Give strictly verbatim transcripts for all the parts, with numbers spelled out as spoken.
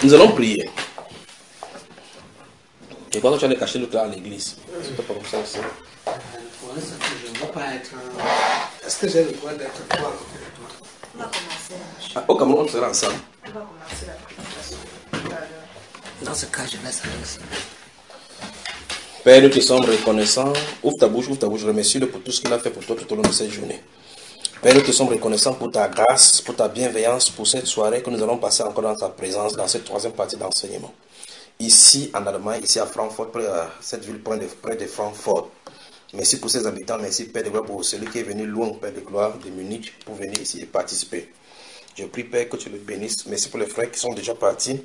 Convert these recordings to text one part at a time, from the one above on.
Nous allons prier. Et quand tu allais cacher le cœur à l'église, c'est pas comme ça aussi. Pour l'instant, je ne vais pas être. Est-ce que j'ai le droit d'être toi à côté de toi? On va commencer. Ah, au Cameroun, on sera ensemble. On va commencer la prédication tout à l'heure. Dans ce cas, je laisse aller ici. Père, nous te sommes reconnaissants. Ouvre ta bouche, ouvre ta bouche. Remercie-le pour tout ce qu'il a fait pour toi tout au long de cette journée. Père, nous te sommes reconnaissants pour ta grâce, pour ta bienveillance, pour cette soirée que nous allons passer encore dans ta présence, dans cette troisième partie d'enseignement. Ici, en Allemagne, ici à Francfort, près de cette ville près de, près de Francfort. Merci pour ses habitants. Merci, Père de gloire, pour celui qui est venu loin, Père de gloire, de Munich, pour venir ici et participer. Je prie, Père, que tu le bénisses. Merci pour les frères qui sont déjà partis.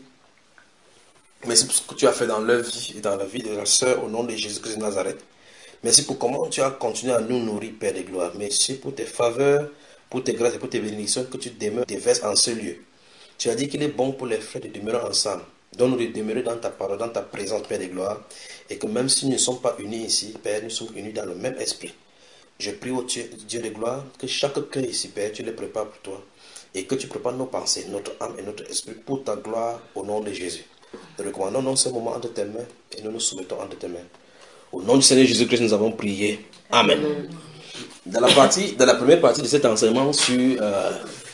Merci pour ce que tu as fait dans leur vie et dans la vie de la sœur au nom de Jésus-Christ de Nazareth. Merci pour comment tu as continué à nous nourrir, Père de gloire. Merci pour tes faveurs, pour tes grâces et pour tes bénédictions que tu demeures, déverses en ce lieu. Tu as dit qu'il est bon pour les frères de demeurer ensemble. Donne-nous de demeurer dans ta parole, dans ta présence, Père de gloire. Et que même si nous ne sommes pas unis ici, Père, nous sommes unis dans le même esprit. Je prie au Dieu, Dieu de gloire que chaque cœur ici, Père, tu les prépares pour toi. Et que tu prépares nos pensées, notre âme et notre esprit pour ta gloire au nom de Jésus. Nous recommandons non ce moment entre tes mains et nous nous soumettons entre tes mains. Au nom du Seigneur Jésus-Christ, nous avons prié. Amen. Dans la, partie, dans la première partie de cet enseignement sur euh,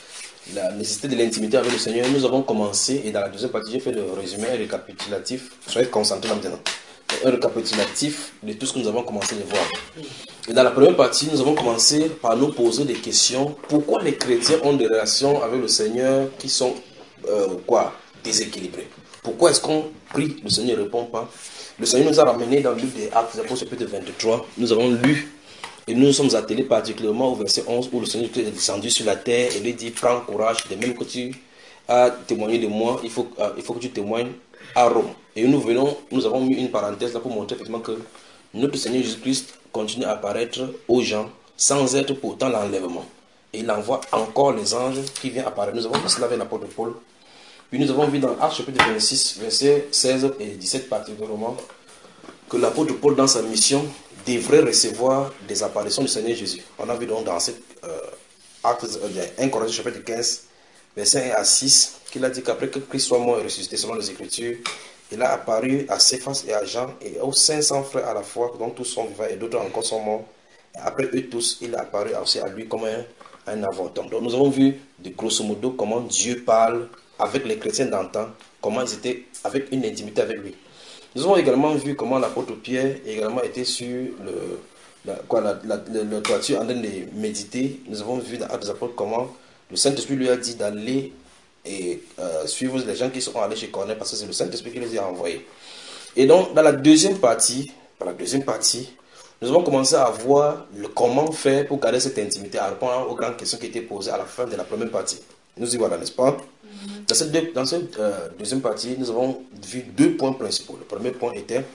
la nécessité de l'intimité avec le Seigneur, nous avons commencé, et dans la deuxième partie, j'ai fait le résumé et récapitulatif. Soyez concentrés maintenant. Un récapitulatif de tout ce que nous avons commencé de voir. Et dans la première partie, nous avons commencé par nous poser des questions. Pourquoi les chrétiens ont des relations avec le Seigneur qui sont euh, quoi, déséquilibrées? Pourquoi est-ce qu'on prie, le Seigneur ne répond pas? Le Seigneur nous a ramené dans le livre des Actes des Apôtres, chapitre vingt-trois. Nous avons lu et nous nous sommes attelés particulièrement au verset onze où le Seigneur est descendu sur la terre et lui dit: prends courage, de même que tu as témoigné de moi, il faut, euh, il faut que tu témoignes à Rome. Et nous venons, nous avons mis une parenthèse là pour montrer effectivement que notre Seigneur Jésus-Christ continue à apparaître aux gens sans être pourtant l'enlèvement. Et il envoie encore les anges qui viennent apparaître. Nous avons vu cela avec l'apôtre Paul. Puis nous avons vu dans Actes chapitre vingt-six, versets seize et dix-sept particulièrement, que l'apôtre Paul dans sa mission devrait recevoir des apparitions du Seigneur Jésus. On a vu donc dans cet euh, acte, euh, un Corinthiens chapitre quinze, versets un à six, qu'il a dit qu'après que Christ soit mort et ressuscité selon les Écritures, il a apparu à Céphas et à Jean et aux cinq cents frères à la fois, dont tous sont vivants et d'autres encore sont morts. Et après eux tous, il a apparu aussi à lui comme un, un avorton. Donc nous avons vu de grosso modo comment Dieu parle avec les chrétiens d'antan, comment ils étaient avec une intimité avec lui. Nous avons également vu comment l'apôtre Pierre également était sur le, la, quoi, la, la, la, la toiture en train de méditer. Nous avons vu dans Actes des Apôtres comment le Saint-Esprit lui a dit d'aller et euh, suivre les gens qui sont allés chez Corneille parce que c'est le Saint-Esprit qui les a envoyés. Et donc dans la deuxième partie, dans la deuxième partie, nous avons commencé à voir le comment faire pour garder cette intimité, à répondre aux grandes questions qui étaient posées à la fin de la première partie. Nous y voilà, n'est-ce pas? Dans cette, deux, dans cette euh, deuxième partie, nous avons vu deux points principaux. Le premier point était,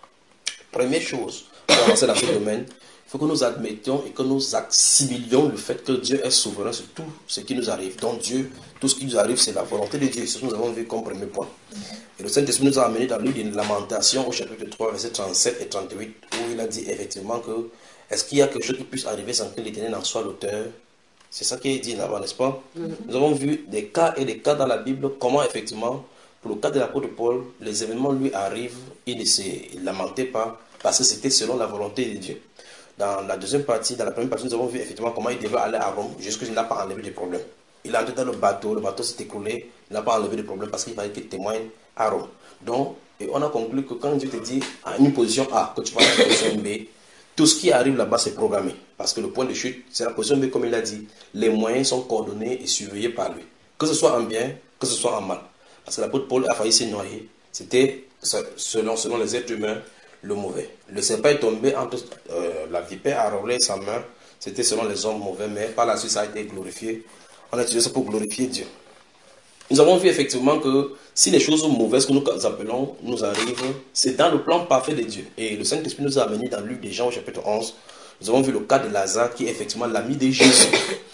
première chose, pour avancer dans ce domaine, il faut que nous admettions et que nous assimilions le fait que Dieu est souverain sur tout ce qui nous arrive. Donc Dieu, tout ce qui nous arrive, c'est la volonté de Dieu. C'est ce que nous avons vu comme premier point. Et le Saint-Esprit nous a amené dans le livre de Lamentation au chapitre trois, versets trente-sept et trente-huit, où il a dit effectivement que est-ce qu'il y a quelque chose qui puisse arriver sans que l'Éternel en soit l'auteur? C'est ça qui est dit là-bas, n'est-ce pas? Mm-hmm. Nous avons vu des cas et des cas dans la Bible, comment effectivement, pour le cas de l'apôtre Paul, les événements lui arrivent, il ne se lamentait pas, parce que c'était selon la volonté de Dieu. Dans la deuxième partie, dans la première partie, nous avons vu effectivement comment il devait aller à Rome, jusqu'il n'a pas enlevé de problème. Il est entré dans le bateau, le bateau s'est écroulé, il n'a pas enlevé de problème parce qu'il fallait qu'il témoigne à Rome. Donc, et on a conclu que quand Dieu te dit à une position A, que tu vas à la position B, tout ce qui arrive là-bas, c'est programmé. Parce que le point de chute, c'est la position B, comme il a dit. Les moyens sont coordonnés et surveillés par lui. Que ce soit en bien, que ce soit en mal. Parce que l'apôtre Paul a failli se noyer. C'était, selon, selon les êtres humains, le mauvais. Le serpent est tombé entre euh, la vipère a roulé sa main. C'était selon les hommes mauvais, mais par la suite, ça a été glorifié. On a utilisé ça pour glorifier Dieu. Nous avons vu effectivement que si les choses mauvaises que nous appelons nous arrivent, c'est dans le plan parfait de Dieu. Et le Saint-Esprit nous a amené dans Luc des Gens au chapitre onze. Nous avons vu le cas de Lazare qui est effectivement l'ami de Jésus,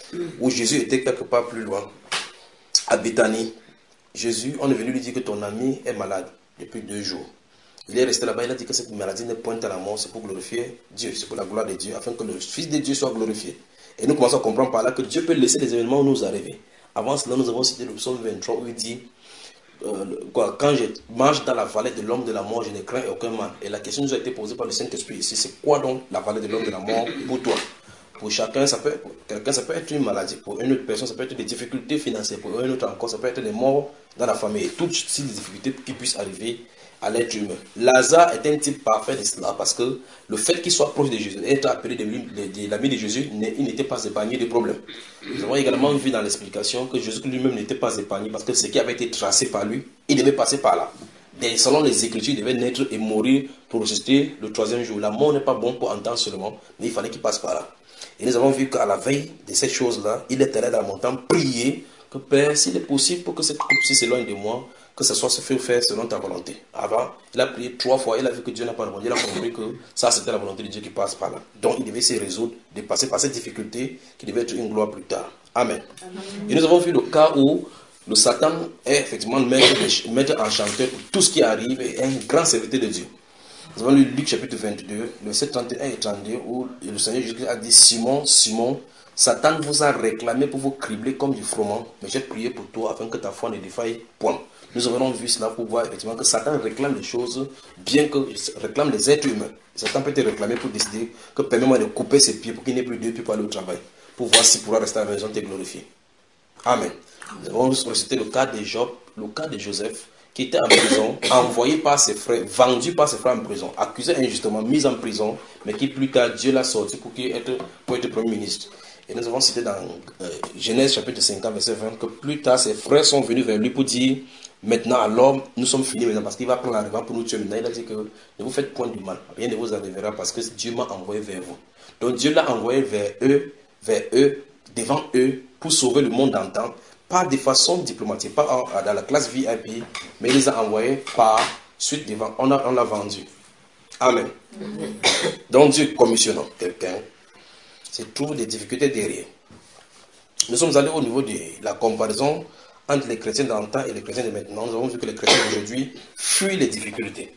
où Jésus était quelque part plus loin, à Béthanie. Jésus, on est venu lui dire que ton ami est malade depuis deux jours. Il est resté là-bas, il a dit que cette maladie n'est point à la mort, c'est pour glorifier Dieu, c'est pour la gloire de Dieu, afin que le Fils de Dieu soit glorifié. Et nous commençons à comprendre par là que Dieu peut laisser les événements nous arriver. Avant cela, nous avons cité le psaume vingt-trois où il dit euh, quoi, quand je marche dans la vallée de l'homme de la mort, je ne crains aucun mal. Et la question nous a été posée par le Saint-Esprit ici, c'est quoi donc la vallée de l'homme de la mort pour toi? Pour chacun, ça peut, pour quelqu'un, ça peut être une maladie. Pour une autre personne, ça peut être des difficultés financières. Pour une autre encore, ça peut être des morts dans la famille. Et toutes ces difficultés qui puissent arriver à l'être humain. Lazare est un type parfait de cela parce que le fait qu'il soit proche de Jésus, être appelé de, de, de l'ami de Jésus, il n'était pas épargné de problèmes. Nous avons également vu dans l'explication que Jésus lui-même n'était pas épargné parce que ce qui avait été tracé par lui, il devait passer par là. Et selon les Écritures, il devait naître et mourir pour ressusciter le troisième jour. La mort n'est pas bon pour entendre seulement, mais il fallait qu'il passe par là. Et nous avons vu qu'à la veille de ces choses-là, il est allé dans la montagne prier que Père, s'il est possible pour que cette coupe-ci s'éloigne de moi, que ce soit se fait faire selon ta volonté. Avant, il a prié trois fois, il a vu que Dieu n'a pas répondu, il a compris que ça c'était la volonté de Dieu qui passe par là. Donc il devait se résoudre de passer par cette difficulté qui devait être une gloire plus tard. Amen. Amen. Et nous avons vu le cas où le Satan est effectivement maître, maître enchanteur pour tout ce qui arrive et un grand serviteur de Dieu. Nous avons lu Luc chapitre vingt-deux, le verset trente et un et trente-deux, où le Seigneur Jésus a dit: Simon, Simon, Satan vous a réclamé pour vous cribler comme du froment, mais j'ai prié pour toi afin que ta foi ne défaille point. Nous avons vu cela pour voir effectivement que Satan réclame les choses, bien que réclame les êtres humains. Satan peut te réclamer pour décider que permets-moi de couper ses pieds pour qu'il n'ait plus deux pieds pour aller au travail, pour voir s'il pourra rester à la maison et te glorifier. Amen. Nous avons recité le cas de Job, le cas de Joseph, qui était en prison, envoyé par ses frères, vendu par ses frères en prison, accusé injustement, mis en prison, mais qui plus tard Dieu l'a sorti pour, qu'il être, pour être premier ministre. Et nous avons cité dans euh, Genèse chapitre cinquante, verset vingt, que plus tard ses frères sont venus vers lui pour dire: maintenant alors nous sommes finis maintenant parce qu'il va prendre la revanche pour nous tuer. Maintenant il a dit que ne vous faites point du mal, rien ne vous arrivera parce que Dieu m'a envoyé vers vous. Donc Dieu l'a envoyé vers eux, vers eux, devant eux, pour sauver le monde d'antan. Pas de façon diplomatique, pas en, dans la classe V I P, mais il les a envoyés par suite devant. On l'a on l'a vendu. Amen. Amen. Donc Dieu commissionnant quelqu'un, c'est trouve des difficultés derrière. Nous sommes allés au niveau de la comparaison entre les chrétiens d'antan et les chrétiens de maintenant. Nous avons vu que les chrétiens d'aujourd'hui fuient les difficultés.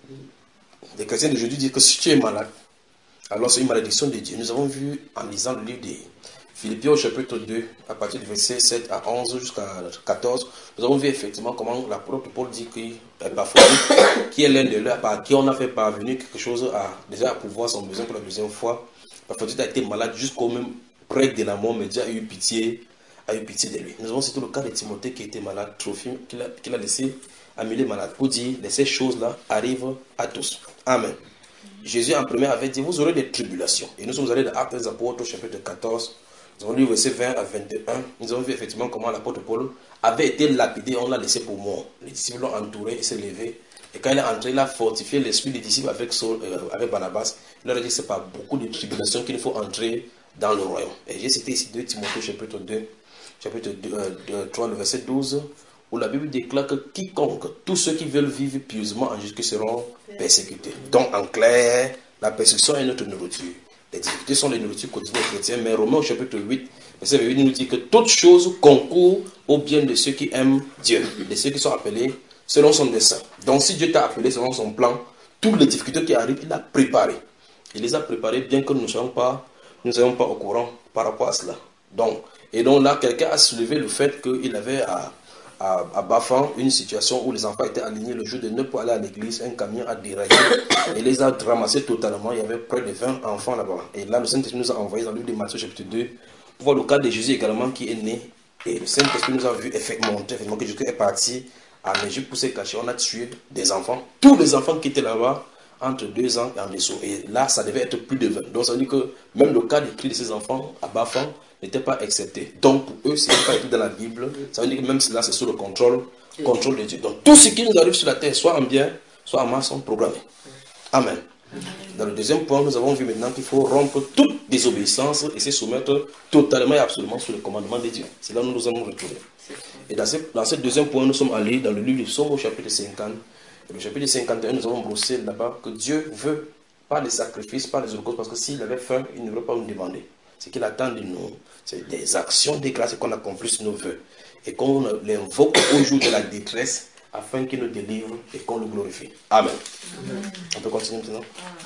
Les chrétiens d'aujourd'hui disent que si tu es malade, alors c'est une malédiction de Dieu. Nous avons vu en lisant le livre des Philippiens au chapitre deux, à partir du verset sept à onze jusqu'à quatorze, nous avons vu effectivement comment l'apôtre Paul dit qu'il est Baphomet, qui est l'un de leurs, par qui on a fait parvenir quelque chose à déjà à pouvoir son besoin pour la deuxième fois. Baphomet a été malade jusqu'au même près de la mort, mais Dieu a eu pitié, a eu pitié de lui. Nous avons cité le cas de Timothée qui était malade, Trophime, qu'il a, qu'il a laissé Amélie malade, pour dire que ces choses-là arrivent à tous. Amen. Jésus en premier avait dit: vous aurez des tribulations. Et nous sommes allés dans Actes des Apôtres, chapitre quatorze. Nous avons lu verset vingt à vingt et un. Nous avons vu effectivement comment l'apôtre Paul avait été lapidé, on l'a laissé pour mort. Les disciples l'ont entouré, il s'est levé. Et quand il est entré, il a fortifié l'esprit des disciples avec, Saul, euh, avec Barnabas. Il leur a dit que ce n'est pas beaucoup de tribulations qu'il faut entrer dans le royaume. Et j'ai cité ici deux Timothée chapitre deux, chapitre deux, euh, trois, le verset douze, où la Bible déclare que quiconque, tous ceux qui veulent vivre pieusement en Jésus seront persécutés. Donc en clair, la persécution est notre nourriture. Les difficultés sont les nourritures quotidiennes chrétiennes, mais Romains au chapitre huit, verset huit nous dit que toutes choses concourent au bien de ceux qui aiment Dieu, de ceux qui sont appelés selon son dessein. Donc si Dieu t'a appelé selon son plan, toutes les difficultés qui arrivent, il a préparé. Il les a préparées bien que nous ne soyons pas, nous ne soyons pas au courant par rapport à cela. Donc, et donc là, quelqu'un a soulevé le fait qu'il avait à, à, à Bafan une situation où les enfants étaient alignés le jour de Noël pour aller à l'église. Un camion a déraillé et les a ramassés totalement. Il y avait près de vingt enfants là-bas. Et là, le Saint-Esprit nous a envoyé dans le livre de Matthieu chapitre deux pour voir le cas de Jésus également qui est né. Et le Saint-Esprit nous a vu effectivement montrer effectivement que Jésus est parti en Égypte pour se cacher. On a tué des enfants. Tous les enfants qui étaient là-bas entre deux ans et en dessous. Et là, ça devait être plus de vingt. Donc ça veut dire que même le cas d'écrit de ces enfants à Bafan n'était pas accepté. Donc pour eux, ce n'est pas écrit dans la Bible. Ça veut dire que même cela, c'est sous le contrôle, contrôle de Dieu. Donc tout ce qui nous arrive sur la terre, soit en bien, soit en mal, sont programmés. Amen. Dans le deuxième point, nous avons vu maintenant qu'il faut rompre toute désobéissance et se soumettre totalement et absolument sous le commandement de Dieu. C'est là où nous nous allons retrouver. Et dans ce, dans ce deuxième point, nous sommes allés dans le livre du Psaume au chapitre cinquante. Et le chapitre cinquante et un, nous avons brossé là-bas que Dieu veut pas les sacrifices, pas les holocaustes, parce que s'il avait faim, il ne veut pas nous demander. Ce qu'il attend de nous, c'est des actions de grâce qu'on accomplisse nos vœux. Et qu'on l'invoque au jour de la détresse, afin qu'il nous délivre et qu'on le glorifie. Amen. Amen. On peut continuer maintenant.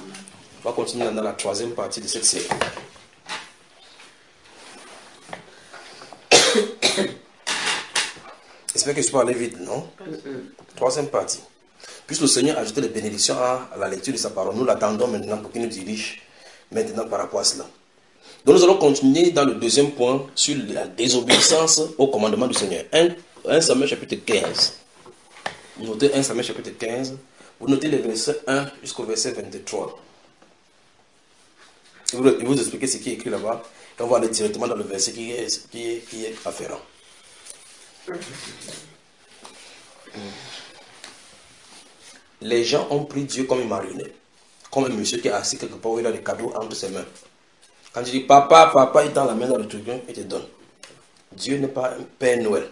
On va continuer dans la troisième partie de cette série. J'espère que je peux aller vite, non? Troisième partie. Puisque le Seigneur a ajouté les bénédictions à la lecture de sa parole, nous l'attendons maintenant pour qu'il nous dirige maintenant par rapport à cela. Donc nous allons continuer dans le deuxième point sur la désobéissance au commandement du Seigneur. un Samuel chapitre quinze. Notez un Samuel chapitre quinze. Vous notez les versets un jusqu'au verset vingt-trois. Je vais vous expliquer ce qui est écrit là-bas. Et on va aller directement dans le verset qui est, qui est, qui est afférent. Les gens ont pris Dieu comme une marionnette. Comme un monsieur qui est assis quelque part où il a des cadeaux entre ses mains. Quand tu dis papa, papa, il tend la main dans le truc, il te donne. Dieu n'est pas un Père Noël.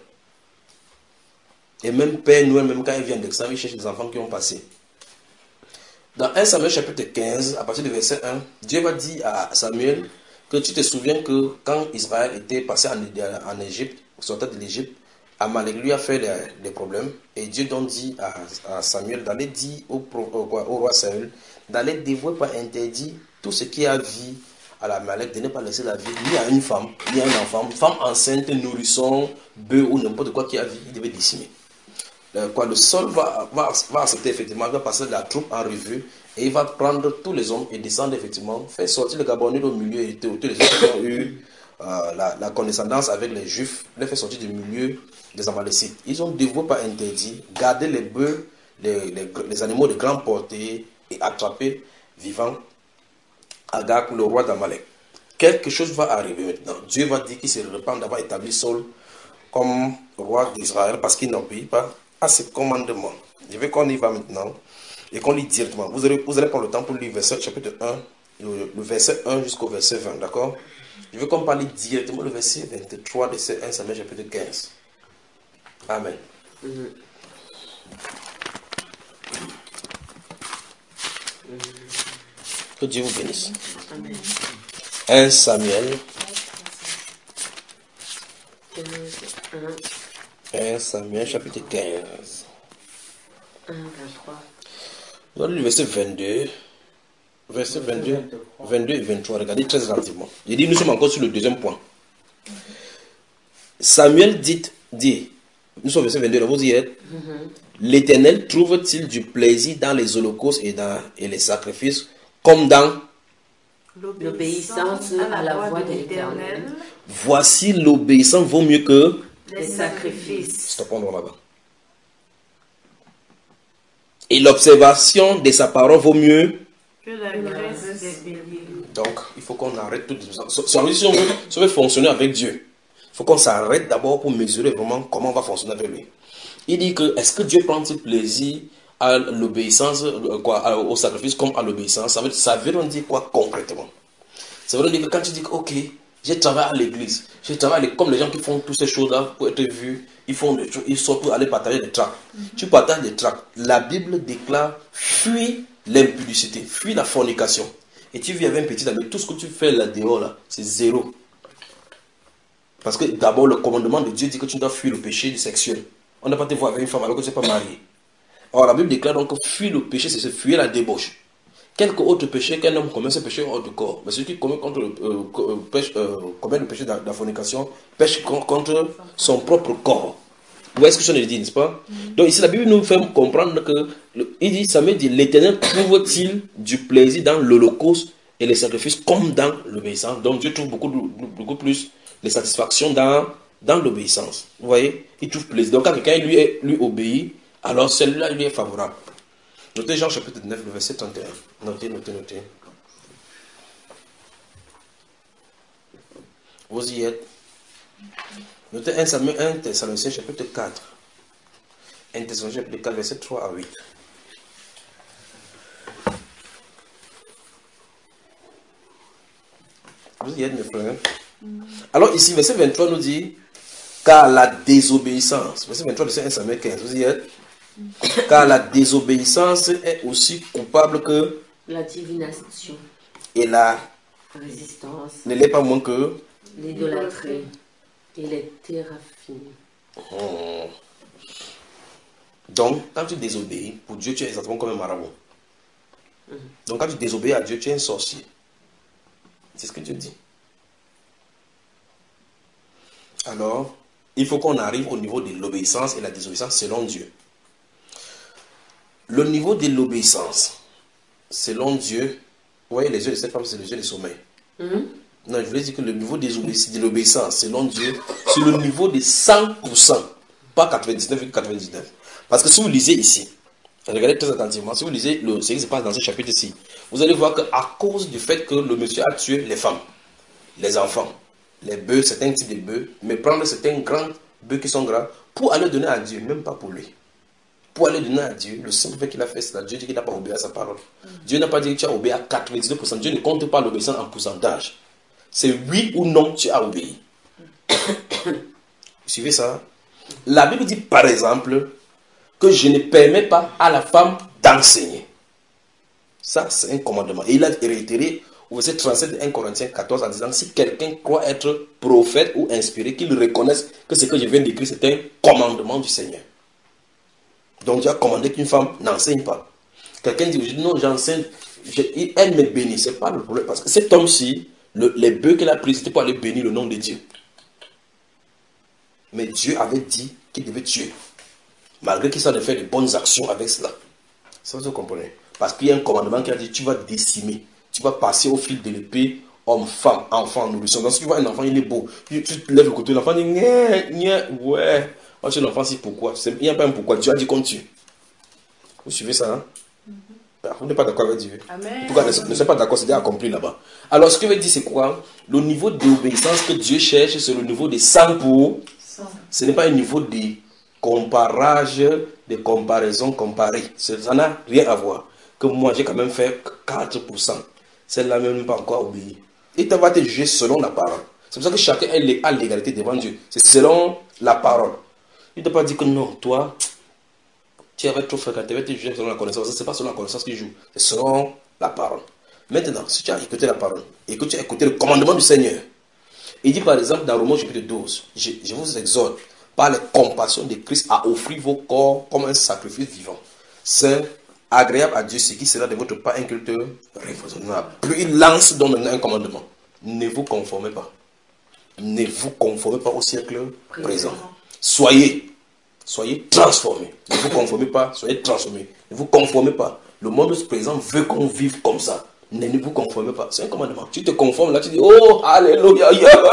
Et même Père Noël, même quand il vient d'extérieur, il cherche des enfants qui ont passé. Dans un Samuel chapitre quinze, à partir du verset un, Dieu va dire à Samuel que tu te souviens que quand Israël était passé en, en Égypte, sortait de l'Égypte, Amalek lui a fait des, des problèmes. Et Dieu donc dit à, à Samuel d'aller dire au, au, au roi Saül, d'aller dévouer par interdit tout ce qui a vie à l'Amalek, de ne pas laisser la vie ni à une femme, ni à un enfant, une femme enceinte, nourrisson, bœuf ou n'importe quoi qui a vie, il devait décimer. Le, quoi, le sol va, va, va accepter effectivement, il va passer la troupe en revue et il va prendre tous les hommes et descendre effectivement, faire sortir le Gabonais au milieu et tous les autres qui ont eu euh, la, la condescendance avec les Juifs, les faire sortir du milieu des Amalécites. Ils ont dévoué par interdit, gardé les bœufs, les, les, les animaux de grande portée et attrapé vivant Agag, le roi d'Amalek. Quelque chose va arriver maintenant. Dieu va dire qu'il se repent d'avoir établi Saul comme roi d'Israël parce qu'il n'obéit pas à ses commandements. Je veux qu'on y va maintenant et qu'on lit directement. Vous allez, vous allez prendre le temps pour lire verset chapitre un, le, le verset un jusqu'au verset vingt, d'accord? Je veux qu'on parle directement le verset vingt-trois de ce un Samuel chapitre quinze. Amen. Mm-hmm. Que Dieu vous bénisse. Amen. un Samuel. un Samuel chapitre quinze. un, vingt-trois. Dans le verset vingt-deux. Verset vingt-deux, vingt-deux et vingt-trois. Regardez très attentivement. Il dit, nous sommes encore sur le deuxième point. Samuel dit, dit nous sommes au verset vingt-deux, là vous y êtes. Mm-hmm. L'Éternel trouve-t-il du plaisir dans les holocaustes et dans et les sacrifices comme dans l'obéissance à la voix de l'Éternel? Voici l'obéissance vaut mieux que les sacrifices. Stoppons là-bas. Et l'observation de sa parole vaut mieux que la graisse des béliers. Donc, il faut qu'on arrête tout. Si on veut, si on veut fonctionner avec Dieu, il faut qu'on s'arrête d'abord pour mesurer vraiment comment on va fonctionner avec lui. Il dit que, est-ce que Dieu prend plaisir à l'obéissance, quoi, au sacrifice comme à l'obéissance? Ça veut, ça veut dire quoi concrètement? Ça veut dire que quand tu dis que, ok, j'ai travaillé à l'église, j'ai travaillé comme les gens qui font toutes ces choses-là pour être vus, ils font des choses, ils sortent pour aller partager des tracts. Mm-hmm. Tu partages des tracts. La Bible déclare, fuis l'impudicité, fuis la fornication. Et tu vis avec un petit ami, tout ce que tu fais là dehors, là, c'est zéro. Parce que d'abord, le commandement de Dieu dit que tu dois fuir le péché sexuel. On n'a pas te voir avec une femme alors que tu n'es pas marié. Or, la Bible déclare donc que fuir le péché, c'est se fuir la débauche. Quelque autre péché qu'un homme commet, c'est péché hors du corps. Mais celui qui commet, contre le, euh, pêche, euh, commet le péché de la fornication, pêche contre son propre corps. Vous voyez ce que je dis, n'est-ce pas? Mm-hmm. Donc ici, la Bible nous fait comprendre que, le, il dit, ça me dit, l'Éternel trouve-t-il du plaisir dans l'holocauste et les sacrifices comme dans l'obéissance? Donc Dieu trouve beaucoup, beaucoup plus de satisfaction dans, dans l'obéissance. Vous voyez? Il trouve plaisir. Donc quand quelqu'un lui, lui obéit, alors celui-là, il lui est favorable. Notez Jean chapitre neuf, le verset trente et un. Notez, notez, notez. Vous y êtes. Notez un Samuel, un Thessaloniciens chapitre quatre. un Thessaloniciens chapitre quatre, verset trois à huit. Vous y êtes, mes frères. Mm. Alors ici, verset vingt-trois nous dit, car la désobéissance, verset vingt-trois de un Samuel quinze, vous y êtes. Car la désobéissance est aussi coupable que la divination et la résistance ne l'est pas moins que l'idolâtrie et les théraphines. Hmm. Donc, quand tu désobéis, pour Dieu, tu es exactement comme un marabout. Mm-hmm. Donc, quand tu désobéis à Dieu, tu es un sorcier. C'est ce que Dieu dit. Alors, il faut qu'on arrive au niveau de l'obéissance et la désobéissance selon Dieu. Le niveau de l'obéissance selon Dieu, vous voyez les yeux de cette femme, c'est les yeux du sommeil. Mm -hmm. Non, je voulais dire que le niveau de l'obéissance selon Dieu, c'est le niveau de cent pour cent, pas quatre-vingt-dix-neuf virgule quatre-vingt-dix-neuf. Parce que si vous lisez ici, regardez très attentivement, si vous lisez le, ce qui se passe dans ce chapitre-ci, vous allez voir qu'à cause du fait que le monsieur a tué les femmes, les enfants, les bœufs, certains types de bœufs, mais prendre certains grands bœufs qui sont grands pour aller donner à Dieu, même pas pour lui. Pour aller donner à Dieu, le simple fait qu'il a fait cela, Dieu dit qu'il n'a pas obéi à sa parole. Mm. Dieu n'a pas dit que tu as obéi à quatre-vingt-dix-deux pour cent. Dieu ne compte pas l'obéissance en pourcentage. C'est oui ou non tu as obéi. Vous suivez ça? La Bible dit par exemple que je ne permets pas à la femme d'enseigner. Ça, c'est un commandement. Et il a réitéré au verset trente-sept de un Corinthiens quatorze en disant si quelqu'un croit être prophète ou inspiré, qu'il reconnaisse que ce que je viens d'écrire, c'est un commandement du Seigneur. Donc Dieu a commandé qu'une femme n'enseigne pas. Quelqu'un dit non, j'enseigne, elle me bénit. Ce n'est pas le problème. Parce que cet homme-ci, le, les bœufs qu'il a pris, c'était pour aller bénir le nom de Dieu. Mais Dieu avait dit qu'il devait tuer. Malgré qu'il s'en ait fait de bonnes actions avec cela. Ça, vous comprenez? Parce qu'il y a un commandement qui a dit tu vas décimer. Tu vas passer au fil de l'épée, homme, femme, enfant, nourrisson. Donc si tu vois un enfant, il est beau. Tu, tu te lèves le côté, l'enfant dit nye, nye, ouais. Moi, je l'enfant, c'est pourquoi. Il n'y a pas un pourquoi. Dieu a dit qu'on tue. Vous suivez ça, hein? Mm-hmm. Vous n'êtes pas d'accord avec Dieu. Amen. En tout cas, ne, ne soyez pas d'accord, c'est déjà accompli là-bas. Alors, ce que veut dire, c'est quoi? Le niveau d'obéissance que Dieu cherche, c'est le niveau de cent pour cent. Ce n'est pas un niveau de comparage, de comparaison comparée. Ça n'a rien à voir. Que moi, j'ai quand même fait quatre pour cent. Celle-là même pas encore obéi. Il va te juger selon la parole. C'est pour ça que chacun a l'égalité devant Dieu. C'est selon la parole. Il ne t'a pas dit que non, toi, tu avais trop fréquenté, tu avais été jugé selon la connaissance. Ce n'est pas selon la connaissance qui joue, c'est selon la parole. Maintenant, si tu as écouté la parole et que tu as écouté le commandement du Seigneur, il dit par exemple dans Romains chapitre douze, je, je vous exhorte par les compassions de Christ à offrir vos corps comme un sacrifice vivant, saint, agréable à Dieu, ce qui sera de votre part un culte raisonnable. Puis il lance donc un commandement. Ne vous conformez pas. Ne vous conformez pas au siècle présent. présent. Soyez, soyez transformés. Ne vous conformez pas, soyez transformés. Ne vous conformez pas. Le monde présent veut qu'on vive comme ça. Ne, ne vous conformez pas. C'est un commandement. Tu te conformes là, tu dis, oh, alléluia,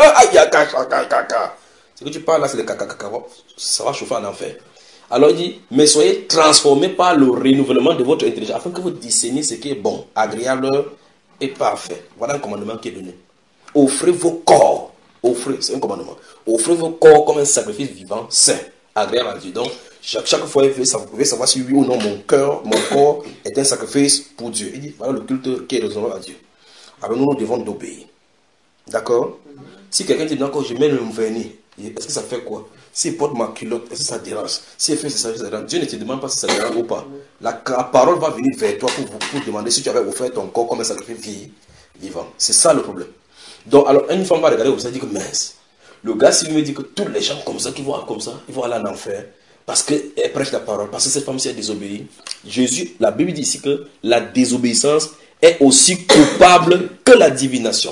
ce que tu parles là, c'est le caca, caca. Ça va chauffer en enfer. Alors il dit, mais soyez transformés par le renouvellement de votre intelligence, afin que vous discerniez ce qui est bon, agréable et parfait. Voilà un commandement qui est donné. Offrez vos corps. Offrez, c'est un commandement. Offrez vos corps comme un sacrifice vivant, saint, agréable à Dieu. Donc, chaque, chaque fois, vous pouvez savoir si oui ou non mon cœur, mon corps est un sacrifice pour Dieu. Il dit, voilà le culte qui est raisonnable à Dieu. Alors nous, nous devons d'obéir. D'accord? Mm-hmm. Si quelqu'un dit, d'accord, je mets le vernis, est-ce que ça fait quoi? S'il porte ma culotte, est-ce que ça dérange? S'il fait ça, ça dérange. Dieu ne te demande pas si ça dérange ou pas. La, la parole va venir vers toi pour vous pour demander si tu avais offert ton corps comme un sacrifice vivant. C'est ça le problème. Donc, alors, une femme va regarder comme ça et dit que mince. Le gars, s'il me dit que tous les gens comme ça, qui vont comme ça, ils vont aller en enfer parce qu'elle prêche la parole, parce que cette femme-ci a désobéi. Jésus, la Bible dit ici que la désobéissance est aussi coupable que la divination.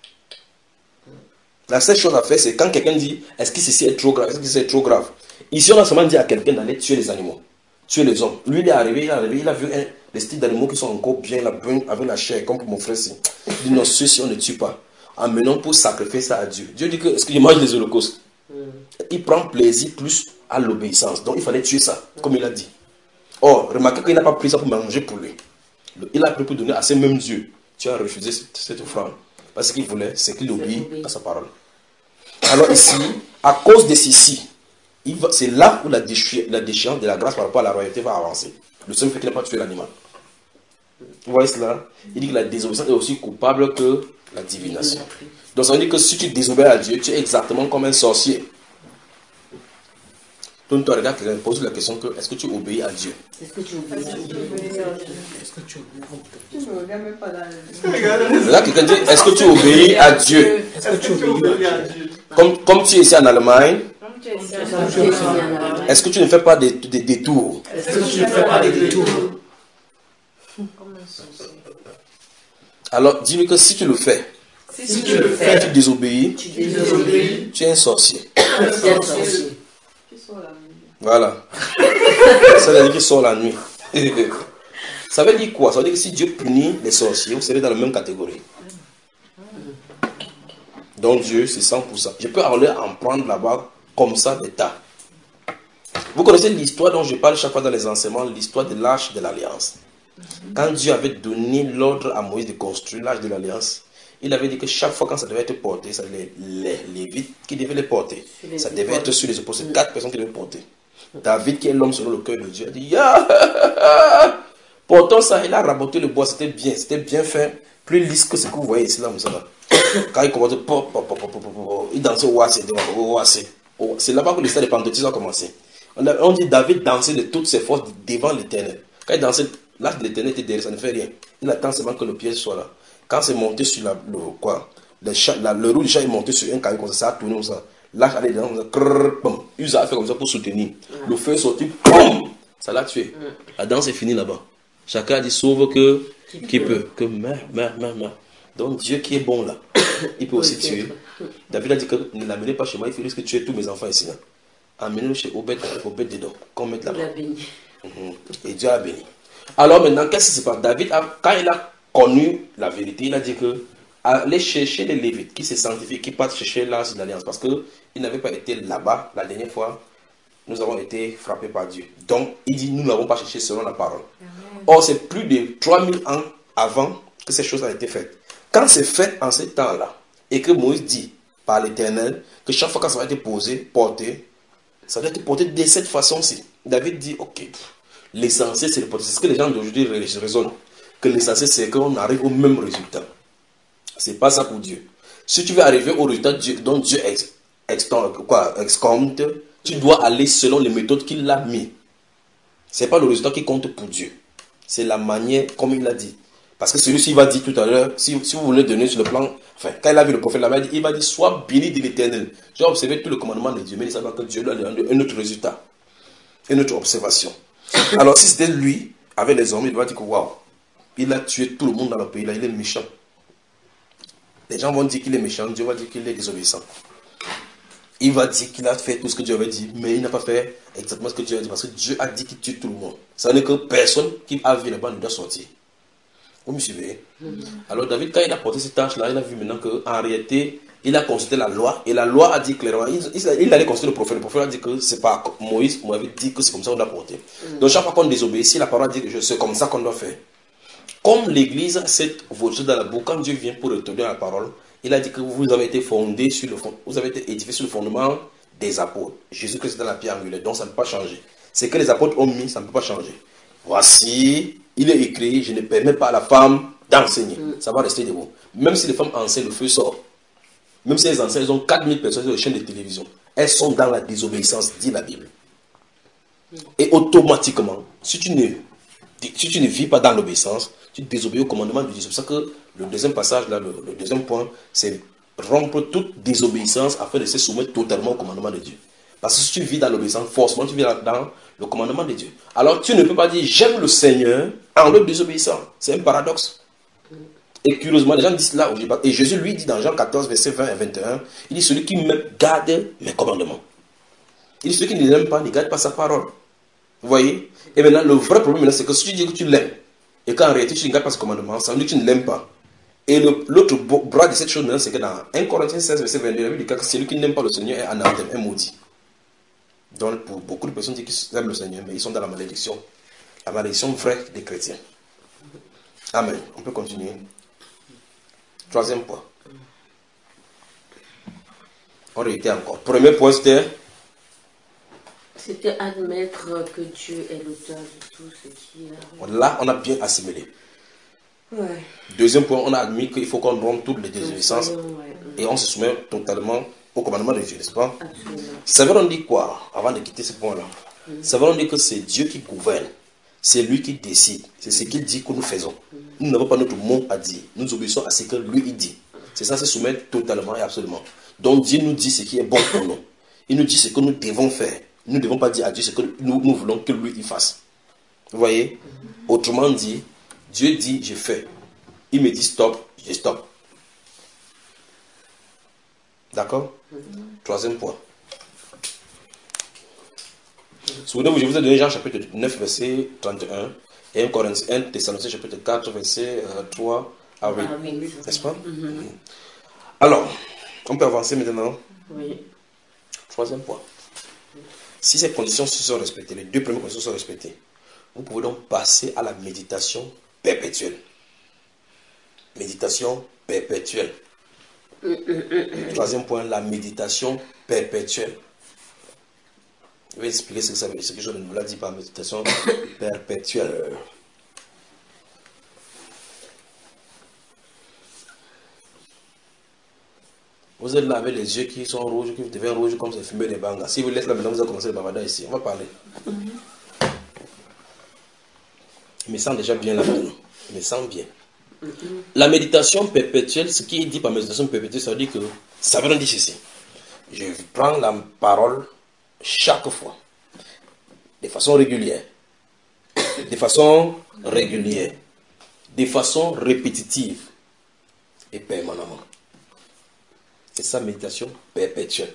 La seule chose à faire, c'est quand quelqu'un dit est-ce que ceci est trop grave, est-ce que ceci est trop grave. Ici, on a seulement dit à quelqu'un d'aller tuer les animaux, tuer les hommes. Lui, il est arrivé, il est arrivé, il a vu un, des styles d'animaux qui sont encore bien la bonne avec la chair, comme pour mon frère ici. Il dit non, ceux-ci, on ne tue pas. Amenons pour sacrifier ça à Dieu. Dieu dit que est-ce qu'il mange les holocaustes? Mm. Il prend plaisir plus à l'obéissance. Donc il fallait tuer ça, mm. comme il a dit. Or, remarquez qu'il n'a pas pris ça pour manger pour lui. Il a pris pour donner à ces mêmes dieux. Tu as refusé cette, cette offrande. Parce qu'il voulait, c'est qu'il obéit à sa parole. Alors ici, à cause de ceci, c'est là où la, déchi la déchéance de la grâce par rapport à la royauté va avancer. Le seul fait qu'il n'a pas tué l'animal. Vous voyez cela? Il dit que la désobéissance est aussi coupable que la divination. Donc ça veut dire que si tu désobéis à Dieu, tu es exactement comme un sorcier. Donc tu regardes quelqu'un, pose la question que est-ce que tu obéis à Dieu? Est-ce que tu obéis à Dieu? Est-ce que tu obéis à Dieu? Là, quelqu'un dit est-ce que tu obéis à Dieu? Est-ce que tu obéis à Dieu? Comme, comme tu es ici en Allemagne, est-ce que tu ne fais pas des, des détours? Est-ce que tu ne fais pas des détours? Alors, dis-lui que si tu le fais, si tu le fais, tu désobéis, tu, désobéis, tu es un sorcier. Ancien sorcier. Qui sort la nuit. Voilà. Ça veut dire qu'il sort la nuit. Ça veut dire quoi? Ça veut dire que si Dieu punit les sorciers, vous serez dans la même catégorie. Donc Dieu, c'est cent pour cent. Je peux aller en prendre là-bas comme ça des tas. Vous connaissez l'histoire dont je parle chaque fois dans les enseignements, l'histoire de l'arche de l'alliance. Quand Dieu avait donné l'ordre à Moïse de construire l'arche de l'alliance, il avait dit que chaque fois quand ça devait être porté, c'est les, les Lévites qui devaient les porter. Ça devait être sur les épaules, c'est quatre personnes qui devaient porter. David, qui est l'homme selon le cœur de Dieu, a dit, yeah! Portons ça, il a raboté le bois, c'était bien, c'était bien fait, plus lisse que ce que vous voyez ici, là, là. Quand il commençait, pop, pop, pop, pop, pop, il dansait au oasis, c'est là-bas que le stade de Pentecôte a commencé. On, a, on dit David dansait de toutes ses forces devant l'Éternel. Quand il dansait, l'arche de l'Éternel était derrière, ça ne fait rien. Il attend seulement que le piège soit là. Quand c'est monté sur la, le, quoi, le, chat, la, le roue du chat est monté sur un caillou comme ça, ça a tourné comme ça. L'arche allait dedans, Usa a fait comme ça pour soutenir. Mm. Le feu est sorti, boum, ça l'a tué. Mm. La danse est finie là-bas. Chacun a dit sauve que qui, qui peut. peut, que meurt, meurt, meurt, meurt. Donc Dieu qui est bon là, il peut aussi tuer. David a dit que ne l'amenez pas chez moi, il risque de tuer tous mes enfants ici. Là. Amenez-le chez Obed, Obed dedans, qu'on mette là-bas. Mm-hmm. Et Dieu a béni. Alors maintenant, qu'est-ce qui se passe? David, a, quand il a connu la vérité, il a dit que aller chercher les Lévites qui se sanctifient, qui partent chercher l'arche de l'alliance, parce qu'ils n'avaient pas été là-bas la dernière fois, nous avons été frappés par Dieu. Donc, il dit, nous n'avons pas cherché selon la parole. Amen. Or, c'est plus de trois mille ans avant que ces choses ont été faites. Quand c'est fait en ce temps-là, et que Moïse dit par l'Éternel, que chaque fois que ça va être posé, porté, ça doit être porté de cette façon-ci. David dit, ok, l'essentiel c'est le porter. C'est ce que les gens d'aujourd'hui raisonnent. Que l'essentiel c'est qu'on arrive au même résultat. C'est pas ça pour Dieu. Si tu veux arriver au résultat dont Dieu ex, ex, quoi, excompte, tu dois aller selon les méthodes qu'il a mis. C'est pas le résultat qui compte pour Dieu. C'est la manière comme il l'a dit. Parce que celui-ci va dire tout à l'heure, si, si vous voulez donner sur le plan, enfin, quand il a vu le prophète là-bas, il va dire, sois béni de l'Éternel. J'ai observé tout le commandement de Dieu, mais il savait que Dieu lui a donné un autre résultat, une autre observation. Alors si c'était lui, avec les hommes, il va dire que waouh, il a tué tout le monde dans le pays, là, il est méchant. Les gens vont dire qu'il est méchant, Dieu va dire qu'il est désobéissant. Il va dire qu'il a fait tout ce que Dieu avait dit, mais il n'a pas fait exactement ce que Dieu a dit, parce que Dieu a dit qu'il tue tout le monde. Ça veut dire que personne qui a vu là-bas ne doit sortir. Vous me suivez? Mm-hmm. Alors David, quand il a porté cette tâche-là, il a vu maintenant qu'en réalité, il a consulté la loi, et la loi a dit clairement, il, il, il allait consulter le prophète, le prophète a dit que c'est pas Moïse, on avait dit que c'est comme ça qu'on doit porter. Mm-hmm. Donc chaque fois qu'on désobéit, la parole dit que c'est comme ça qu'on doit faire. Comme l'Église, cette voiture dans la bouche, quand Dieu vient pour retourner la parole, il a dit que vous avez été fondé sur le fond, vous avez été édifié sur le fondement des apôtres. Jésus-Christ est dans la pierre angulaire, donc ça ne peut pas changer. Ce que les apôtres ont mis, ça ne peut pas changer. Voici, il est écrit, je ne permets pas à la femme d'enseigner. Mm. Ça va rester debout. Même si les femmes enseignent, le feu sort. Même si elles enseignent, elles ont quatre mille personnes sur les chaînes de télévision. Elles sont dans la désobéissance, dit la Bible. Mm. Et automatiquement, si tu ne, si tu ne vis pas dans l'obéissance, tu désobéis au commandement de Dieu. C'est pour ça que le deuxième passage, là, le, le deuxième point, c'est rompre toute désobéissance afin de se soumettre totalement au commandement de Dieu. Parce que si tu vis dans l'obéissance, forcément tu vis dans le commandement de Dieu. Alors tu ne peux pas dire j'aime le Seigneur en le désobéissant. C'est un paradoxe. Et curieusement, les gens disent là, et Jésus lui dit dans Jean quatorze, versets vingt et vingt et un, il dit celui qui me garde mes commandements. Il dit celui qui ne l'aime pas, ne garde pas sa parole. Vous voyez? Et maintenant, le vrai problème, c'est que si tu dis que tu l'aimes, et qu'en réalité tu ne gardes pas ce commandement, ça veut dire que tu ne l'aimes pas. Et l'autre bras de cette chose, c'est que dans un Corinthiens seize, verset vingt-deux, il dit que celui qui n'aime pas le Seigneur est anathème, est maudit. Donc, pour beaucoup de personnes disent qu'ils aiment le Seigneur, mais ils sont dans la malédiction. La malédiction vraie des chrétiens. Amen. On peut continuer. Troisième point. On réitère encore. Premier point, c'était C'était admettre que Dieu est l'auteur de tout ce qui est. Là, on a bien assimilé. Ouais. Deuxième point, on a admis qu'il faut qu'on rompe toutes les désobéissances ouais, ouais. et on se soumet totalement au commandement de Dieu, n'est-ce pas? Absolument. Ça veut dire quoi, avant de quitter ce point-là? Mm. Ça veut dire que c'est Dieu qui gouverne, c'est lui qui décide, c'est ce qu'il dit que nous faisons. Mm. Nous n'avons pas notre mot à dire, nous obéissons à ce que lui il dit. C'est ça, se soumettre totalement et absolument. Donc Dieu nous dit ce qui est bon pour nous. Il nous dit ce que nous devons faire. Nous ne devons pas dire à Dieu ce que nous, nous voulons que lui il fasse. Vous voyez? Mm. Autrement dit, Dieu dit je fais. Il me dit stop, je stop. D'accord? Mm. Troisième point. Souvenez-vous, je vous ai donné Jean chapitre neuf, verset trente et un, et un Corinthiens, un Thessaloniciens chapitre quatre, verset euh, trois à huit. Ah oui. N'est-ce pas? Mhm. Alors, on peut avancer maintenant. Oui. Troisième point. Si ces conditions sont respectées, les deux premières conditions sont respectées, vous pouvez donc passer à la méditation perpétuelle. Méditation perpétuelle. Troisième point, la méditation perpétuelle. Je vais expliquer ce que ça veut dire, ce que je ne vous l'ai dit par méditation perpétuelle. Vous êtes là avec les yeux qui sont rouges, qui deviennent rouges comme c'est fumé des bangas. Si vous laissez là maintenant, vous allez commencer le bavardage ici. On va parler. Mm-hmm. Il me sent déjà bien là maintenant. Il me sent bien. Mm-hmm. La méditation perpétuelle, ce qui est dit par méditation perpétuelle, ça veut dire que ça veut dire ceci. Je prends la parole chaque fois, de façon régulière, de façon régulière, de façon répétitive et permanemment. C'est ça, méditation perpétuelle.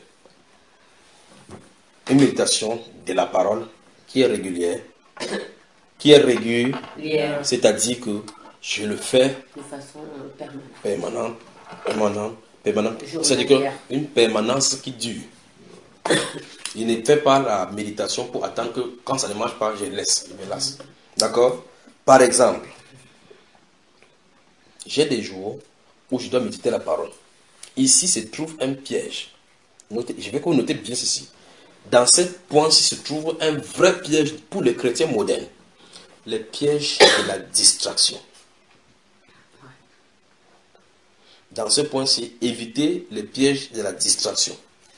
Une méditation de la parole qui est régulière, qui est régulière, c'est-à-dire que je le fais de façon permanente, permanente, permanente, permanente. C'est-à-dire qu'une permanence qui dure. Il ne fait pas la méditation pour attendre que quand ça ne marche pas, je laisse, je me lasse. D'accord? Par exemple, j'ai des jours où je dois méditer la parole. Ici se trouve un piège. Notez, je vais que vous notez bien ceci. Dans ce point-ci se trouve un vrai piège pour les chrétiens modernes. Le piège de la distraction. Dans ce point-ci, évitez le piège de la distraction.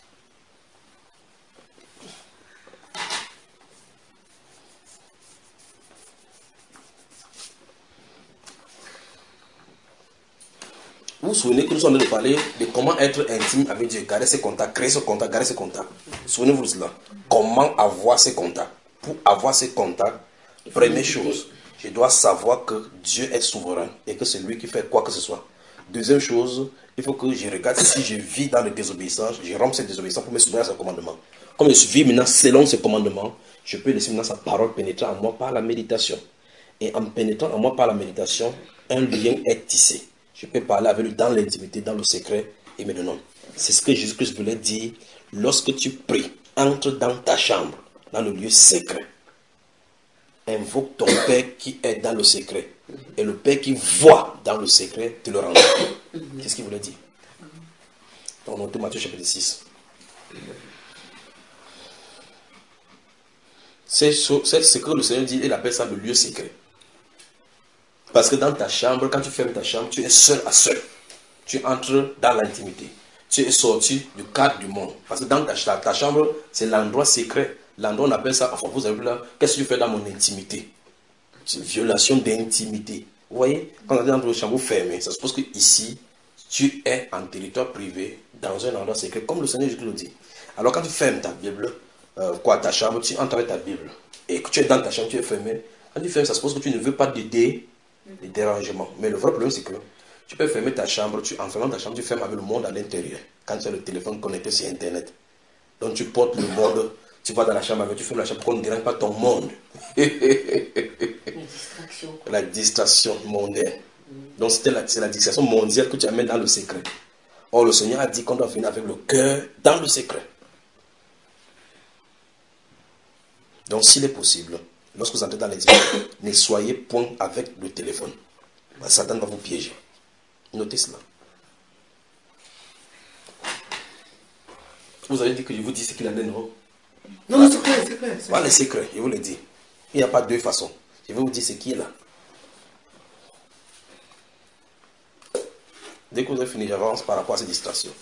Vous vous souvenez que nous sommes en train de parler de comment être intime avec Dieu, garder ses contacts, créer ses contacts, garder ses contacts. Souvenez-vous de cela. Comment avoir ces contacts? Pour avoir ces contacts, première chose, je dois savoir que Dieu est souverain et que c'est lui qui fait quoi que ce soit. Deuxième chose, il faut que je regarde si je vis dans la désobéissance, je romps cette désobéissance pour me soumettre à ses commandements. Comme je vis maintenant selon ses commandements, je peux laisser maintenant sa parole pénétrer en moi par la méditation. Et en pénétrant en moi par la méditation, un lien est tissé. Je peux parler avec lui dans l'intimité, dans le secret et me donner. C'est ce que Jésus-Christ voulait dire. Lorsque tu pries, entre dans ta chambre, dans le lieu secret. Invoque ton Père qui est dans le secret. Et le Père qui voit dans le secret te le rendra. Qu'est-ce qu'il voulait dire? Donc, notez Matthieu chapitre six. C'est ce que le Seigneur dit, il appelle ça le lieu secret. Parce que dans ta chambre, quand tu fermes ta chambre, tu es seul à seul. Tu entres dans l'intimité. Tu es sorti du cadre du monde. Parce que dans ta, ta chambre, c'est l'endroit secret. L'endroit, on appelle ça, enfin, vous avez vu là, qu'est-ce que tu fais dans mon intimité? C'est une violation d'intimité. Vous voyez, quand on est dans une chambre fermée, ça suppose que ici, tu es en territoire privé, dans un endroit secret, comme le Seigneur Jésus le dit. Alors quand tu fermes ta Bible, euh, quoi, ta chambre, tu entres avec ta Bible, et que tu es dans ta chambre, tu es fermé. Quand tu fermes, ça suppose que tu ne veux pas d'aider les dérangements. Mais le vrai problème, c'est que tu peux fermer ta chambre, tu, en fermant ta chambre, tu fermes avec le monde à l'intérieur. Quand tu as le téléphone connecté sur Internet. Donc tu portes le monde, tu vas dans la chambre avec, tu fermes la chambre pour qu'on ne dérange pas ton monde. La distraction. La distraction mondaine. Donc c'est la, la distraction mondiale que tu amènes dans le secret. Or le Seigneur a dit qu'on doit venir avec le cœur dans le secret. Donc s'il est possible, lorsque vous entrez dans les distractions, ne soyez point avec le téléphone. Satan va vous piéger. Notez cela. Vous avez dit que je vous dis ce qu'il en est, non? Non, c'est clair, c'est clair. Voilà les secrets, je vous le dis. Il n'y a pas deux façons. Je vais vous dire ce qui est là. Dès que vous avez fini, j'avance par rapport à ces distractions.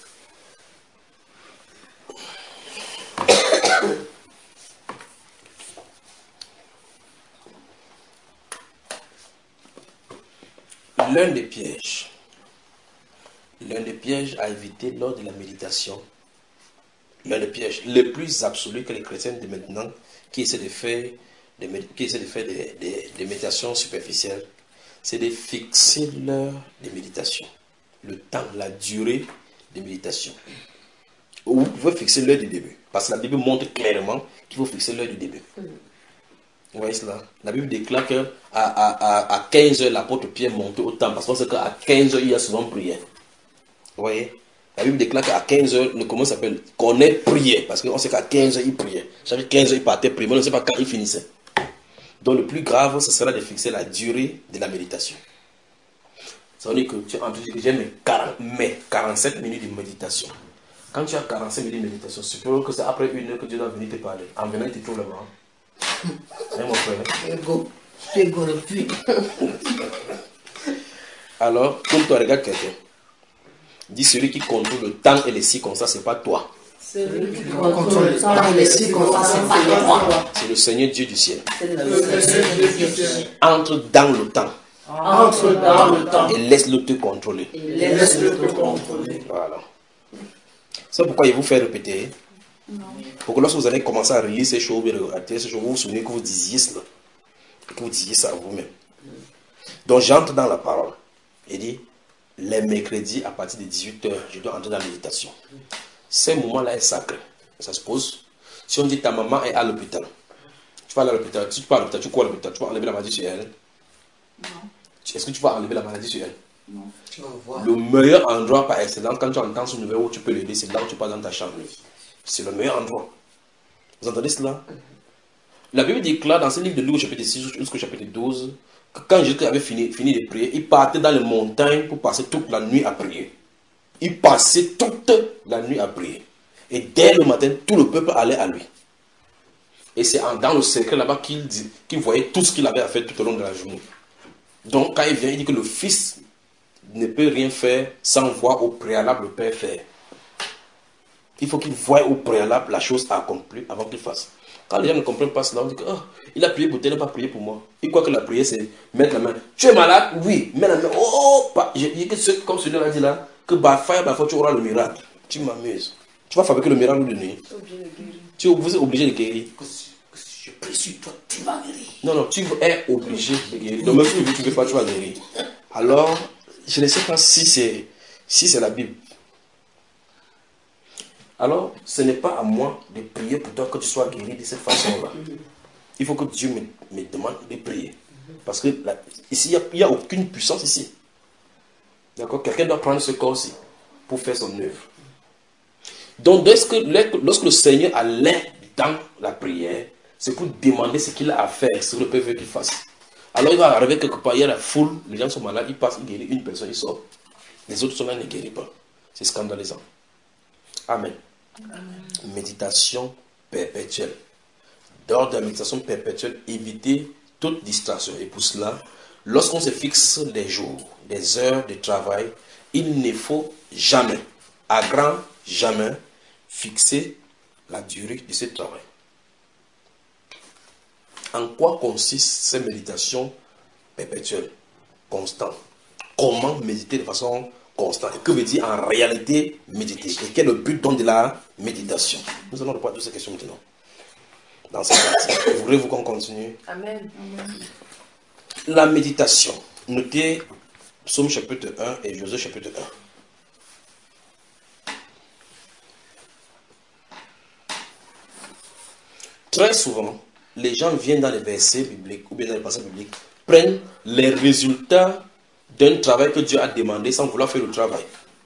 L'un des pièges, l'un des pièges à éviter lors de la méditation, l'un des pièges les plus absolus que les chrétiens de maintenant, qui essaient de faire des, qui essaient de faire des, des, des méditations superficielles, c'est de fixer l'heure de méditation, le temps, la durée de méditation. Vous pouvez fixer l'heure du début. Parce que la Bible montre clairement qu'il faut fixer l'heure du début. Vous voyez cela? La Bible déclare qu'à à, à, à quinze heures, l'apôtre Pierre montait au temple. Parce qu'on sait qu'à quinze heures, il y a souvent prière. Vous voyez? La Bible déclare qu'à quinze heures, le comment s'appelle? Qu'on ait prié. Parce qu'on sait qu'à quinze heures, il priait. Chaque quinze heures, il partait prier. Mais on ne sait pas quand il finissait. Donc le plus grave, ce sera de fixer la durée de la méditation. Ça veut dire que tu es en train de dire que j'ai mes, mes quarante-sept minutes de méditation. Quand tu as quarante-cinq minutes de méditation, suppose que c'est après une heure que Dieu doit venir te parler. En venant, il te trouve le bras. Hein, mon frère? Ego. Ego le puits. Alors, comme toi, regarde quelqu'un. Dis celui qui contrôle le temps et les circonstances, ce n'est pas toi. Celui qui contrôle le temps et les circonstances, ce n'est pas toi. C'est le Seigneur Dieu du ciel. C'est le Seigneur Dieu du ciel. Entre dans le temps. Entre dans le temps. Et laisse-le te contrôler. Et laisse-le te contrôler. Voilà. C'est pourquoi il vous fait répéter. Non. Pour que lorsque vous allez commencer à relire ces choses, à ces choses, vous vous souvenez que vous disiez cela. Et que vous disiez ça à vous-même. Donc j'entre dans la parole. Il dit, les mercredis à partir de dix-huit heures, je dois entrer dans la méditation. Ces moments-là est sacré. Ça se pose. Si on dit ta maman est à l'hôpital, tu vas à l'hôpital, si tu pars à l'hôpital, tu cours à l'hôpital, tu vas enlever la maladie sur elle. Non. Est-ce que tu vas enlever la maladie sur elle? Non. Tu vas voir. Le meilleur endroit par excellence, quand tu entends ce numéro où tu peux l'aider, c'est là où tu passes dans ta chambre. C'est le meilleur endroit. Vous entendez cela? La Bible déclare dans ce livre de Luc, chapitre six, jusqu'au chapitre douze, que quand Jésus avait fini, fini de prier, il partait dans les montagnes pour passer toute la nuit à prier. Il passait toute la nuit à prier. Et dès le matin, tout le peuple allait à lui. Et c'est dans le secret là-bas qu'il qu'il voyait tout ce qu'il avait à faire tout au long de la journée. Donc quand il vient, il dit que le Fils ne peut rien faire sans voir au préalable le Père faire. Il faut qu'il voie au préalable la chose accomplie avant qu'il fasse. Quand les gens ne comprennent pas cela, on dit que oh, il a prié pour toi, il n'a pas prié pour moi. Il croit que la prière c'est mettre la main. Tu es malade? Oui. Mets la main. Oh, pas. Je dis que ce, comme celui là dit là, que bah, fire, bah, tu auras le miracle. Tu m'amuses. Tu vas fabriquer le miracle de nuit. Tu es vous êtes obligé de guérir. Que si, que si je prie sur toi, tu vas guérir. Non, non, tu es obligé de guérir. Donc même si tu ne veux pas, tu vas guérir. Alors, je ne sais pas si c'est si c'est la Bible. Alors, ce n'est pas à moi de prier pour toi que tu sois guéri de cette façon-là. Il faut que Dieu me, me demande de prier. Parce que là, ici, il n'y a, a aucune puissance ici. D'accord? Quelqu'un doit prendre ce corps-ci pour faire son œuvre. Donc, lorsque, lorsque le Seigneur allait dans la prière, c'est pour demander ce qu'il a à faire, ce que le Père veut qu'il fasse. Alors, il va arriver quelque part, il y a la foule, les gens sont malades, il passe, il guérit une personne, il sort. Les autres sont là, il ne guérit pas. C'est scandalisant. Amen. Amen. Méditation perpétuelle. Dans la méditation perpétuelle, éviter toute distraction. Et pour cela, lorsqu'on se fixe des jours, des heures de travail, il ne faut jamais, à grand jamais, fixer la durée de ce travail. En quoi consiste cette méditation perpétuelle, constante? Comment méditer de façon constante? Et que veut dire en réalité méditer? Et quel est le but donc de la méditation? Nous allons répondre à toutes ces questions maintenant. Dans cette partie. Voulez-vous qu'on continue? Amen. La méditation. Notez Psaume chapitre un et Josué chapitre un. Très souvent, les gens viennent dans les versets bibliques ou bien dans les passages bibliques, prennent les résultats d'un travail que Dieu a demandé sans vouloir faire le travail.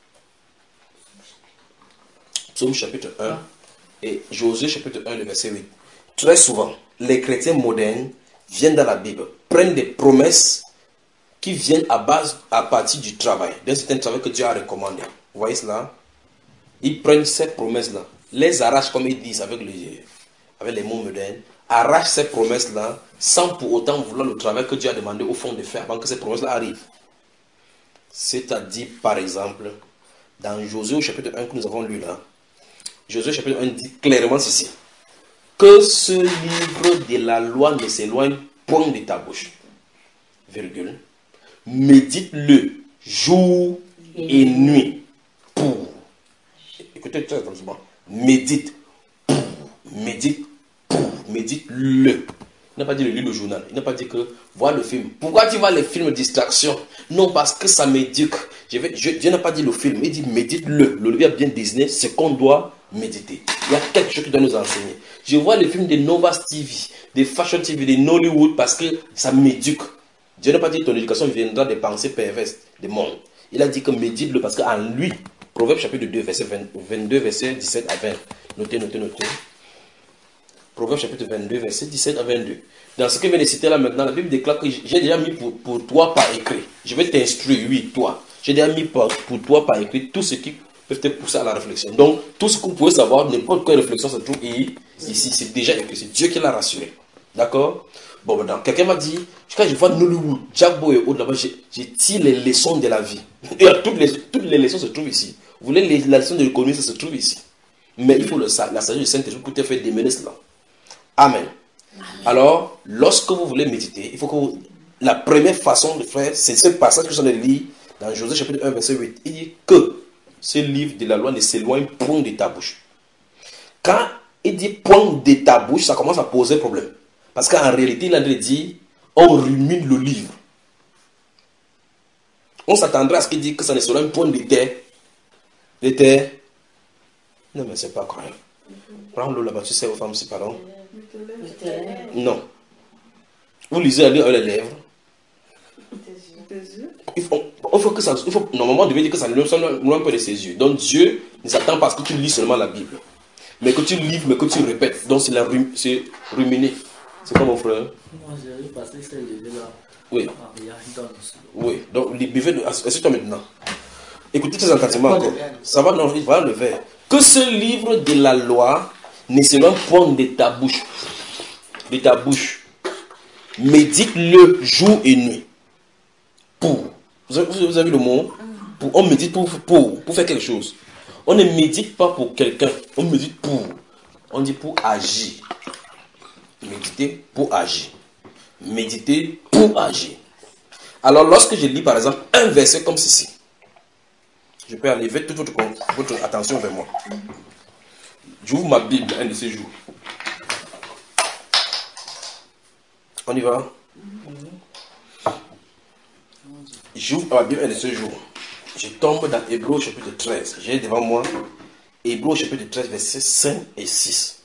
Psaume chapitre un et Josué chapitre un, le verset huit. Très souvent, les chrétiens modernes viennent dans la Bible, prennent des promesses qui viennent à base, à partir du travail, d'un certain travail que Dieu a recommandé. Vous voyez cela? Ils prennent ces promesses-là, les arrachent comme ils disent avec les, avec les mots modernes, arrachent ces promesses-là sans pour autant vouloir le travail que Dieu a demandé au fond de faire avant que ces promesses-là arrivent. C'est-à-dire, par exemple, dans Josué chapitre un que nous avons lu là, Josué chapitre un dit clairement ceci: que ce livre de la loi ne s'éloigne point de ta bouche, virgule, médite-le jour et nuit pour, écoutez très attentivement, médite pour, médite pour, médite-le. Il n'a pas dit le lire le journal, il n'a pas dit que voir le film. Pourquoi tu vois les films distraction? Non, parce que ça m'éduque. Je vais, je, Dieu n'a pas dit le film, il dit médite-le. Le livre a bien désigné ce qu'on doit méditer. Il y a quelque chose qui doit nous enseigner. Je vois les films de Nova T V, des Fashion T V, des Nollywood parce que ça m'éduque. Dieu n'a pas dit que ton éducation viendra des pensées perverses des mondes. Il a dit que médite-le parce qu'en lui, Proverbe chapitre deux, verset vingt-deux, verset dix-sept à vingt. Notez, notez, notez. Proverbe chapitre vingt-deux, verset dix-sept à vingt-deux. Dans ce que je viens de citer là maintenant, la Bible déclare que j'ai déjà mis pour, pour toi par écrit. Je vais t'instruire, oui, toi. J'ai déjà mis pour, pour toi par écrit tout ce qui peut te pousser à la réflexion. Donc, tout ce que vous pouvez savoir, n'importe quelle réflexion se trouve ici. C'est déjà écrit. C'est Dieu qui l'a rassuré. D'accord? Bon, maintenant, quelqu'un m'a dit, quand je vois Nollywood, Jack Boy et autres là-bas, je tire les leçons de la vie. Et toutes les, toutes les leçons se trouvent ici. Vous voulez les, la leçon de l'économie, ça se trouve ici. Mais il faut le savoir, la sagesse du Saint-Esprit pour te faire démêler cela. Amen. Amen. Alors, lorsque vous voulez méditer, il faut que vous, la première façon de faire, c'est ce passage que j'en ai lu dans Josué chapitre un, verset huit. Il dit que ce livre de la loi ne s'éloigne point de ta bouche. Quand il dit point de ta bouche, ça commence à poser problème. Parce qu'en réalité, il a dit, on rumine le livre. On s'attendrait à ce qu'il dit que ça ne sera un point de terre. De terre. Non, mais c'est pas croyant. Prends-le là-bas, tu sais aux femmes, c'est pardon. Non. Vous lisez avec les lèvres. Il faut, il faut que ça. Il faut, normalement, on devait dire que ça ne loin pas de ses yeux. Donc Dieu ne s'attend pas à ce que tu lis seulement la Bible. Mais que tu livres, mais que tu répètes. Donc c'est ruminer. C'est quoi mon frère? Moi, j'ai passé ce livre-là. Oui. Oui. Donc, les buvez, assieds-toi maintenant. Écoutez tes entraînements encore. Ça va, non, il va le verre. Que ce livre de la loi ne s'éloigne point de ta bouche. De ta bouche. Médite-le jour et nuit. Pour. Vous avez, vous avez le mot? Pour. On médite pour, pour, pour faire quelque chose. On ne médite pas pour quelqu'un. On médite pour. On dit pour agir. Méditer pour agir. Méditer pour agir. Alors, lorsque je lis par exemple un verset comme ceci, je peux enlever toute votre, votre attention vers moi. J'ouvre ma Bible un de ces jours. On y va? J'ouvre ma Bible un de ces jours. Je tombe dans Hébreux chapitre treize. J'ai devant moi Hébreux chapitre treize, versets cinq et six.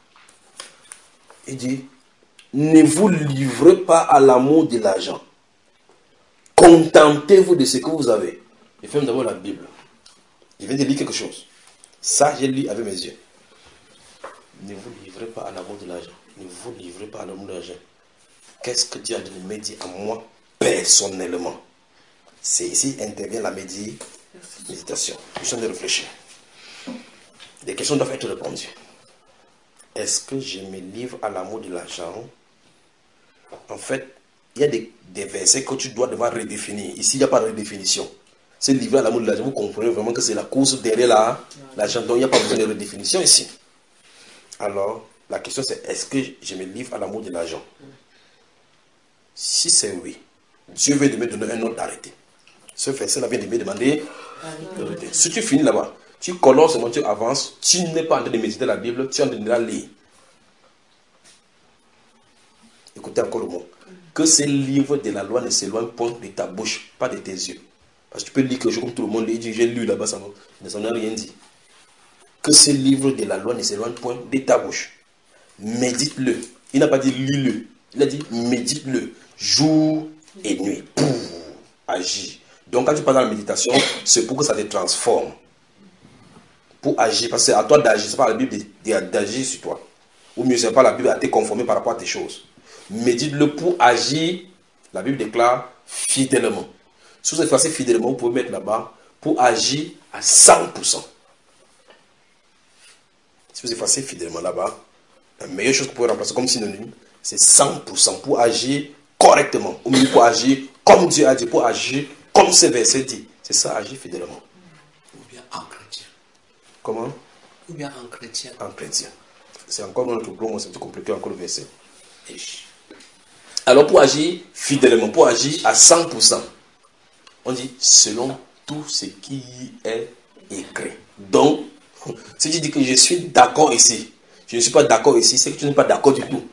Il dit, ne vous livrez pas à l'amour de l'argent. Contentez-vous de ce que vous avez. Je ferme d'abord la Bible. Je viens de lire quelque chose. Ça, j'ai lu avec mes yeux. Ne vous livrez pas à l'amour de l'argent. Ne vous livrez pas à l'amour de l'argent. Qu'est-ce que Dieu a donné me dire à moi personnellement? C'est ici intervient la médi méditation. Je suis en train de réfléchir. Des questions doivent être répondues. Est-ce que je me livre à l'amour de l'argent? En fait, il y a des, des versets que tu dois devoir redéfinir. Ici, il n'y a pas de redéfinition. C'est livrer à l'amour de l'argent. Vous comprenez vraiment que c'est la course derrière l'argent. Donc, il n'y a pas besoin de redéfinition ici. Alors, la question c'est, est-ce que je me livre à l'amour de l'argent? Si c'est oui, Dieu veut de me donner un ordre d'arrêter. Ce verset-là vient de me demander d'arrêter. Si tu finis là-bas, tu colores seulement, tu avances, tu n'es pas en train de méditer la Bible, tu es en train de la lire. Écoutez encore le mot. Que ces livres de la loi ne s'éloignent point de ta bouche, pas de tes yeux. Parce que tu peux lire quelque chose comme tout le monde, il dit, j'ai lu là-bas, ça ne n'a rien dit. Que ces livres de la loi ne s'éloignent point de ta bouche. Médite-le. Il n'a pas dit lis-le. Il a dit médite-le, jour et nuit, pour agir. Donc quand tu parles dans la méditation, c'est pour que ça te transforme. Pour agir, parce que c'est à toi d'agir, c'est pas la Bible d'agir sur toi. Ou mieux, c'est pas la Bible à te conformer par rapport à tes choses. Médite-le pour agir, la Bible déclare fidèlement. Si vous effacez fidèlement, vous pouvez mettre là-bas pour agir à cent pour cent. Si vous effacez fidèlement là-bas, la meilleure chose que vous pouvez remplacer comme synonyme, c'est cent pour cent pour agir correctement. Ou mieux pour agir comme Dieu a dit, pour agir comme ce verset dit. C'est ça, agir fidèlement. Ou bien en chrétien. Comment? Ou bien en chrétien. En chrétien. C'est encore notre plan, c'est plus compliqué encore le verset. Alors pour agir fidèlement, pour agir à cent pour cent, on dit selon tout ce qui est écrit. Donc, si tu dis que je suis d'accord ici, je ne suis pas d'accord ici, c'est que tu n'es pas d'accord du tout.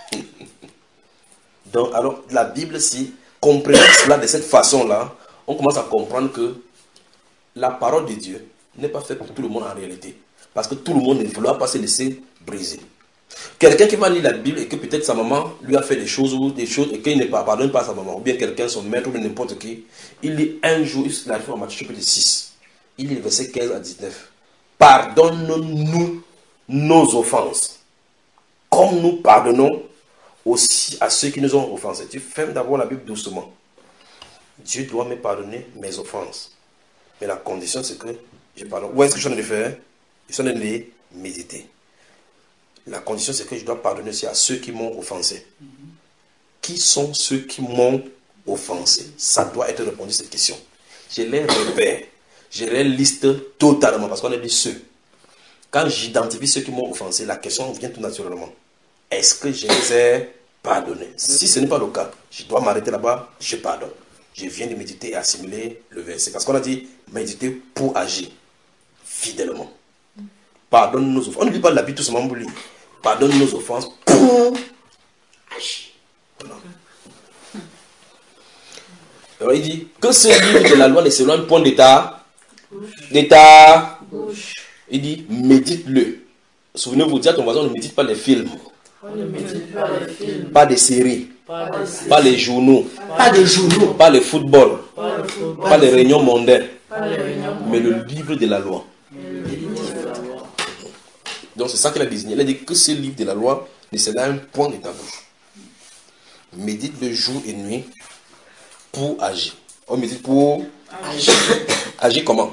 Donc, alors, la Bible, si comprenons cela de cette façon-là, on commence à comprendre que la parole de Dieu n'est pas faite pour tout le monde en réalité. Parce que tout le monde ne voulait pas se laisser briser. Quelqu'un qui va lire la Bible et que peut-être sa maman lui a fait des choses ou des choses et qu'il ne pardonne pas à sa maman, ou bien quelqu'un, son maître, ou bien n'importe qui, il lit un jour, il arrive en Matthieu chapitre six, il lit le verset quinze à dix-neuf. Pardonne-nous nos offenses, comme nous pardonnons aussi à ceux qui nous ont offensés. Tu fermes d'abord la Bible doucement. Dieu doit me pardonner mes offenses. Mais la condition, c'est que je pardonne. Où est-ce que je suis en train de faire? Je suis en train de les méditer. La condition, c'est que je dois pardonner aussi à ceux qui m'ont offensé. Mm-hmm. Qui sont ceux qui m'ont offensé? Ça doit être répondu à cette question. Je les repère. Je les liste totalement parce qu'on a dit ceux. Quand j'identifie ceux qui m'ont offensé, la question vient tout naturellement. Est-ce que je les ai pardonnés? Si ce n'est pas le cas, je dois m'arrêter là-bas, je pardonne. Je viens de méditer et assimiler le verset. Parce qu'on a dit méditer pour agir fidèlement. Pardonne nos offenses. On ne dit pas la Bible tout simplement pour lire. Pardonne nos offenses pour agir. Voilà. Alors il dit que ce livre de la loi ne s'éloigne point d'état. D'état. Il dit médite-le. Souvenez-vous, dites à ton voisin, on ne médite pas les films. On ne médite pas les films. Pas des séries. Pas, de pas les journaux. Pas les journaux. Pas le football. Pas, le football. Pas les réunions mondaines. Pas les réunions mais le livre de la loi. Donc c'est ça qu'il a désigné. Il a dit que ce livre de la loi ne s'éloigne point de ta bouche. Médite de jour et nuit pour agir. On médite pour agir. Agir comment?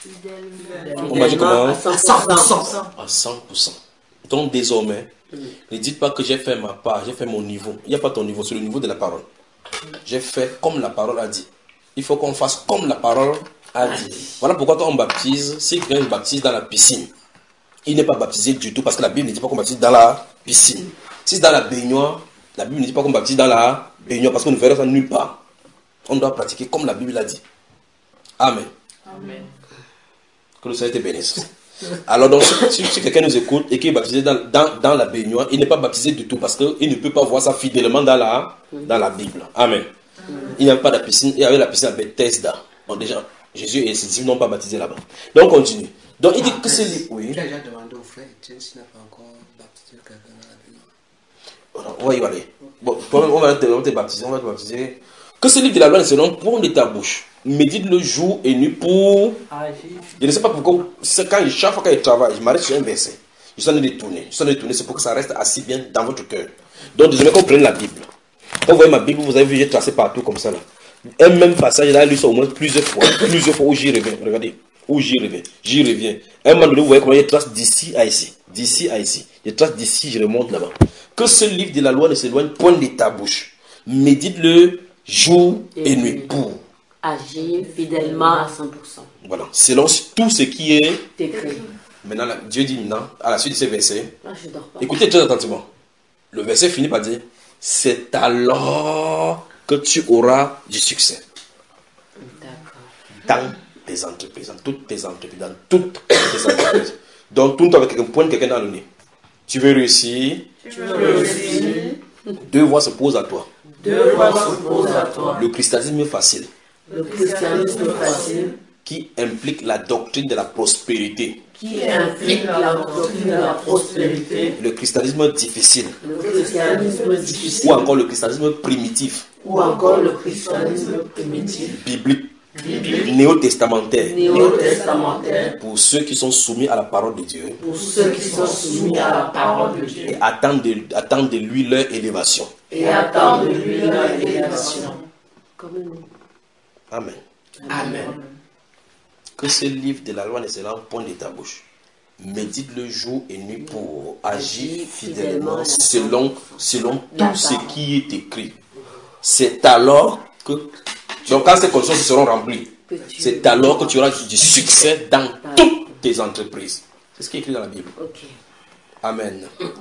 On agit comment? À cent pour cent. À cent pour cent. Donc désormais, ne dites pas que j'ai fait ma part, j'ai fait mon niveau. Il n'y a pas ton niveau, c'est le niveau de la parole. J'ai fait comme la parole a dit. Il faut qu'on fasse comme la parole a dit. Voilà pourquoi quand on baptise, si quelqu'un baptise dans la piscine, il n'est pas baptisé du tout parce que la Bible ne dit pas qu'on baptise dans la piscine. Si c'est dans la baignoire, la Bible ne dit pas qu'on baptise dans la baignoire parce qu'on ne verra ça nulle part. On doit pratiquer comme la Bible l'a dit. Amen. Amen. Que le Seigneur te bénisse. Alors donc, si, si quelqu'un nous écoute et qui est baptisé dans, dans, dans la baignoire, il n'est pas baptisé du tout parce qu'il ne peut pas voir ça fidèlement dans la, dans la Bible. Amen. Amen. Il n'y avait pas de piscine, il y avait la piscine à Bethesda. Donc déjà, Jésus et ses disciples n'ont pas baptisé là-bas. Donc on continue. Donc il dit que c'est lui. Oui. Tu as déjà demandé au frère Etienne s'il n'a pas encore baptisé quelqu'un dans la Bible. On va y aller. Bon, on va te baptiser, on va te baptiser. Que ce livre de la loi ne se donne point de ta bouche. Médite le jour et nuit pour agir. Je ne sais pas pourquoi, quand, chaque fois que je travaille, je m'arrête sur un verset. Je suis en train de tourner. Je suis en train de tourner, c'est pour que ça reste assis bien dans votre cœur. Donc, désormais, quand vous prenez la Bible, quand vous voyez ma Bible, vous avez vu, j'ai tracé partout comme ça là. Un même passage, là, lu ça au moins plusieurs fois. Plusieurs fois où j'y reviens. Regardez, où j'y reviens. J'y reviens. Un moment donné, vous voyez comment je trace d'ici à ici. D'ici à ici. Je trace d'ici, je remonte là-bas. Que ce livre de la loi ne s'éloigne point de ta bouche. Médite-le jour et, et nuit pour agir fidèlement à cent pour cent. Voilà, selon tout ce qui est écrit. Maintenant, Dieu dit maintenant, à la suite de ces versets, ah, je dors pas. Écoutez très attentivement. Le verset finit par dire, c'est alors que tu auras du succès. D'accord. Dans tes entreprises, dans toutes tes entreprises, dans toutes tes entreprises. Donc, tout le temps avec un point de quelqu'un dans le nez. Tu veux réussir. Tu veux réussir. Deux voies se posent à toi. Deux voies se posent à toi. Le christianisme facile. Le christianisme facile. Qui implique la doctrine de la prospérité. Qui implique la doctrine de la prospérité. Le christianisme difficile. Le christianisme difficile. Ou encore le christianisme primitif. Ou encore le christianisme primitif. Biblique. Biblique. Néo-testamentaire. Néo-testamentaire. Pour ceux qui sont soumis à la parole de Dieu. Pour ceux qui sont soumis à la parole de Dieu. Et attendent de, attendent de lui leur élévation. Et attendent de lui leur élévation. Amen. Amen. Que ce livre de la loi ne s'éloigne point de ta bouche. Médite le jour et nuit pour agir fidèlement selon, selon tout ce qui est écrit. C'est alors que, donc quand ces conditions seront remplies, c'est alors que tu auras du succès dans toutes tes entreprises. C'est ce qui est écrit dans la Bible. Okay. Amen.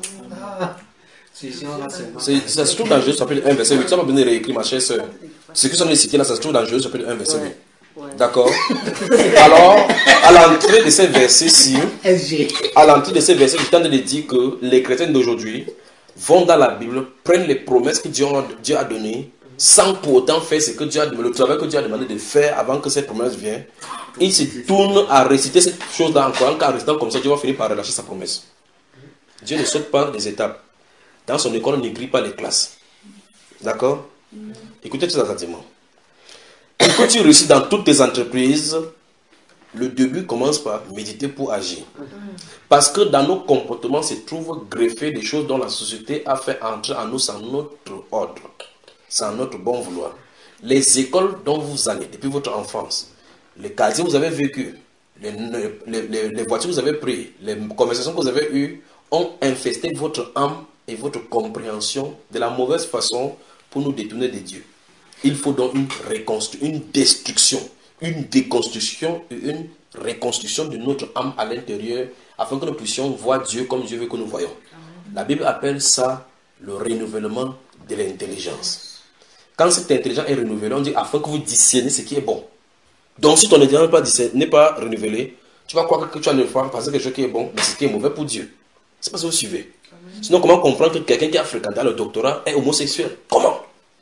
Si, si, on a seulement- C'est- Ça se trouve dans Jésus chapitre un verset huit. Ça va venir réécrire, ma chère soeur. Ce qui sont les cités là, ça se trouve dans Jésus chapitre un verset huit. Ouais. D'accord. Alors, à l'entrée de ces versets-ci, S G. à l'entrée de ces versets, je tente de dire que les chrétiens d'aujourd'hui vont dans la Bible, prennent les promesses que Dieu a, Dieu a données sans pour autant faire ce que Dieu a demandé, le travail que Dieu a demandé de faire avant que cette promesse vienne, il se tourne à réciter cette chose-là encore, en restant comme ça, Dieu va finir par relâcher sa promesse. Dieu ne saute pas des étapes. Dans son école, on n'écrit pas les classes. D'accord? Écoutez très attentivement. Pour que tu réussisses dans toutes tes entreprises, le début commence par méditer pour agir. Parce que dans nos comportements se trouvent greffés des choses dont la société a fait entrer en nous sans notre ordre, sans notre bon vouloir. Les écoles dont vous allez depuis votre enfance, les quartiers que vous avez vécu, les, les, les, les voitures que vous avez prises, les conversations que vous avez eues, ont infesté votre âme et votre compréhension de la mauvaise façon pour nous détourner de Dieu. Il faut donc une reconstruction, une destruction, une déconstruction et une reconstruction de notre âme à l'intérieur afin que nous puissions voir Dieu comme Dieu veut que nous voyons. La Bible appelle ça le renouvellement de l'intelligence. Quand cette intelligence est renouvelée, on dit afin que vous discerniez ce qui est bon. Donc si ton intelligence n'est pas, pas renouvelée, tu vas croire que tu as le faire parce que quelque chose qui est bon, mais ce qui est mauvais pour Dieu. C'est pas ça que vous suivez. Sinon, comment comprendre que quelqu'un qui a fréquenté le doctorat est homosexuel? Comment?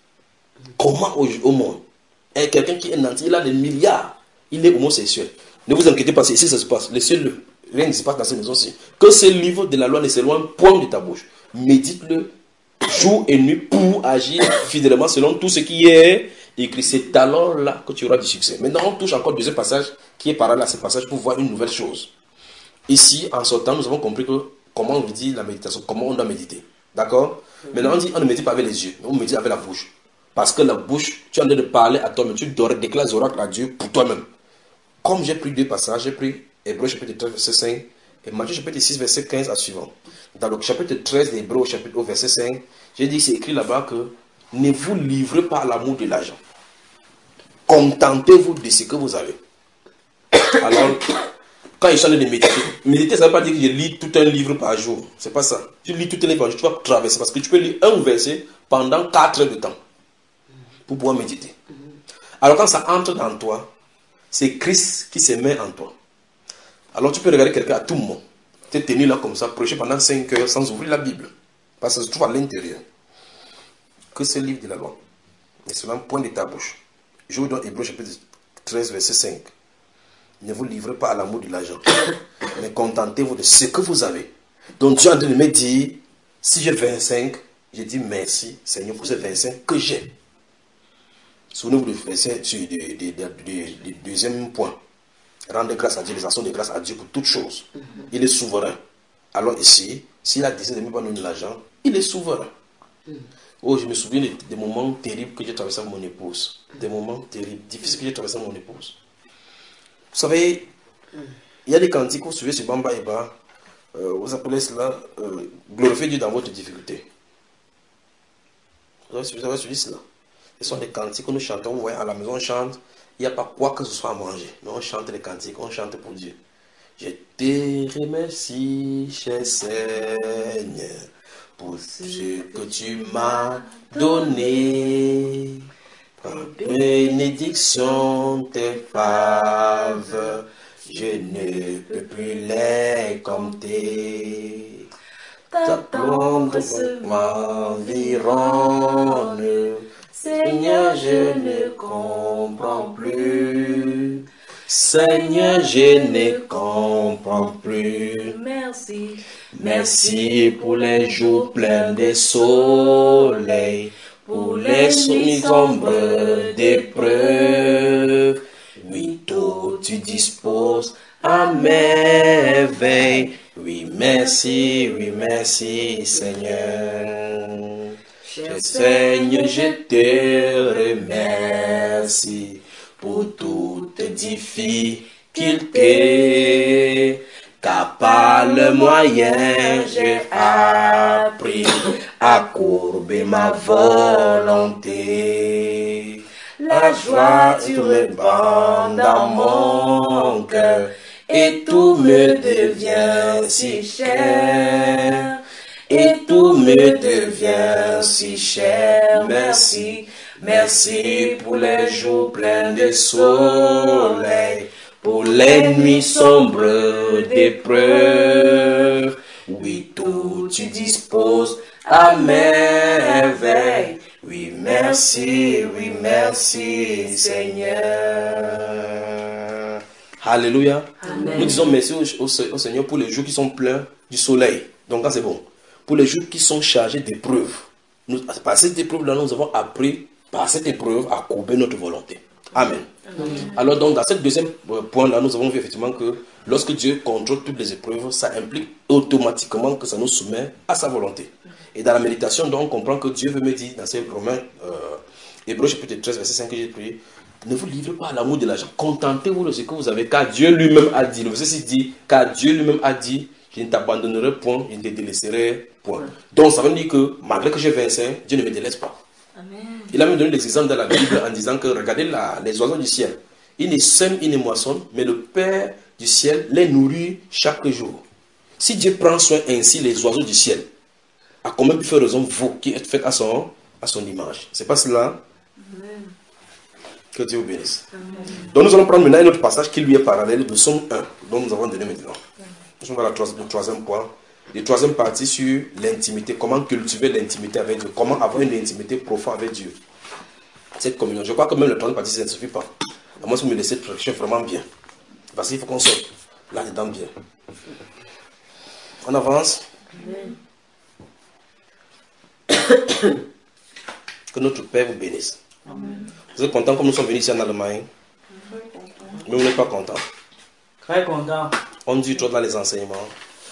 Comment au, au monde? Et quelqu'un qui est nanti, il a des milliards, il est homosexuel. Ne vous inquiétez pas, ici ça se passe. Laissez-le. Rien ne se passe dans cette maison-ci. Que ce livre de la loi ne s'éloigne point de ta bouche. Médite-le jour et nuit pour agir fidèlement selon tout ce qui est écrit. C'est alors-là que tu auras du succès. Maintenant, on touche encore le deuxième passage qui est parallèle à ce passage pour voir une nouvelle chose. Ici, en sortant, nous avons compris que comment on dit la méditation, comment on doit méditer. D'accord? Maintenant, on dit on ne médite pas avec les yeux, on médite avec la bouche. Parce que la bouche, tu es en train de parler à toi-même, tu dois déclarer les oracles à Dieu pour toi-même. Comme j'ai pris deux passages, j'ai pris Hébreux chapitre treize, verset cinq, et Matthieu chapitre six, verset quinze à suivant. Dans le chapitre treize d'Hébreux, au chapitre au verset cinq, j'ai dit, c'est écrit là-bas que ne vous livrez pas à l'amour de l'argent. Contentez-vous de ce que vous avez. Alors, quand il chante de méditer, méditer, ça ne veut pas dire que je lis tout un livre par jour. C'est pas ça. Tu lis tout un livre par jour, tu vas traverser. Parce que tu peux lire un verset pendant quatre heures de temps pour pouvoir méditer. Alors quand ça entre dans toi, c'est Christ qui se met en toi. Alors tu peux regarder quelqu'un à tout moment. Tu es tenu là comme ça, prêcher pendant cinq heures sans ouvrir la Bible. Parce que ça se trouve à l'intérieur. Que ce livre de la loi est seulement point de ta bouche. Je vous donne Hébreux chapitre treize, verset cinq. Ne vous livrez pas à l'amour de l'argent, mais contentez-vous de ce que vous avez. Donc Dieu est en train de me dire, si j'ai vingt-cinq, je dis merci Seigneur pour ces vingt-cinq que j'ai. Souvenez-vous du verset du, du, du, du, du deuxième point. Rendre grâce à Dieu, les actions de grâce à Dieu pour toutes choses. Il est souverain. Alors ici, s'il a décidé de ne pas nous donner l'argent, il est souverain. Oh, je me souviens des, des moments terribles que j'ai traversés avec mon épouse. Des moments terribles, difficiles que j'ai traversés avec mon épouse. Vous savez, il y a des cantiques que vous suivez sur Bamba et Ba, euh, vous appelez cela euh, glorifier Dieu dans votre difficulté. Vous avez suivi cela? Ce sont des cantiques que nous chantons, vous voyez, à la maison on chante, il n'y a pas quoi que ce soit à manger, mais on chante les cantiques, on chante pour Dieu. Je te remercie, cher Seigneur, pour ce que tu m'as donné. Par bénédiction, tes faveurs, je ne peux plus les compter. Ta promesse m'environne. Seigneur, je ne comprends plus. Seigneur, je ne comprends plus. Merci. Merci pour les jours pleins de soleil, pour les nuits sombres d'épreuves. Oui, tout tu disposes à merveille. Oui, merci, oui, merci, Seigneur. Cher Seigneur, je te remercie pour toutes difficultés. Car par le moyen, j'ai appris à courber ma volonté. La joie, tu répands dans mon cœur et tout me devient si cher. Et tout me devient si cher. Merci, merci pour les jours pleins de soleil, pour les nuits sombres d'épreuves. Oui, tout tu disposes à merveille. Oui, merci, oui, merci, Seigneur. Alléluia. Amen. Nous disons merci au, au, au Seigneur pour les jours qui sont pleins du soleil. Donc, là, c'est bon. Pour les jours qui sont chargés d'épreuves. Nous, par cette épreuve-là, nous avons appris, par cette épreuve, à courber notre volonté. Amen. Amen. Alors, donc, dans ce deuxième point-là, nous avons vu effectivement que lorsque Dieu contrôle toutes les épreuves, ça implique automatiquement que ça nous soumet à sa volonté. Et dans la méditation, donc, on comprend que Dieu veut me dire, dans ces Romains, euh, Hébreux chapitre treize, verset cinq que j'ai prié, ne vous livrez pas à l'amour de l'argent, contentez-vous de ce que vous avez, car Dieu lui-même a dit. Le verset six dit, car Dieu lui-même a dit, je ne t'abandonnerai point, je ne te délaisserai point. Ouais. Donc, ça veut dire que, malgré que j'ai vingt-cinq, Dieu ne me délaisse pas. Amen. Il a même donné des exemples dans la Bible en disant que, regardez la, les oiseaux du ciel. Ils ne sèment, ils ne moissonnent, mais le Père du ciel les nourrit chaque jour. Si Dieu prend soin ainsi les oiseaux du ciel, à combien plus faire raison vous qui êtes faits à son, à son image? C'est pas cela? Amen. Que Dieu vous bénisse. Amen. Donc nous allons prendre maintenant un autre passage qui lui est parallèle de Somme un, dont nous avons donné maintenant. Amen. Nous sommes dans le troisième point. La troisième partie sur l'intimité. Comment cultiver l'intimité avec Dieu. Comment avoir une intimité profonde avec Dieu. Cette communion. Je crois que même la troisième partie, ça ne suffit pas. À moins que vous me laissez prêcher vraiment bien. Parce qu'il faut qu'on sorte là-dedans bien. On avance. Amen. Que notre Père vous bénisse. Amen. Vous êtes content comme nous sommes venus ici en Allemagne? Mais vous n'êtes pas content. Très content. On dit trop dans les enseignements.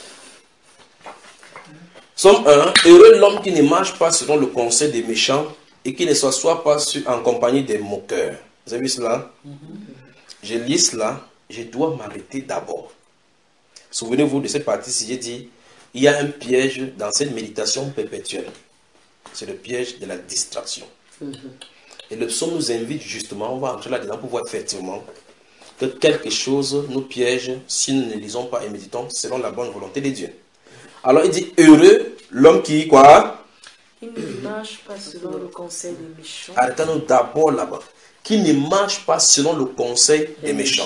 Somme un. Heureux l'homme qui ne marche pas selon le conseil des méchants et qui ne s'assoit pas sur, en compagnie des moqueurs. Vous avez vu cela? Mm-hmm. Je lis cela. Je dois m'arrêter d'abord. Souvenez-vous de cette partie-ci. J'ai dit, il y a un piège dans cette méditation perpétuelle. C'est le piège de la distraction. Mm-hmm. Et le psaume nous invite justement, on va entrer là-dedans pour voir effectivement que quelque chose nous piège si nous ne lisons pas et méditons selon la bonne volonté de Dieu. Alors il dit, heureux l'homme qui, quoi? Qui ne marche pas selon le conseil des méchants. Arrêtons-nous d'abord là-bas. Qui ne marche pas selon le conseil des méchants.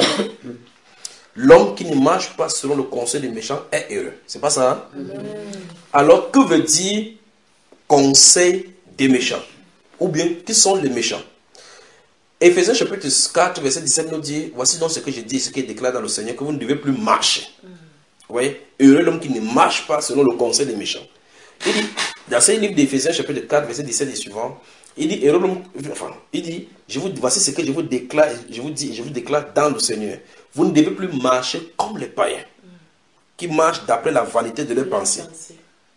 L'homme qui ne marche pas selon le conseil des méchants est heureux. C'est pas ça? Hein? Alors que veut dire conseil des méchants? Ou bien, qui sont les méchants? Éphésiens chapitre quatre, verset dix-sept nous dit, voici donc ce que je dis, ce qui est déclaré dans le Seigneur, que vous ne devez plus marcher. Mm. Vous voyez? Heureux l'homme qui ne marche pas selon le conseil des méchants. Il dit, dans ce livre d'Éphésiens chapitre quatre, verset dix-sept et suivant, il dit, heureux l'homme, enfin, il dit, je vous, voici ce que je vous déclare, je vous dis, je vous déclare dans le Seigneur. Vous ne devez plus marcher comme les païens, mm. qui marchent d'après la vanité de leurs pensées. Pensée.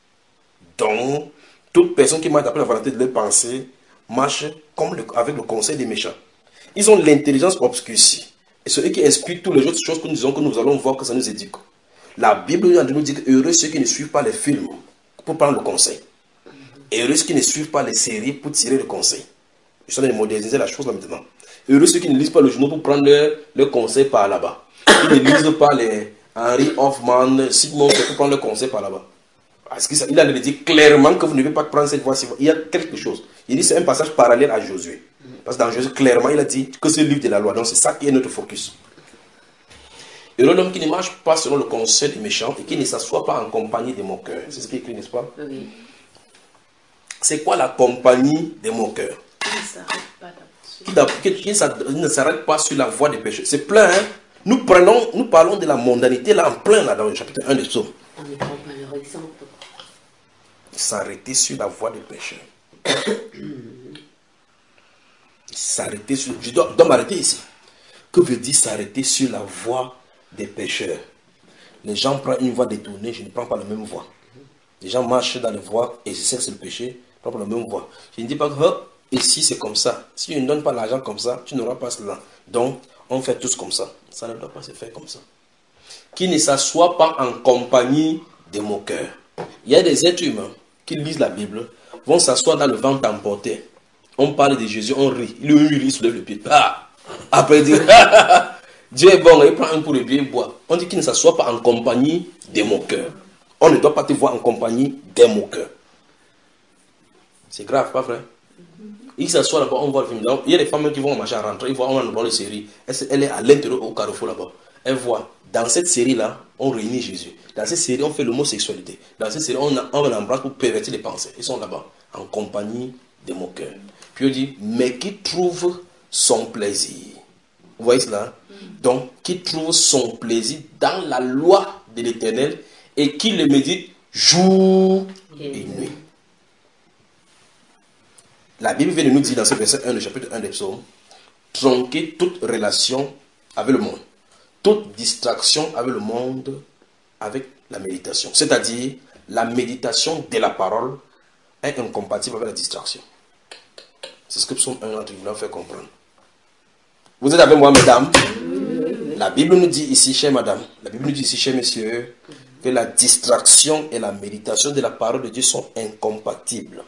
Donc, toute personne qui marche d'après la vanité de leurs pensées marche comme le, avec le conseil des méchants. Ils ont l'intelligence obscurcie. Et c'est eux qui expliquent toutes les autres choses que nous disons, que nous allons voir que ça nous éduque. La Bible nous dit que heureux ceux qui ne suivent pas les films pour prendre le conseil. Et heureux ceux qui ne suivent pas les séries pour tirer le conseil. Je suis en train de moderniser la chose là maintenant. Heureux ceux qui ne lisent pas le journal pour prendre leur, leur conseil par là-bas. Qui ne lisent pas les Henry Hoffman, Sigmund pour prendre le conseil par là-bas. Parce qu'il a dit clairement que vous ne devez pas prendre cette voie-ci. Il y a quelque chose. Il dit c'est un passage parallèle à Josué. Parce que dans Josué, clairement, il a dit que c'est le livre de la loi. Donc c'est ça qui est notre focus. Heureux l'homme qui ne marche pas selon le conseil des méchants et qui ne s'assoit pas en compagnie des moqueurs. C'est ce qui est écrit, n'est-ce pas? Oui. C'est quoi la compagnie des moqueurs? Qui, qui ne s'arrête pas sur la voie des pécheurs. C'est plein, hein? Nous, prenons, nous parlons de la mondanité là en plein là dans le chapitre un des psaumes. On ne prend pas leur exemple. S'arrêter sur la voie des pécheurs. S'arrêter sur... Je dois, dois m'arrêter ici. Que veut dire s'arrêter sur la voie des pécheurs? Les gens prennent une voie détournée, je ne prends pas la même voie. Les gens marchent dans la voie et c'est le péché, je ne prends pas la même voie. Je ne dis pas que oh, ici c'est comme ça. Si tu ne donnes pas l'argent comme ça, tu n'auras pas cela. Donc, on fait tous comme ça. Ça ne doit pas se faire comme ça. Qui ne s'assoit pas en compagnie des moqueurs. Il y a des êtres humains qui lisent la Bible, vont s'asseoir dans le vent emporté. On parle de Jésus, on rit. Lui, il, il soulève le pied. Ah! Après, il dit, Dieu est bon, il prend un coup de pied et boit. On dit qu'il ne s'assoit pas en compagnie des moqueurs. On ne doit pas te voir en compagnie des moqueurs. C'est grave, pas vrai? Il s'assoit là-bas, on voit le film. Donc, il y a des femmes qui vont marcher à rentrer, ils voient, on va dans la série. Elle est à l'intérieur au carrefour là-bas. Elle voit, dans cette série-là, on réunit Jésus. Dans cette série, on fait l'homosexualité. Dans cette série, on, on l'embrasse pour pervertir les pensées. Ils sont là-bas, en compagnie de mon cœur. Puis il dit, mais qui trouve son plaisir. Vous voyez cela? Donc, qui trouve son plaisir dans la loi de l'Éternel et qui le médite jour et nuit. La Bible vient de nous dire dans ce verset un, le chapitre un des psaumes, tronquer toute relation avec le monde, toute distraction avec le monde, avec la méditation. C'est-à-dire, la méditation de la parole est incompatible avec la distraction. C'est ce que psaume un entre voulait faire comprendre. Vous êtes avec moi, mesdames? La Bible nous dit ici, chère madame, la Bible nous dit ici, chers messieurs, que la distraction et la méditation de la parole de Dieu sont incompatibles.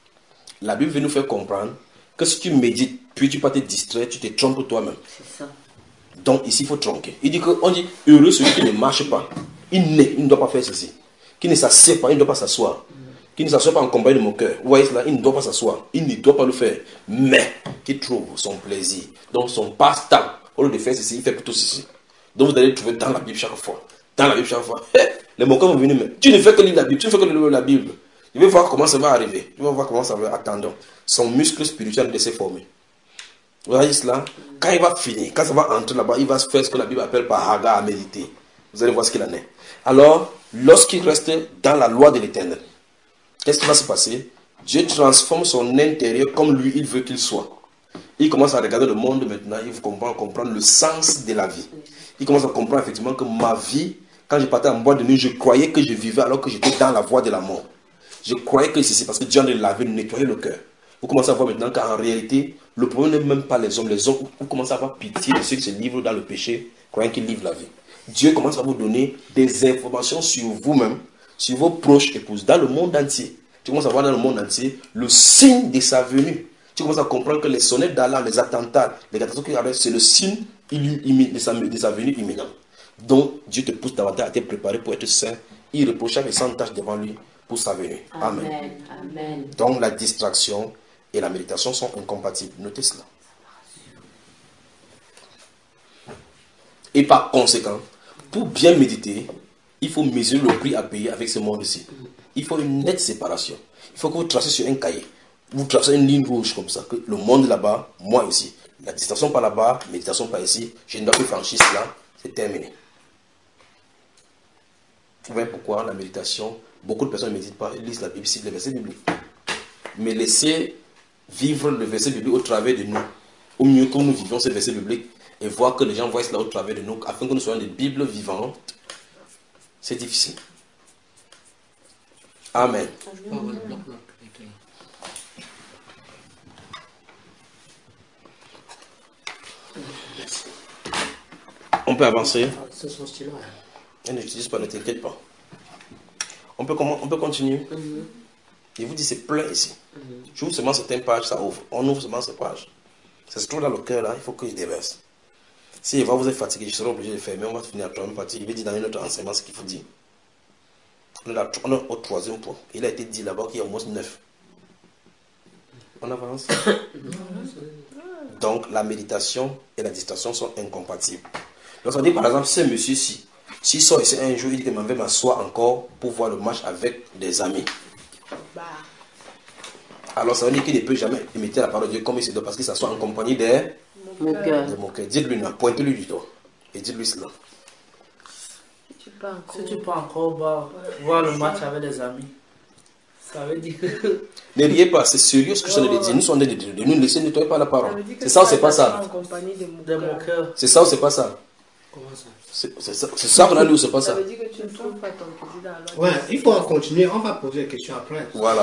La Bible veut nous faire comprendre que si tu médites, puis tu peux te distraire, tu te trompes toi-même. C'est ça. Donc ici, il faut tronquer. Il dit que, on dit, heureux celui qui ne marche pas. Il n'est, il ne doit pas faire ceci. Qui ne s'assied pas, il ne doit pas s'asseoir. Qui ne s'assoit pas en compagnie de mon cœur. Vous voyez cela, il ne doit pas s'asseoir. Il ne doit pas le faire. Mais, qui trouve son plaisir. Donc son passe-temps. Au lieu de faire ceci, il fait plutôt ceci. Donc vous allez le trouver dans la Bible chaque fois. Dans la Bible chaque fois. Les mots vont venir, mais tu ne fais que lire la Bible. Tu ne fais que lire la Bible. Tu vas voir comment ça va arriver. Tu vas voir comment ça va. Attendons. Son muscle spirituel de se former. Vous voyez cela? Quand il va finir, quand ça va entrer là-bas, il va faire ce que la Bible appelle par haga à méditer. Vous allez voir ce qu'il en est. Alors, lorsqu'il reste dans la loi de l'Éternel, qu'est-ce qui va se passer? Dieu transforme son intérieur comme lui, il veut qu'il soit. Il commence à regarder le monde maintenant, il faut comprendre, comprendre le sens de la vie. Il commence à comprendre effectivement que ma vie, quand je partais en boîte de nuit, je croyais que je vivais alors que j'étais dans la voie de la mort. Je croyais que c'est parce que Dieu allait laver, nettoyer le cœur. Vous commencez à voir maintenant qu'en réalité, le problème n'est même pas les hommes. Les hommes, vous commencez à avoir pitié de ceux qui se livrent dans le péché, croyant qu'ils livrent la vie. Dieu commence à vous donner des informations sur vous-même, sur vos proches épouses, dans le monde entier. Tu commences à voir dans le monde entier le signe de sa venue. Tu commences à comprendre que les sonnettes d'alarme, les attentats, les catastrophes qui arrivent, c'est le signe de sa, de sa venue imminente. Donc, Dieu te pousse davantage à te préparer pour être saint, irréprochable et sans tâche devant lui pour sa venue. Amen. Amen. Amen. Donc, la distraction et la méditation sont incompatibles. Notez cela. Et par conséquent, pour bien méditer, il faut mesurer le prix à payer avec ce monde-ci. Il faut une nette séparation. Il faut que vous tracez sur un cahier. Vous tracez une ligne rouge comme ça, que le monde là-bas, moi ici. La distraction par là-bas, méditation par ici. Je ne dois plus franchir cela. C'est terminé. Vous voyez pourquoi la méditation, beaucoup de personnes ne méditent pas, ils lisent la Bible, citent les versets bibliques. Mais laissez vivre le verset biblique au travers de nous. Au mieux que nous vivions ces versets bibliques et voir que les gens voient cela au travers de nous, afin que nous soyons des Bibles vivantes, c'est difficile. Amen. On peut avancer. C'est son stylo. Elle n'utilise pas, ne t'inquiète pas. On peut, on peut continuer. Mhm. Il vous dit c'est plein ici. Mhm. J'ouvre seulement certaines pages, ça ouvre. On ouvre seulement ces pages. Ça se trouve dans le cœur là, il faut que je déverse. Si va vous êtes fatigué, je serai obligé de faire, mais on va finir à la troisième partie. Il va dire dans notre enseignement ce qu'il faut dire. On est, on est au troisième point. Il a été dit là-bas qu'il y a au moins neuf. On avance. Donc la méditation et la distraction sont incompatibles. Lorsqu'on dit par exemple, ce monsieur-ci, s'il sort ici un jour, il dit que je vais m'asseoir encore pour voir le match avec des amis. Alors ça veut dire qu'il ne peut jamais imiter la parole de Dieu comme il se doit parce qu'il s'assoit en compagnie de Mon cœur. mon cœur. Dites-lui, non, pointez-lui du doigt. Et dites-lui cela. Tu peux encore. Si tu peux encore voir, voir le match avec des amis, ça veut dire que... Ne riez pas, c'est sérieux ce que je suis en train de dire. Nous sommes de, de, de nous laisser nettoyer par la parole. C'est ça ou c'est pas ça? de mon cœur. C'est ça ou c'est pas ça? Comment ça? C'est c'est ça, c'est ça qu'on a lu ou c'est pas ça? Ça veut dire que tu ne trouves pas ton plaisir dans la loi. Ouais, il faut en continuer. On va poser des questions après. Voilà.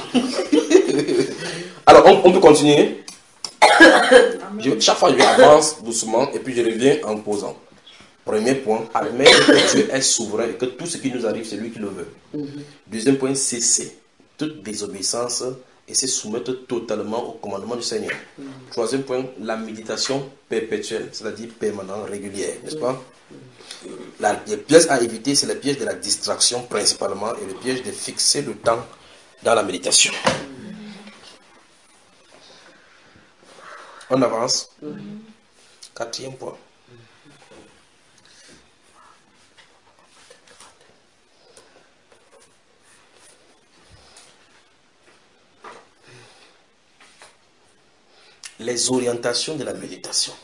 Alors, on, on peut continuer. Je- chaque fois, je avance doucement et puis je reviens en posant. Premier point, admettre que Dieu est souverain et que tout ce qui nous arrive, c'est lui qui le veut. Deuxième point, cesser toute désobéissance et se soumettre totalement au commandement du Seigneur. Troisième point, la méditation perpétuelle, c'est-à-dire permanente, régulière, n'est-ce pas? La, les pièges à éviter, c'est le piège de la distraction principalement et le piège de fixer le temps dans la méditation. On avance. Quatrième point. Les orientations de la méditation.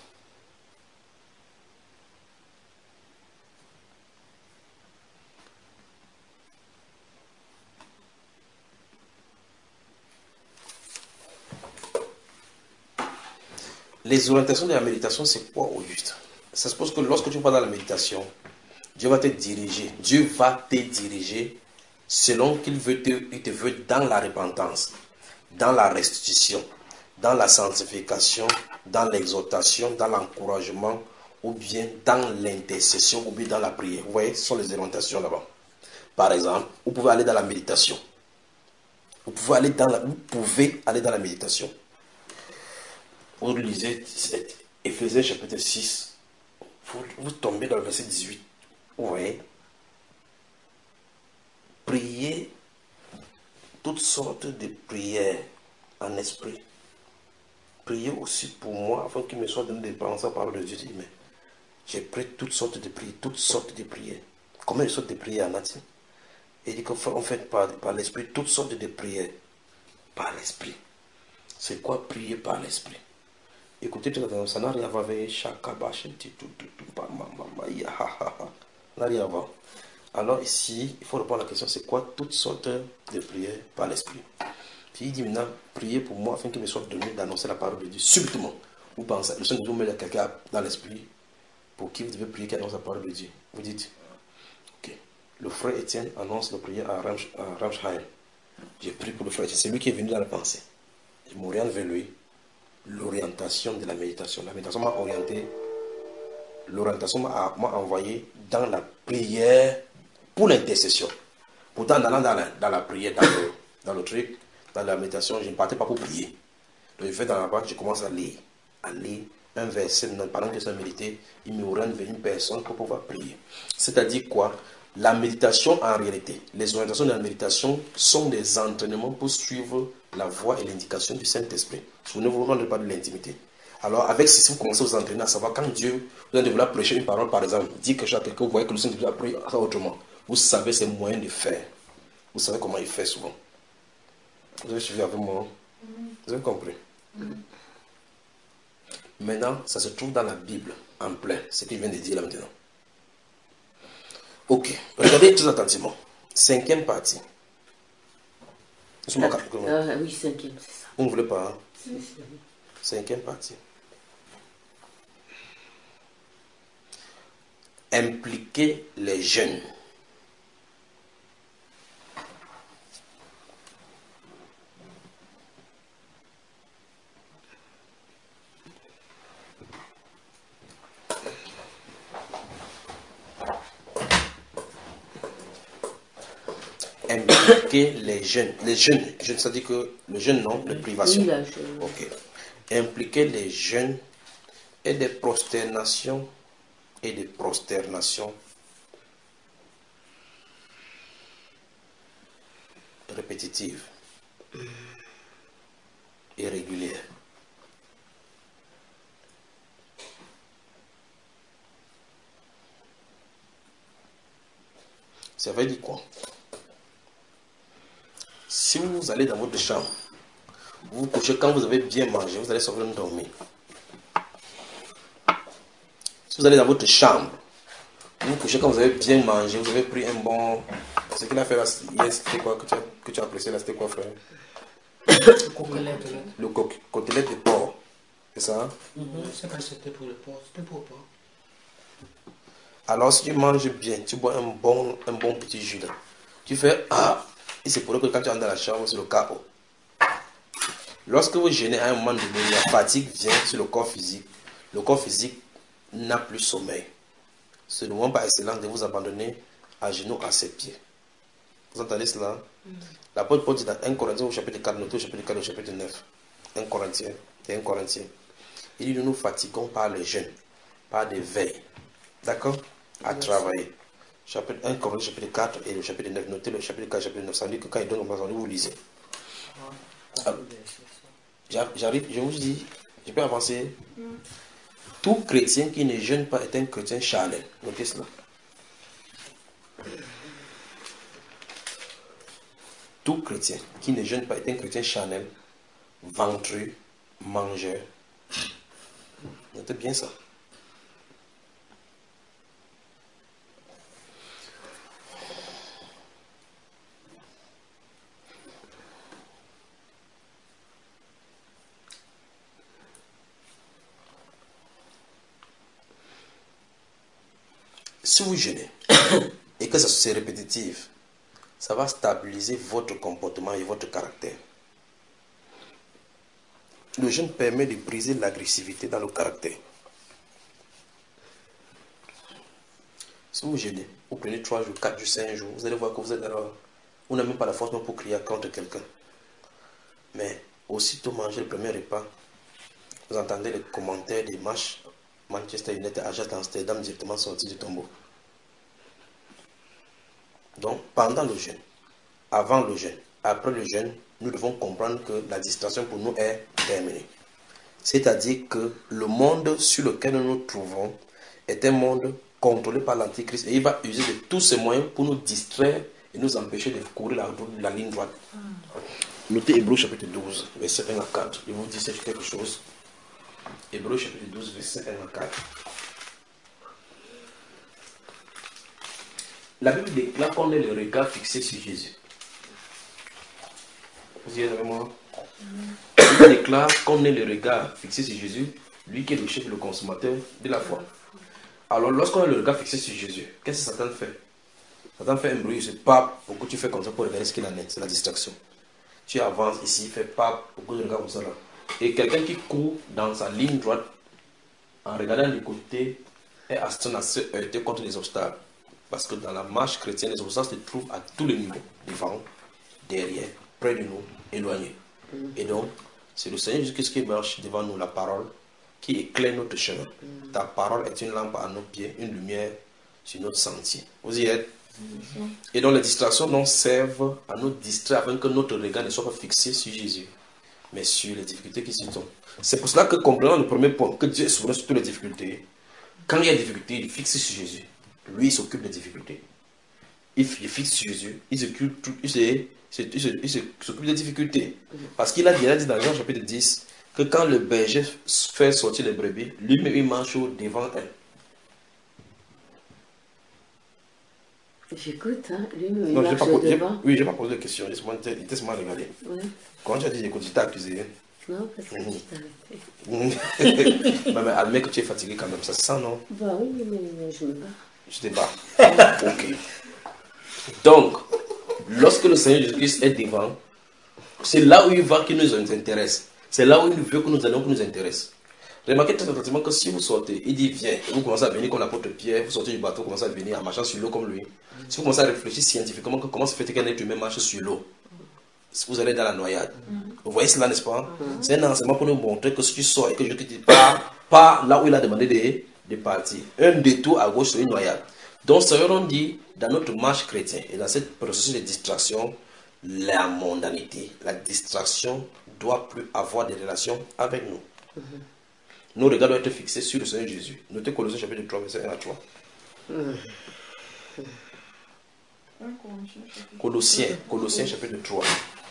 Les orientations de la méditation, c'est quoi au juste? Ça suppose que lorsque tu vas dans la méditation, Dieu va te diriger. Dieu va te diriger selon qu'il veut te, il te veut dans la repentance, dans la restitution, dans la sanctification, dans l'exhortation, dans l'encouragement, ou bien dans l'intercession, ou bien dans la prière. Vous voyez, ce sont les orientations là-bas. Par exemple, vous pouvez aller dans la méditation. Vous pouvez aller dans la, vous pouvez aller dans la méditation. Vous lisez Éphésiens chapitre six, vous, vous tombez dans le verset dix-huit. Vous voyez, priez toutes sortes de prières en esprit. Priez aussi pour moi afin qu'il me soit donné de penser à la parole de Dieu. Mais j'ai pris toutes sortes de prières, toutes sortes de prières. Combien de sortes de prières en a-t-il? Il dit qu'on fait par, par l'esprit toutes sortes de prières par l'esprit. C'est quoi prier par l'esprit? Écoutez, ça n'a rien à voir avec Shakabash, ça n'a rien à voir. Alors ici, il faut répondre à la question, c'est quoi toutes sortes de prières par l'esprit? Puis il dit maintenant, priez pour moi afin qu'il me soit donné d'annoncer la parole de Dieu subitement. Vous pensez, le Seigneur vous met quelqu'un dans l'esprit pour qui vous devez prier qu'il annonce la parole de Dieu. Vous dites, ok, le frère Étienne annonce la prière à Ramsheim. J'ai prié pour le frère Étienne, c'est lui qui est venu dans la pensée. Je m'oriente vers lui. L'orientation de la méditation. La méditation m'a orienté, l'orientation m'a envoyé dans la prière pour l'intercession. Pourtant, en allant dans la, dans la prière, dans le, dans le truc, dans la méditation, je ne partais pas pour prier. Donc, je fais dans la barque, je commence à lire, à lire un verset. Pendant que je méditer, il me oriente vers une personne pour pouvoir prier. C'est-à-dire quoi? La méditation, en réalité, les orientations de la méditation sont des entraînements pour suivre la voie et l'indication du Saint-Esprit. Vous ne vous rendez pas de l'intimité. Alors, avec ceci, vous commencez à vous entraîner à savoir quand Dieu vous a vouloir prêcher une parole, par exemple, dit quelque chose à quelqu'un, vous voyez que le Saint-Esprit a pris autrement. Vous savez ses moyens de faire. Vous savez comment il fait souvent. Vous avez suivi avec moi? Vous avez compris? Mm. Maintenant, ça se trouve dans la Bible, en plein, ce qu'il vient de dire là maintenant. Ok, regardez très attentivement. Cinquième partie. Ah, ah, oui, cinquième, c'est ça. Vous ne voulez pas, hein? Si, si. Cinquième partie. Impliquer les jeunes. Impliquer les jeunes. Les jeunes, je ne sais dire que le jeune, non, les privations. Oui, là, je... Ok. Impliquer les jeunes et des prosternations et des prosternations répétitives et régulières. Ça veut dire quoi? Si vous allez dans votre chambre, vous vous couchez quand vous avez bien mangé, vous allez sortir dormir. Si vous allez dans votre chambre, vous vous couchez quand vous avez bien mangé, vous avez pris un bon... Ce qu'il a fait là, hier, c'était quoi que tu as, que tu as apprécié là, c'était quoi, frère? Le côtelette. Le co côtelette de porc, c'est ça? Hein? Mm -hmm. Je ne sais pas si c'était pour le porc, c'était pour le porc. Alors si tu manges bien, tu bois un bon, un bon petit jus là, tu fais ah, et c'est pour eux que quand tu entres dans la chambre, c'est le chaos. Lorsque vous gênez à un moment donné, la fatigue vient sur le corps physique. Le corps physique n'a plus sommeil. C'est le moment par excellence de vous abandonner à genoux à ses pieds. Vous entendez cela? Mm. La Paul Paul dit dans un Corinthiens au chapitre quatre, notez au chapitre quatre, au chapitre neuf. un Corinthien, et un Corinthien. Il dit nous nous fatiguons par les jeûnes, par des veilles. D'accord? À yes. Travailler. Chapitre un Corinthiens, chapitre quatre et le chapitre neuf. Notez le chapitre quatre, chapitre neuf. Ça veut dire que quand il donne un vous lisez. Ah. J'arrive, je vous dis, je peux avancer. Mm. Tout chrétien qui ne jeûne pas est un chrétien charnel. Notez cela. Tout chrétien qui ne jeûne pas est un chrétien charnel, ventru, mangeur, Notez bien ça. Si vous jeûnez et que ça c'est répétitif, ça va stabiliser votre comportement et votre caractère. Le jeûne permet de briser l'agressivité dans le caractère. Si vous jeûnez, vous prenez trois jours, quatre jours, cinq jours, vous allez voir que vous êtes alors, vous n'avez même pas la force pour crier contre quelqu'un. Mais aussitôt manger le premier repas, vous entendez les commentaires des matchs Manchester United, Ajax Amsterdam directement sortis du tombeau. Donc, pendant le jeûne, avant le jeûne, après le jeûne, nous devons comprendre que la distraction pour nous est terminée. C'est-à-dire que le monde sur lequel nous nous trouvons est un monde contrôlé par l'Antichrist et il va user de tous ses moyens pour nous distraire et nous empêcher de courir la, la ligne droite. Notez Hébreux chapitre douze, verset un à quatre. Je vous dis c'est quelque chose. Hébreux chapitre douze, verset un à quatre. La Bible déclare qu'on ait le regard fixé sur Jésus. Vous y êtes avec moi? La Bible déclare qu'on ait le regard fixé sur Jésus, lui qui est le chef et le consommateur de la foi. Alors lorsqu'on a le regard fixé sur Jésus, qu'est-ce que Satan fait? Satan fait un bruit, c'est pas pourquoi tu fais comme ça pour regarder ce qu'il en est, c'est la distraction. Tu avances ici, fais pas beaucoup de regards comme ça là. Et quelqu'un qui court dans sa ligne droite, en regardant les côtés, est astreint à se heurter contre les obstacles. Parce que dans la marche chrétienne, les obstacles se trouvent à tous les niveaux, devant, derrière, près de nous, éloignés. Et donc, c'est le Seigneur Jésus-Christ qui marche devant nous, la parole, qui éclaire notre chemin. Ta parole est une lampe à nos pieds, une lumière sur notre sentier. Vous y êtes? Et donc les distractions donc servent à nous distraire afin que notre regard ne soit pas fixé sur Jésus, mais sur les difficultés qui s'y tombent. C'est pour cela que comprenons le premier point, que Dieu est souverain sur toutes les difficultés. Quand il y a des difficultés, il fixe sur Jésus. Lui, il s'occupe des difficultés. Il fixe sur Jésus, il s'occupe des difficultés. Parce qu'il a déjà dit dans Jean chapitre dix, que quand le berger fait sortir les brebis, lui-même il marche devant elle. J'écoute, hein. Lui-même il Non, marche pas, devant. Oui, je n'ai pas posé de question, il était seulement regardé. Oui. Quand tu as dit j'écoute, tu t'es accusé. Non, parce que mmh. tu t'es arrêté. Mais admets que tu es fatigué quand même, ça se sent, non? Bah oui, mais, mais je me bats. Je te bats. Ok. Donc, lorsque le Seigneur Jésus-Christ est devant, c'est là où il va qui nous intéresse. C'est là où il veut que nous allions qui nous intéresse. Remarquez très attentivement que si vous sortez, il dit viens, et vous commencez à venir comme l'apôtre Pierre, vous sortez du bateau, vous commencez à venir en marchant sur l'eau comme lui. Si vous commencez à réfléchir scientifiquement que comment se fait qu'un être humain marche sur l'eau, vous allez dans la noyade. Vous voyez cela, n'est-ce pas? C'est un enseignement pour nous montrer que si tu sors et que je te dis pas, pas là où il a demandé de, de partir, un détour à gauche sur une noyade. Donc, ça veut dit, dans notre marche chrétienne et dans ce processus de distraction, la mondanité, la distraction doit plus avoir des relations avec nous. Mm-hmm. Nos regards doivent être fixés sur le Seigneur Jésus. Notez Colossiens chapitre trois, verset un à trois. Mm-hmm. Colossiens, Colossiens chapitre trois.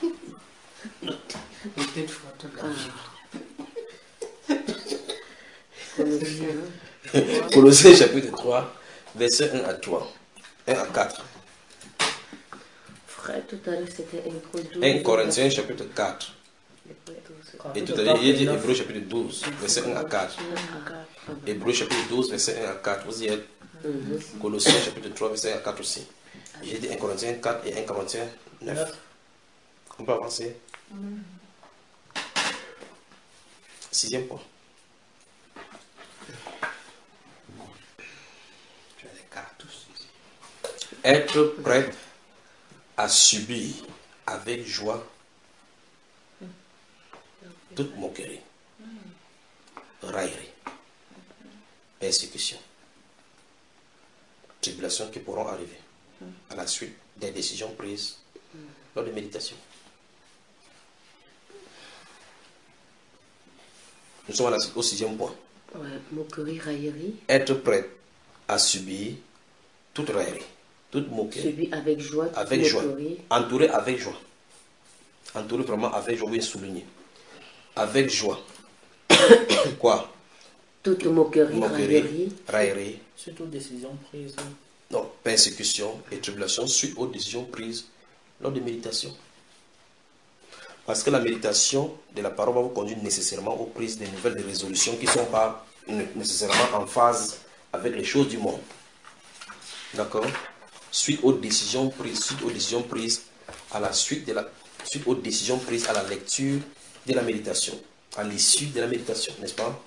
Colossiens chapitre trois, verset un à trois. un à quatre. Frère, tout à l'heure c'était introduit. un Corinthiens chapitre quatre. Et tout à l'heure, il dit Hébreux chapitre douze, verset un à quatre. Hébreux chapitre douze, verset un à quatre. Vous y êtes? Mm-hmm. Colossiens chapitre trois, verset un à quatre aussi. J'ai dit un Corinthiens quatre et un Corinthiens neuf. On peut avancer. Mm-hmm. Sixième point. Être prêt à subir avec joie toute moquerie, raillerie, persécution, tribulations qui pourront arriver à la suite des décisions prises lors de méditation. Nous sommes au sixième point. Ouais, moquerie, raillerie. Être prêt à subir toute raillerie, toute moquerie. Subir avec joie, toute avec moquerie. joie. Entouré avec joie. Entouré vraiment avec joie, oui, souligné. Avec joie. Quoi? Toute moquerie, moquerie, raillerie. raillerie, Surtout décision prise. non, persécution et tribulation suite aux décisions prises lors de méditation. Parce que la méditation de la parole va vous conduire nécessairement aux prises de nouvelles de résolutions qui ne sont pas nécessairement en phase avec les choses du monde. D'accord? Suite aux décisions prises, suite aux décisions prises à la suite de la suite aux décisions prises à la lecture de la méditation, à l'issue de la méditation, n'est-ce pas?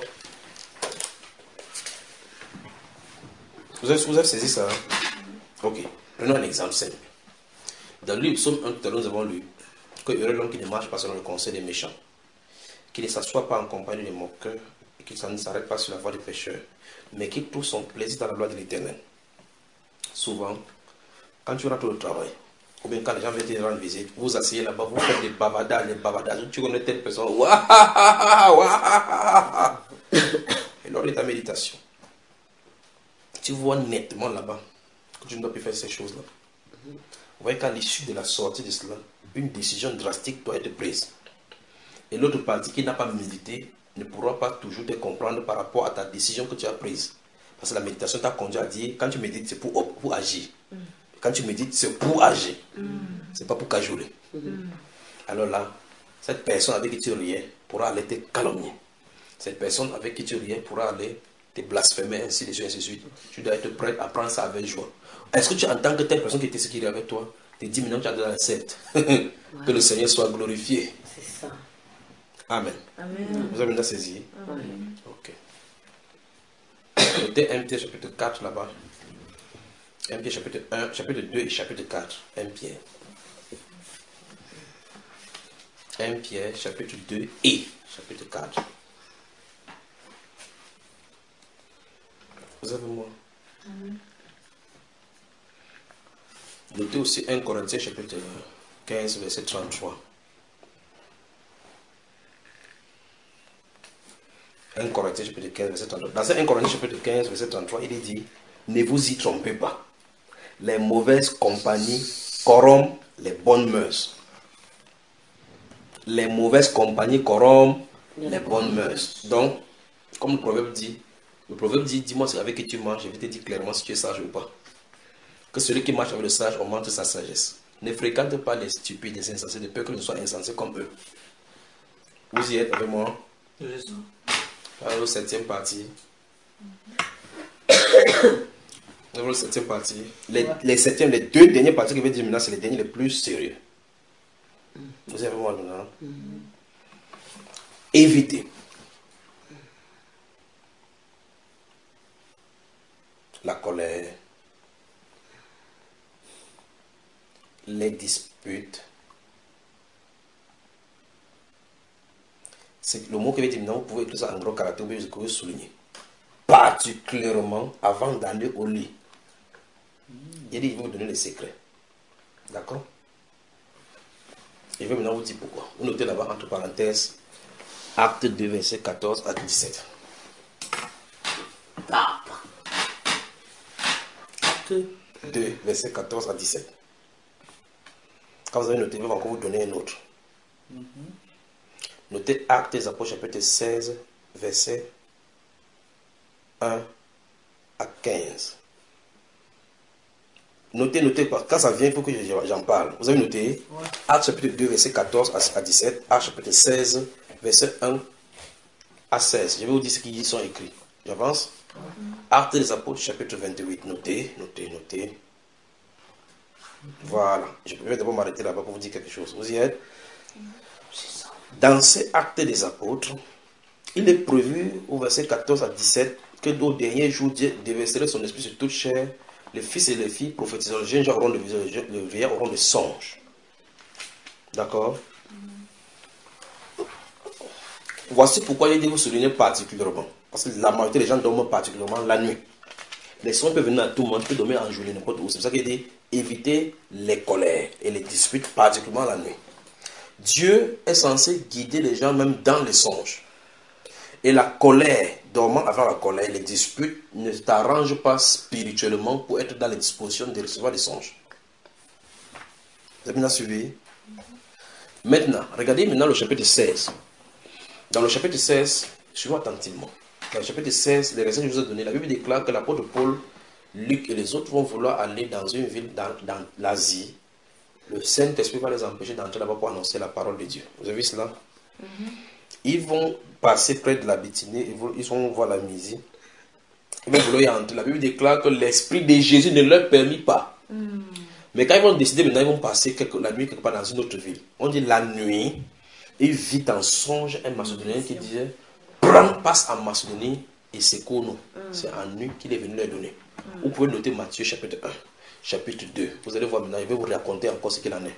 Vous avez, vous avez saisi ça? Hein? Ok. Prenons un exemple simple. Dans le livre Psaume un, tout à l'heure, nous avons lu que heureux l'homme qui ne marche pas selon le conseil des méchants, qui ne s'assoit pas en compagnie des moqueurs et qui ne s'arrête pas sur la voie des pécheurs, mais qui trouve son plaisir dans la loi de l'Éternel. Souvent, quand tu rentres au travail, ou bien quand les gens viennent te rendre visite, vous vous asseyez là-bas, vous faites des bavadages, des bavadages, tu connais telle personne, et lors de ta méditation, tu vois nettement là-bas que tu ne dois plus faire ces choses-là. Vous voyez qu'à l'issue de la sortie de cela, une décision drastique doit être prise. Et l'autre partie qui n'a pas médité ne pourra pas toujours te comprendre par rapport à ta décision que tu as prise. Parce que la méditation t'a conduit à dire, quand tu médites, c'est pour, pour agir. Mm. Quand tu médites, c'est pour agir. Mm. C'est pas pour cajoler. Mm. Alors là, cette personne avec qui tu riais pourra aller te calomnier. Cette personne avec qui tu riais pourra aller te blasphémer, ainsi de suite, ainsi de suite. Tu dois être prêt à prendre ça avec joie. Est-ce que tu entends que telle personne qui était ce qui est avec toi te dit maintenant tu as de la secte? Ouais. Que le Seigneur soit glorifié. C'est ça. Amen. Amen. Vous avez maintenant saisi? Amen. Ok. Notez un Pierre chapitre quatre là-bas. un Pierre chapitre un, chapitre deux et chapitre quatre. un Pierre. un Pierre chapitre deux et chapitre quatre. Vous avez moi? Mm-hmm. Notez aussi un Corinthiens chapitre quinze verset trente-trois. un Corinthiens chapitre quinze verset trente-trois. Dans ce un Corinthiens chapitre quinze verset trente-trois, il est dit, ne vous y trompez pas. Les mauvaises compagnies corrompent les bonnes mœurs. Les mauvaises compagnies corrompent les bonnes mœurs. Donc, comme le proverbe dit, le proverbe dit, dis-moi avec qui tu manges, je vais te dire clairement si tu es sage ou pas. Que celui qui marche avec le sage augmente sa sagesse. Ne fréquente pas les stupides et les insensés, de peur que nous soyons insensés comme eux. Vous y êtes avec moi? Oui. Alors, septième partie. Alors, septième partie. Les, ouais. les septièmes, les deux dernières parties que je vais dire maintenant, c'est les derniers les plus sérieux. Mm. Vous êtes avec moi maintenant? Mm. Évitez la colère, les disputes. C'est le mot que je vais dire maintenant, vous pouvez écrire ça en gros caractère, vous pouvez souligner. Particulièrement avant d'aller au lit. Il a dit, il va vous donner les secrets. D'accord? Et je vais maintenant vous dire pourquoi. Vous notez là-bas, entre parenthèses, acte deux, verset quatorze à dix-sept. Acte deux, verset quatorze à dix-sept. Quand vous avez noté, je vais encore vous donner un autre. Mm-hmm. Notez Actes des Apôtres, chapitre seize, verset un à quinze. Notez, notez, quand ça vient, il faut que j'en parle. Vous avez noté? Ouais. Actes chapitre deux, verset quatorze à dix-sept. Actes chapitre seize, verset un à seize. Je vais vous dire ce qui y sont écrits. J'avance. Mm-hmm. Actes des Apôtres, chapitre vingt-huit. Notez, notez, notez. Mm-hmm. Voilà. Je vais d'abord m'arrêter là-bas pour vous dire quelque chose. Vous y êtes? Mm-hmm. Dans ces actes des apôtres, il est prévu au verset quatorze à dix-sept que au dernier jour, Dieu déverserait son esprit sur toute chair. Les fils et les filles prophétiseront, les jeunes gens auront des visions, les vieillards auront des songes. D'accord? Mm. Voici pourquoi il dit vous souligner particulièrement. Parce que la majorité des gens dorment particulièrement la nuit. Les songes peuvent venir à tout le monde, peuvent dormir en journée, n'importe où. C'est pour ça qu'il dit évitez les colères et les disputes, particulièrement la nuit. Dieu est censé guider les gens même dans les songes. Et la colère, dormant avant la colère, les disputes ne t'arrangent pas spirituellement pour être dans les dispositions de recevoir des songes. Vous avez bien suivi? Maintenant, regardez maintenant le chapitre seize. Dans le chapitre seize, suivez attentivement. dans le chapitre seize, les versets que je vous ai donnés, la Bible déclare que l'apôtre Paul, Luc et les autres vont vouloir aller dans une ville dans, dans l'Asie. Le Saint-Esprit va les empêcher d'entrer là-bas pour annoncer la parole de Dieu. Vous avez vu cela? Mm-hmm. Ils vont passer près de la Bithynie, ils vont voir la Mysie. Ils vont vouloir y entrer. La Bible déclare que l'Esprit de Jésus ne leur permet pas. Mm. Mais quand ils vont décider, maintenant ils vont passer quelque, la nuit quelque part dans une autre ville. On dit la nuit, il vit en songe un Macédonien qui disait, prends, passe en Macédonie et secours-nous. Mm. C'est en nuit qu'il est venu leur donner. Mm. Vous pouvez noter Matthieu chapitre un, chapitre deux. Vous allez voir maintenant, je vais vous raconter encore ce qu'il en est.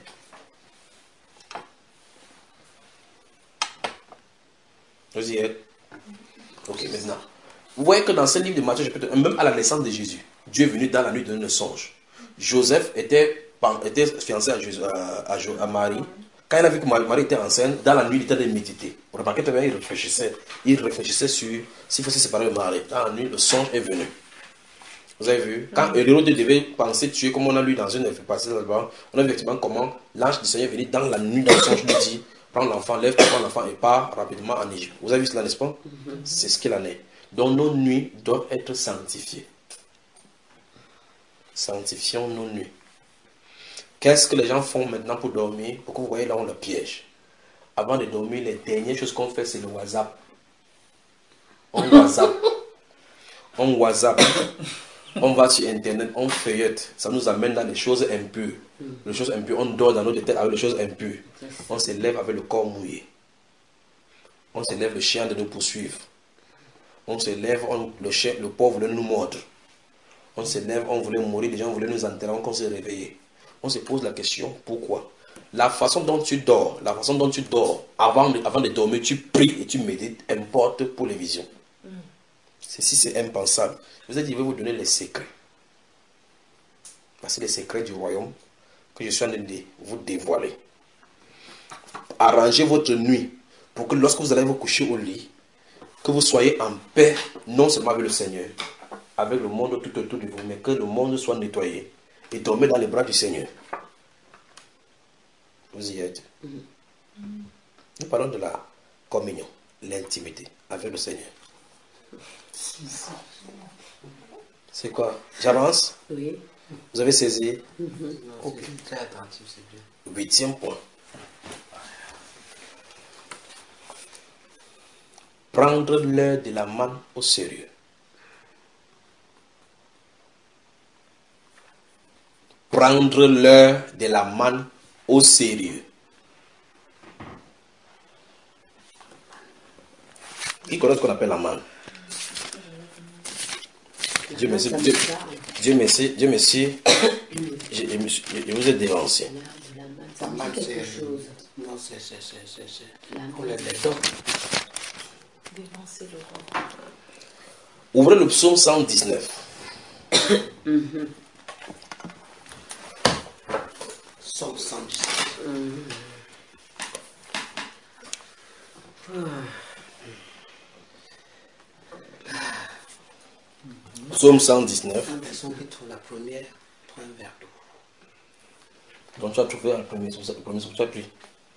Vous y êtes? Ok, maintenant. Vous voyez que dans ce livre de Matthieu chapitre un, même à la naissance de Jésus, Dieu est venu dans la nuit donner un songe. Joseph était, était fiancé à, Jésus, à, à, à Marie. Quand il a vu que Marie était enceinte, dans la nuit, il était de méditer. Vous remarquez très bien, il réfléchissait. Il réfléchissait sur s'il faut se séparer de Marie. Dans la nuit, le songe est venu. Vous avez vu? Quand Hérode devait penser tuer, comme on a lu dans une passage là-bas, on a vu effectivement comment l'ange du Seigneur est venu dans la nuit, dans le songe, lui dit, prends l'enfant, lève, prends l'enfant et pars rapidement en Égypte. Vous avez vu cela, n'est-ce pas? C'est ce qu'il en est. Donc nos nuits doivent être sanctifiées. Sanctifions nos nuits. Qu'est-ce que les gens font maintenant pour dormir? Pour que vous voyez là on le piège. Avant de dormir, les dernières choses qu'on fait, c'est le WhatsApp. On WhatsApp. On WhatsApp. On va sur Internet, on feuillette. Ça nous amène dans les choses impures. Les choses impures, on dort dans notre tête avec les choses impures. On se lève avec le corps mouillé. On se lève, le chien de nous poursuivre. On se lève, on, le, chien, le pauvre voulait nous mordre. On se lève, on voulait mourir, les gens voulaient nous enterrer, on s'est réveillé. On se pose la question, pourquoi? La façon dont tu dors, la façon dont tu dors, avant de, avant de dormir, tu pries et tu médites, importe pour les visions. Mm. Ceci, c'est impensable. Je vous ai dit, je vais vous donner les secrets. C'est les secrets du royaume que je suis en train de vous dévoiler. Arrangez votre nuit pour que lorsque vous allez vous coucher au lit, que vous soyez en paix, non seulement avec le Seigneur, avec le monde tout autour de vous, mais que le monde soit nettoyé et dormez dans les bras du Seigneur. Vous y êtes. Mm-hmm. Nous parlons de la communion, l'intimité avec le Seigneur. C'est quoi? J'avance? Oui. Vous avez saisi? Mm-hmm. Okay. Très attentif, c'est bien. Huitième point. Prendre l'heure de la manne au sérieux. Prendre l'heure de la manne au sérieux. Qui connaît ce qu'on appelle la manne? Dieu merci, Dieu, Dieu merci, Dieu merci. je, je, je, je vous ai dévancé. Ça me dit quelque chose. Non, c'est, c'est, c'est, c'est, c'est. On les dons. Dévancer le roi. Ouvrez le psaume cent dix-neuf. Mm-hmm. Psaume cent dix-neuf. Mm-hmm. Psaume cent dix-neuf. Quand personne qui trouve la première, prend un verre d'eau. Donc tu as trouvé la première, c'est pour ça que tu as pris.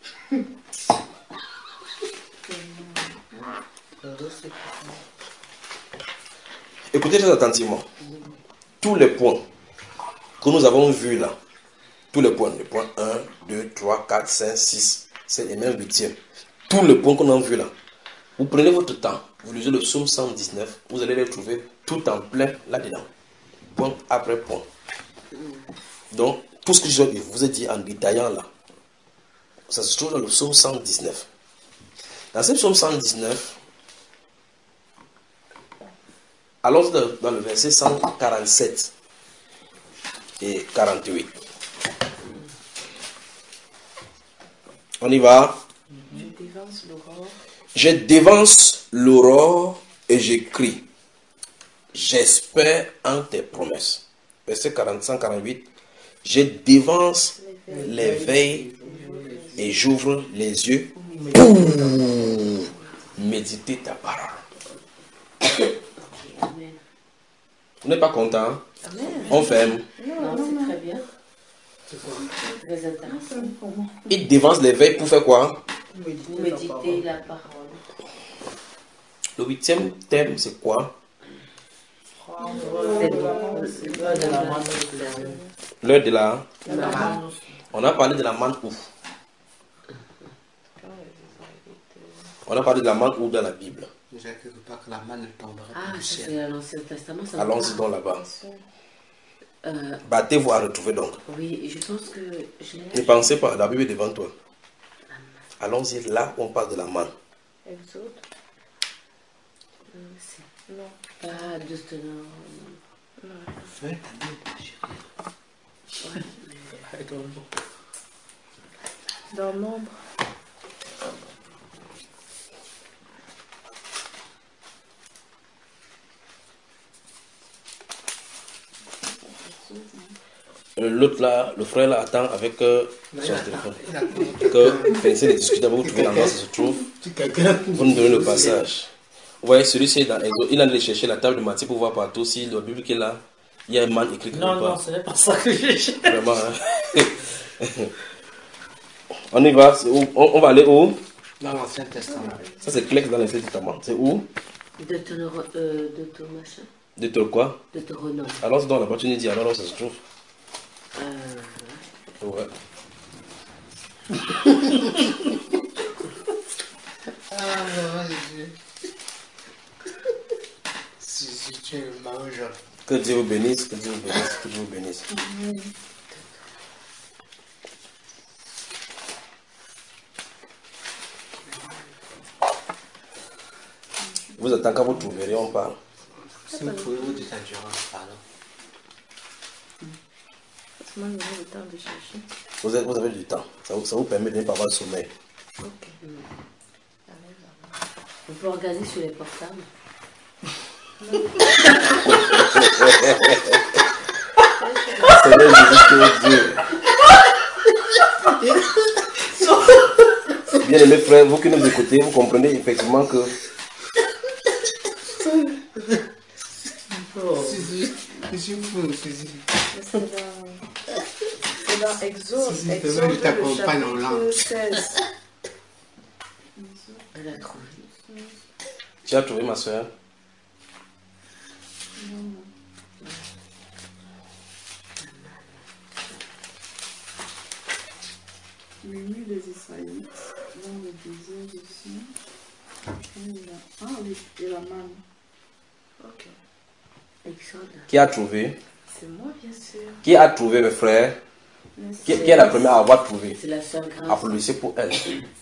Écoutez très attentivement. Tous les points que nous avons vus là, tous les points, les points un, deux, trois, quatre, cinq, six, sept et même huitième, tous les points qu'on a vus là, vous prenez votre temps, vous lisez le psaume cent dix-neuf, vous allez les trouver tout en plein là-dedans. Point après point. Donc, tout ce que je vous ai dit en détaillant là, ça se trouve dans le psaume cent dix-neuf. Dans ce psaume cent dix-neuf, alors dans le verset cent quarante-sept et quarante-huit. On y va. Je dévance l'aurore. Je dévance l'aurore et j'écris. J'espère en tes promesses. Verset cent quarante-huit. Je dévance les veilles et j'ouvre les yeux pour méditer ta parole. Vous n'êtes pas content? Amen. On ferme. Non, c'est très bien. C'est très intéressant. Il dévance les veilles pour faire quoi? Méditer la parole. Le huitième thème, c'est quoi? C'est l'heure de la manne. L'heure de la... La manne. On a parlé de la manne où? On a parlé de la manne où dans la Bible? Déjà quelque part que la manne tomberait Ah, du ça ciel. c'est à l'Ancien Testament. ça me Allons-y parle. donc là-bas. Euh, Battez-vous à retrouver donc. oui, je pense que je Ne l'ai. pensez pas, la Bible est devant toi. Allons-y là où on parle de la manne. Exode. Euh, c'est Non. pas Deutéronome. Fais ta Bible, chérie. Ouais, mais- Dans Nombre. Euh, L'autre là, le frère là attend avec euh, Il son attend, téléphone. il attend. Que finissez de discuter, vous trouvez l'endroit où ça se trouve. Tu quelqu'un. Vous nous donnez le passage. Vous voyez, celui-ci est dans Exode. Il a allé chercher la table de Matthieu pour voir partout si la Bible qui est là, il y a un man écrit quelque Non, non, part. ce n'est pas ça que j'ai cherché. Vraiment. Hein? On y va. C'est où? On, on va aller où? Dans l'Ancien Testament. Ça c'est clair que dans l'Ancien Testament. C'est où? Deutéronome. Euh, Deutéronome, machin. De te quoi? Deutéronome. Alors dans là-bas, tu nous dis alors là où ça se trouve. Euh, Ouais. Ah, mon Dieu. Si, si tu es le mari, je... Que Dieu vous bénisse, que Dieu vous bénisse, que Dieu vous bénisse. Vous attendez quand vous trouverez, on parle. Si vous pouvez vous dire endurance, pardon. Moi, j'ai le temps de chercher. Vous avez, vous avez du temps. Ça vous, ça vous permet de ne pas avoir le sommeil. Ok. on peut regarder sur les portables. Seigneur Jésus, Dieu. Bien aimés frères, vous qui nous écoutez, vous comprenez effectivement que Si, si. Je suis fou, si, si. Mais C'est dans, c'est dans Exode, Si, si, c'est Exode vrai, je le t'accompagne en langue. chapitre seize. Elle a trouvé. tu as trouvé ma soeur. Menu des Israélites dans le désert du Sinaï. Ah oui, et la manne. Ok. Exode. Qui a trouvé? C'est moi, bien sûr. Qui a trouvé mes frères? Mais Qui, qui est la première à avoir trouvé? C'est la sœur Grâce. Applaudissez pour elle.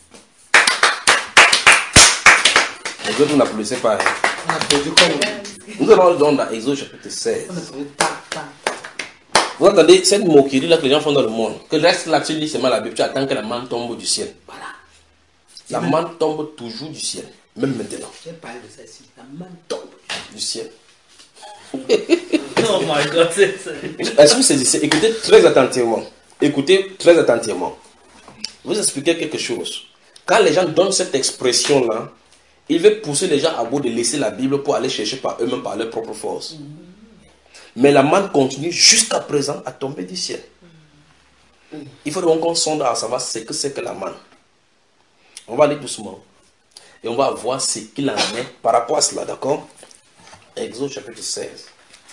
Les autres, vous n'applaudissez pas. Hein. On a perdu comme Nous allons donc dans Exode chapitre seize. on a trouvé tac, tac. Vous entendez cette moquerie là que les gens font dans le monde. Que reste là, tu lis seulement la Bible, tu attends que la manne tombe du ciel. Voilà. La manne tombe toujours du ciel. Même maintenant. J'ai parlé de ça ici. La manne tombe. Du ciel. Oh my god, c'est ça. Est-ce que vous saisissez? Écoutez très attentivement. Écoutez très attentivement. Vous expliquer quelque chose. Quand les gens donnent cette expression-là, ils veulent pousser les gens à bout de laisser la Bible pour aller chercher par eux-mêmes, par leur propre force. Mais la manne continue jusqu'à présent à tomber du ciel. Il faut donc qu'on sonde à savoir ce que c'est que la manne. On va aller doucement. Et on va voir ce qu'il en est par rapport à cela, d'accord? Exode chapitre seize.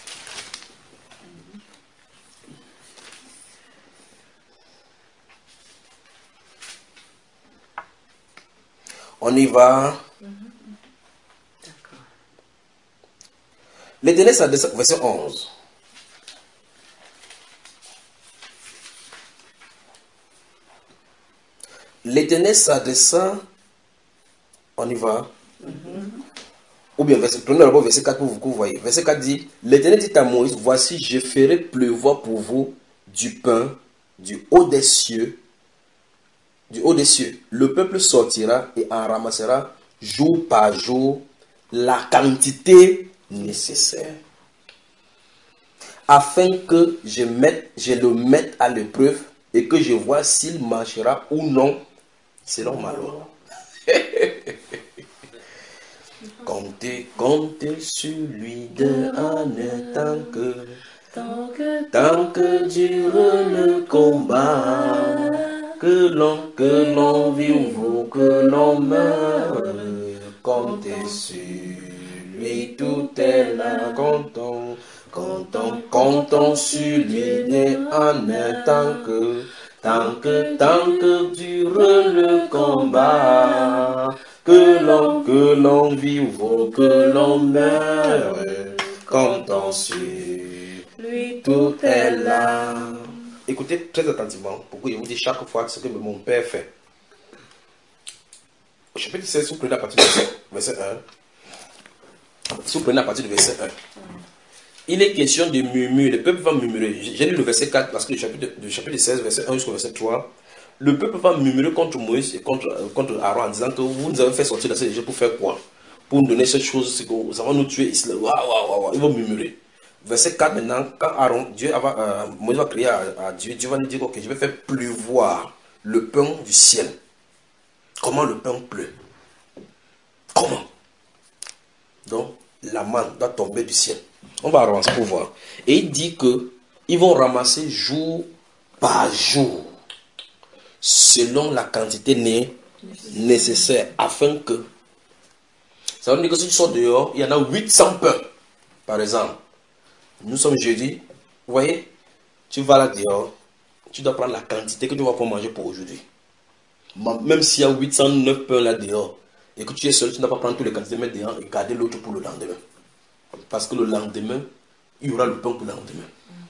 On y va. L'Éternel s'adressa, verset onze. L'Éternel s'adressa, on y va. Ou bien, verset, prenez d'abord verset quatre pour vous, que vous voyez. Verset quatre dit, l'Éternel dit à Moïse, voici, je ferai pleuvoir pour vous du pain du haut des cieux, du haut des cieux. Le peuple sortira et en ramassera jour par jour la quantité nécessaire, afin que je, mette, je le mette à l'épreuve et que je vois s'il marchera ou non selon ma loi. Comptez, comptez sur lui de un tant que, Tant que, tant que dure le combat, que l'on, que l'on vive ou que l'on meure, compter sur lui, tout est là. Comptons, comptons, comptons sur lui et en un tant que, tant que, tant que dure le combat. Que l'on, que l'on vive ou que l'on meure, comptons sur lui, tout est là. Écoutez très attentivement, pourquoi je vous dis chaque fois ce que mon père fait. Je peux dire, si vous prenez à partir du verset un, si vous prenez à partir du verset un, il est question de murmurer, le peuple va murmurer. J'ai lu le verset quatre parce que le chapitre, du chapitre seize, verset un jusqu'au verset trois, le peuple va murmurer contre Moïse et contre, contre Aaron en disant que vous nous avez fait sortir de ces Égypte pour faire quoi? Pour nous donner cette chose, c'est que ça va nous tuer. Waouh, waouh, waouh, ils vont murmurer. Verset quatre maintenant, quand Aaron, Dieu va, euh, Moïse va crier à, à Dieu, Dieu va lui dire, ok, je vais faire pleuvoir le pain du ciel. Comment le pain pleut? Comment? Donc, la manne doit tomber du ciel. On va avancer pour voir. Et il dit que ils vont ramasser jour par jour, selon la quantité né nécessaire, afin que, ça veut dire que si tu sors dehors, il y en a huit cents pains, par exemple. Nous sommes jeudi, vous voyez, tu vas là dehors, tu dois prendre la quantité que tu vas pouvoir manger pour aujourd'hui. Même s'il y a huit cent neuf pains là dehors, et que tu es seul, tu ne dois pas prendre toutes les quantités, mettre dehors et garder l'autre pour le lendemain. Parce que le lendemain, il y aura le pain pour le lendemain.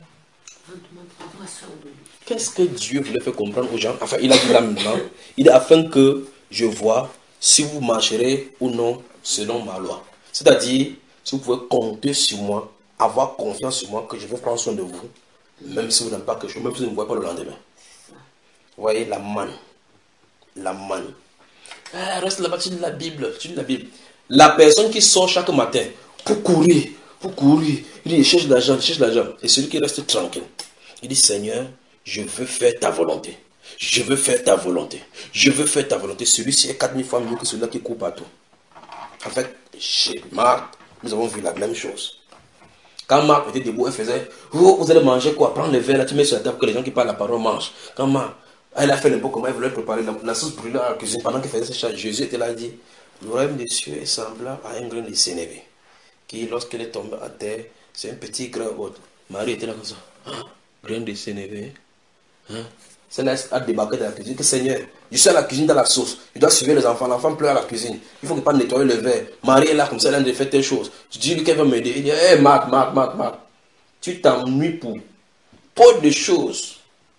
Qu'est-ce que Dieu voulait faire comprendre aux gens? Enfin, il a dit là maintenant, il est afin que je vois si vous marcherez ou non selon ma loi. C'est-à-dire, si vous pouvez compter sur moi, avoir confiance sur moi, que je vais prendre soin de vous, même si vous n'avez pas quelque chose, même si vous ne voyez pas le lendemain. Vous voyez, la manne. La manne. Ah, reste là-bas, tu lis la Bible, tu lis la Bible. La personne qui sort chaque matin pour courir, pour courir, il dit, il cherche l'argent, il cherche l'argent. Et celui qui reste tranquille, il dit, Seigneur, je veux faire ta volonté. Je veux faire ta volonté. Je veux faire ta volonté. Celui-ci est quatre mille fois mieux que celui-là qui court partout. En fait, chez Marc, nous avons vu la même chose. Quand Marc était debout, elle faisait, oh, vous allez manger quoi? Prends le verre là, tu mets sur la table pour que les gens qui parlent la parole mangent. Quand Marc, elle a fait le pot comment elle voulait préparer la, la sauce brûlée à la cuisine pendant qu'elle faisait ses choses. Jésus était là et dit, le royaume des cieux est semblable à un grain de sénévé qui, lorsqu'elle est tombée à terre, c'est un petit grain autre. Marie était là comme ça. Ah, grain de sénévé. Hein? Celle-là a débarqué dans la cuisine. Que Seigneur, je suis à la cuisine dans la sauce. Je dois suivre les enfants. L'enfant pleure à la cuisine. Il faut que pas nettoyer le verre. Marie est là comme ça, elle a fait telle chose. Je dis lui qu'elle va m'aider. Il dit, hé, hey, Marc, Marc, Marc, Marc. Tu t'ennuies pour peu de choses.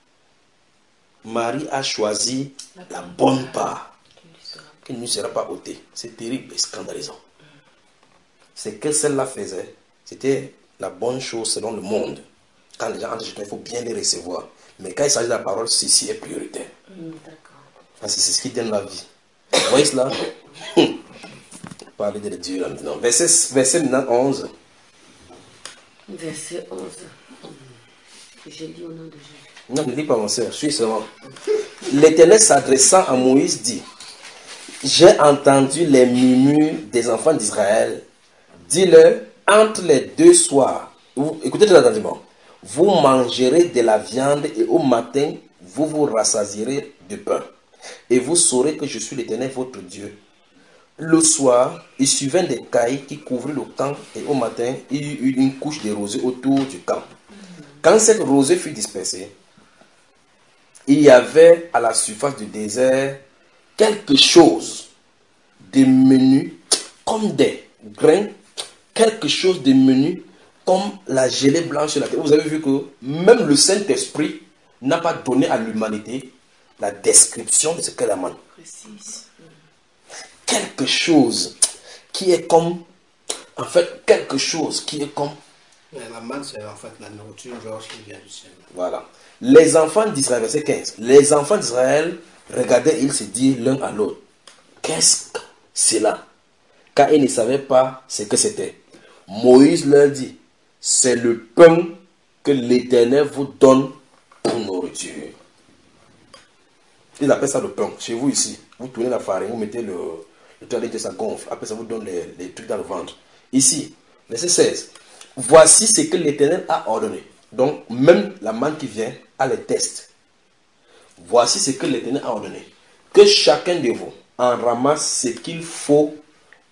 Marie a choisi la bonne part qui ne lui sera pas ôtée. C'est terrible et scandalisant. C'est que celle-là faisait, c'était la bonne chose selon le monde. Quand les gens entrent chez toi, il faut bien les recevoir. Mais quand il s'agit de la parole, ceci est prioritaire. Mm, Parce que c'est ce qui donne la vie. Vous voyez cela? Parler de Dieu là maintenant. Verset, verset onze. Verset onze. Je lis au nom de Jésus. Non, ne lis pas mon soeur, suis seulement. L'Éternel s'adressant à Moïse dit, j'ai entendu les murmures des enfants d'Israël. Dis-leur, entre les deux soirs, vous, écoutez très attentivement, vous mangerez de la viande et au matin, vous vous rassasierez de pain. Et vous saurez que je suis l'Éternel, votre Dieu. Le soir, il suivait des cailles qui couvraient le camp et au matin, il y eut une couche de rosée autour du camp. Quand cette rosée fut dispersée, il y avait à la surface du désert quelque chose de menu, comme des grains, quelque chose de menu, comme la gelée blanche sur la terre. Vous avez vu que même le Saint-Esprit n'a pas donné à l'humanité la description de ce qu'est la manne. Précise. Quelque chose qui est comme, en fait, quelque chose qui est comme. Mais la manne, c'est en fait la nourriture genre qui vient du ciel. Voilà. Les enfants d'Israël, verset quinze. Les enfants d'Israël regardaient, ils se dirent l'un à l'autre, qu'est-ce que c'est là? Car ils ne savaient pas ce que c'était. Moïse leur dit, c'est le pain que l'Éternel vous donne pour nourriture. Ils appellent ça le pain. Chez vous ici, vous tournez la farine, vous mettez le, le toilette, ça gonfle. Après ça vous donne les, les trucs dans le ventre. Ici, verset seize. Voici ce que l'Éternel a ordonné. Donc, même la manne qui vient a les tests. Voici ce que l'Éternel a ordonné. Que chacun de vous en ramasse ce qu'il faut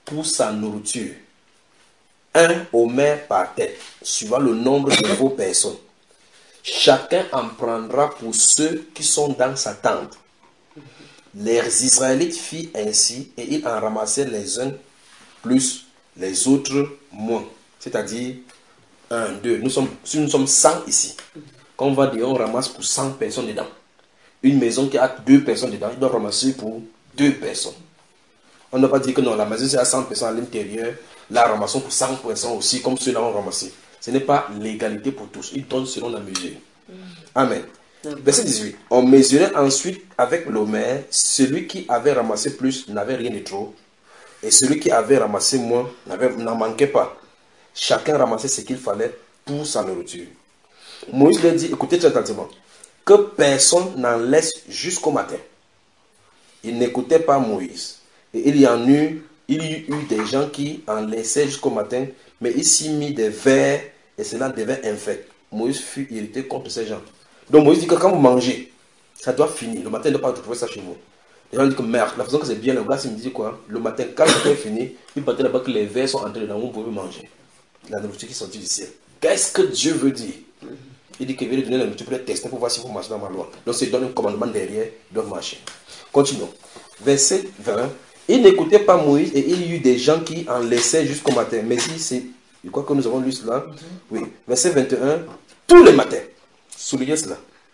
pour sa nourriture. Un homère par tête, suivant le nombre de vos personnes. Chacun en prendra pour ceux qui sont dans sa tente. Les Israélites firent ainsi et ils en ramassaient les uns plus, les autres moins. C'est-à-dire un, deux. Nous sommes, si nous sommes cent ici, quand on va dire on ramasse pour cent personnes dedans. Une maison qui a deux personnes dedans, il doit ramasser pour deux personnes. On ne doit pas dire que non, la maison c'est à cent personnes à l'intérieur, là ramassons pour cent personnes aussi, comme ceux-là ont ramassé. Ce n'est pas l'égalité pour tous, ils donnent selon la mesure. Amen. Verset dix-huit. On mesurait ensuite avec l'homère, celui qui avait ramassé plus n'avait rien de trop, et celui qui avait ramassé moins n'en manquait pas. Chacun ramassait ce qu'il fallait pour sa nourriture. Moïse leur dit, écoutez très attentivement, que personne n'en laisse jusqu'au matin. Il n'écoutait pas Moïse. Et il y en eut, il y eut des gens qui en laissaient jusqu'au matin, mais il s'y mit des vers et cela devint infect. Moïse fut irrité contre ces gens. Donc Moïse dit que quand vous mangez, ça doit finir. Le matin, il ne doit pas retrouver ça chez vous. Les gens disent que merde, la façon que c'est bien, le gars, il me dit quoi? Le matin, quand le matin est fini, il partait là-bas que les vers sont entrés dedans, vous pouvez manger. La nourriture qui est sortie du ciel. Qu'est-ce que Dieu veut dire? Il dit qu'il veut lui donner la nourriture pour les tester, pour voir si vous marchez dans ma loi. Donc, il donne un commandement derrière, ils doivent marcher. Continuons. Verset vingt. Il n'écoutait pas Moïse et il y eut des gens qui en laissaient jusqu'au matin. Mais si c'est, je crois que nous avons lu cela. Oui. Verset vingt et un. Tous les matins. Soulignez cela.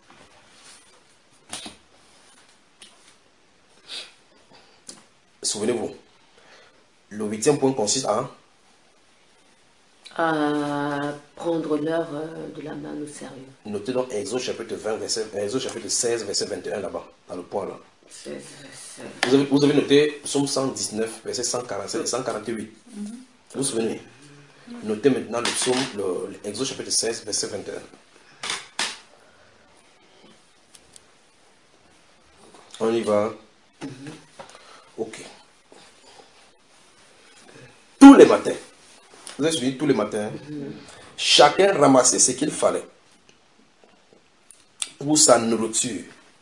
Souvenez-vous. Le huitième point consiste à à prendre l'heure de la main au sérieux. Notez donc Exode chapitre vingt, verset, Exode chapitre seize, verset vingt et un là-bas, dans le point là. seize, verset. Vous avez, vous avez noté Psaume cent dix-neuf, verset cent quarante-sept et cent quarante-huit. Mm-hmm. Vous vous souvenez? Mm-hmm. Notez maintenant le psaume, le, le Exode chapitre seize, verset vingt et un. On y va. Mm-hmm. Ok. Tous les matins. Vous avez suivi tous les matins. Mm-hmm. Chacun ramassait ce qu'il fallait pour sa nourriture.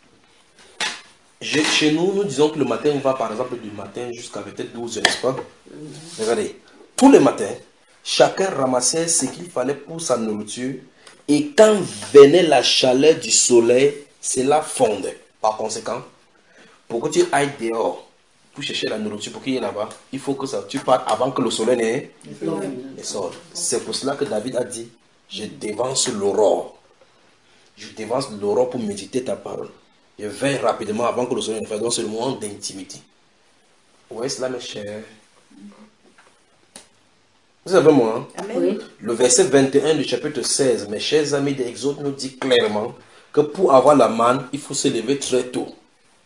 Chez nous, nous disons que le matin, on va par exemple du matin jusqu'à peut-être douze heures, n'est-ce pas? Mm-hmm. Regardez, tous les matins, chacun ramassait ce qu'il fallait pour sa nourriture. Et quand venait la chaleur du soleil, cela fondait. Par conséquent, pour que tu ailles dehors, pour chercher la nourriture, pour qu'il y ait là-bas, il faut que ça, tu partes avant que le soleil ne sorte. C'est pour cela que David a dit, je dévance l'aurore. Je dévance l'aurore pour méditer ta parole. Je vais rapidement avant que le soleil ne fasse. Donc c'est le moment d'intimité. Vous voyez cela, mes chers? Vous savez moi, hein? Oui. Le verset vingt et un du chapitre seize, mes chers amis d'Exode, nous dit clairement que pour avoir la manne, il faut se lever très tôt.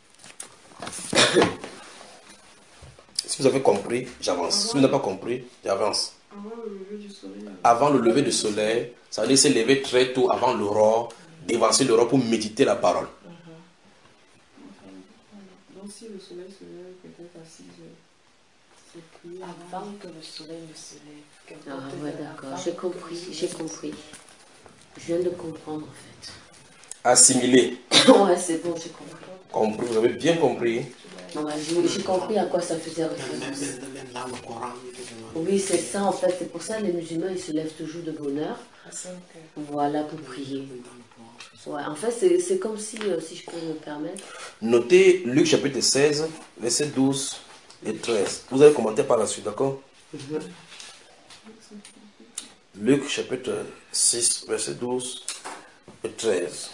Si vous avez compris, j'avance. Si vous n'avez pas compris, j'avance. Avant le lever du soleil. Avant le lever du soleil, ça veut dire se lever très tôt avant l'aurore, dévancer l'aurore pour méditer la parole. Uh-huh. Donc si le soleil se lève peut-être à six heures, c'est prier avant que le soleil ne se lève. Ah ouais, d'accord, j'ai compris, j'ai compris. Je viens de comprendre en fait. Assimilé. Ouais, c'est bon, j'ai compris. Compris, vous avez bien compris. Ouais, j'ai compris à quoi ça faisait référence. Oui, c'est ça en fait. C'est pour ça que les musulmans ils se lèvent toujours de bonne heure. Voilà, pour prier. Ouais, en fait, c'est comme si, euh, si je peux me permettre. Notez Luc chapitre seize, versets douze et treize. Vous allez commenter par la suite, d'accord? Mm-hmm. Luc chapitre six, verset douze et treize.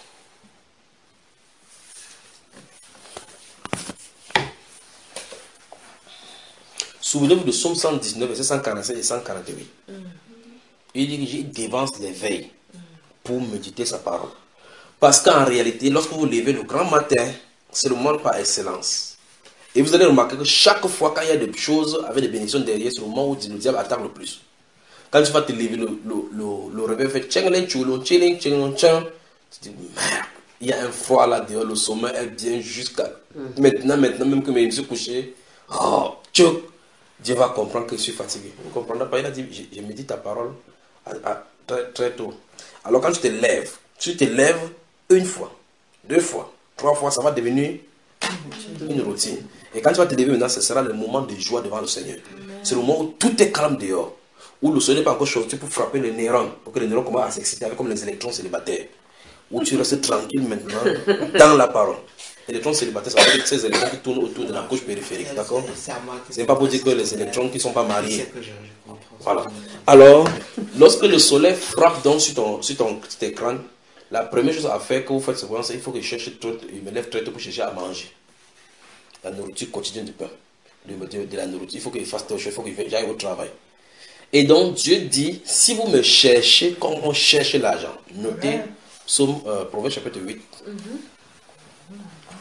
Souvenez-vous de Psaume cent dix-neuf, verset cent quarante-sept et cent quarante-huit. Mm. Il dit qu'il dévance les veilles pour méditer sa parole. Parce qu'en réalité, lorsque vous levez le grand matin, c'est le moment par excellence. Et vous allez remarquer que chaque fois quand il y a des choses avec des bénédictions derrière, c'est le moment où le diable attaque le plus. Quand tu vas te lever, le, le, le, le réveil fait tcheng tchoulon, tcheng tcheng tcheng. Tu te dis, merde, il y a un froid là dehors, le sommeil est bien jusqu'à mm. maintenant, maintenant, même que je me suis couché. Oh, tchouk. Dieu va comprendre que je suis fatigué. Vous ne comprenez pas? Il a dit, je, je médite ta parole à, à, très, très tôt. Alors quand tu te lèves, tu te lèves une fois, deux fois, trois fois, ça va devenir une routine. Et quand tu vas te lever maintenant, ce sera le moment de joie devant le Seigneur. C'est le moment où tout est calme dehors. Où le soleil n'est pas encore sorti pour frapper les neurones. Pour que les neurones commencent à s'exciter comme les électrons célibataires. Où tu restes tranquille maintenant dans la parole. Les électrons célibataires, ça veut dire ces électrons qui tournent autour de la couche périphérique. D'accord? Ce n'est pas pour dire que les électrons qui ne sont pas mariés. Voilà. Alors, lorsque le soleil frappe donc sur ton, sur ton petit écran, la première chose à faire que vous faites, c'est qu'il faut que je cherche, il me lève très tôt pour chercher à manger. La nourriture quotidienne du pain, de, de, de la nourriture. Il faut qu'il fasse tôt, il faut que j'aille au travail. Et donc, Dieu dit, si vous me cherchez comme on cherche l'argent, notez Psaume, euh, Proverbe chapitre huit. Mm-hmm.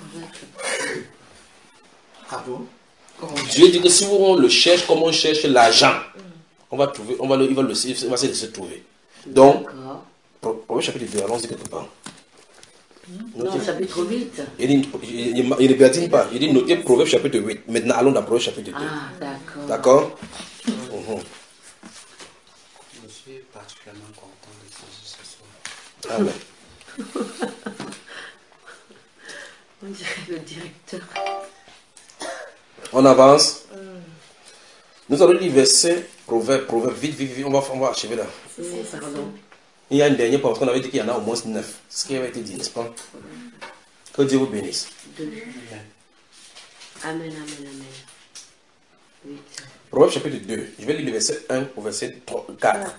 Ah bon? Dieu dit que si on le cherche comme on cherche l'argent, on va trouver, on va le, il va le, il va se laisser trouver. Donc, Proverbe chapitre deux, allons-y quelque part. Non, chapitre huit. Il, dit, il, il, il ne badine pas. Il dit notez Proverbe chapitre huit. Maintenant, allons dans Proverbe chapitre deux. Ah, d'accord. D'accord? Mm-hmm. Je suis particulièrement content de ce soir. Amen. On dirait le directeur. On avance. Nous allons lire verset, proverbe, proverbe, vite, vite, vite, on va, on va achever là. Oui, pardon. Il y a une dernière parce qu'on avait dit qu'il y en a au moins neuf. Ce qui avait été dit, n'est-ce pas? Que Dieu vous bénisse. Deux. Amen, amen, amen. Huit. Proverbe chapitre deux. Je vais lire le verset un au verset quatre.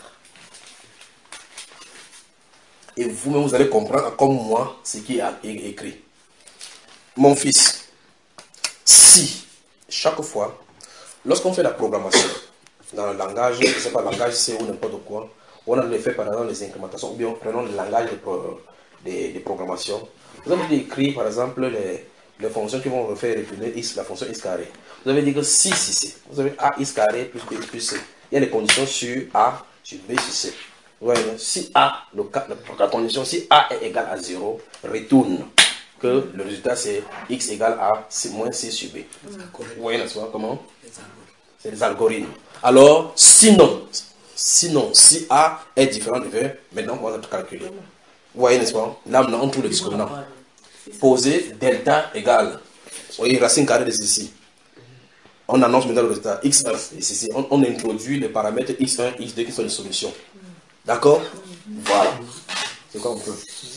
Et vous-même, vous allez comprendre comme moi ce qui est écrit. Mon fils, si, chaque fois, lorsqu'on fait la programmation, dans le langage, je ne sais pas, langage C ou n'importe quoi, on a fait par exemple les incrémentations, ou bien prenons le langage de, pro, de, de programmation. Vous avez écrit par exemple les, les fonctions qui vont refaire retourner x, la fonction x carré. Vous avez dit que si, si, si, vous avez a x carré plus b plus c. Il y a les conditions sur a, sur b, sur c. Vous voyez, si a, le, la condition, si a est égal à zéro, retourne que le résultat c'est x égale à c moins c sur b. Vous voyez, n'est-ce pas, comment? C'est les algorithmes. Alors, sinon, sinon, si A est différent de V, maintenant on va calculer. Vous voyez, n'est-ce pas? Là, maintenant, on trouve le discriminant. Poser delta égale, vous voyez, racine carrée de ceci. On annonce maintenant le résultat x un et ceci. On, on introduit les paramètres x un, x deux qui sont les solutions. D'accord? Voilà. C'est quoi on peut?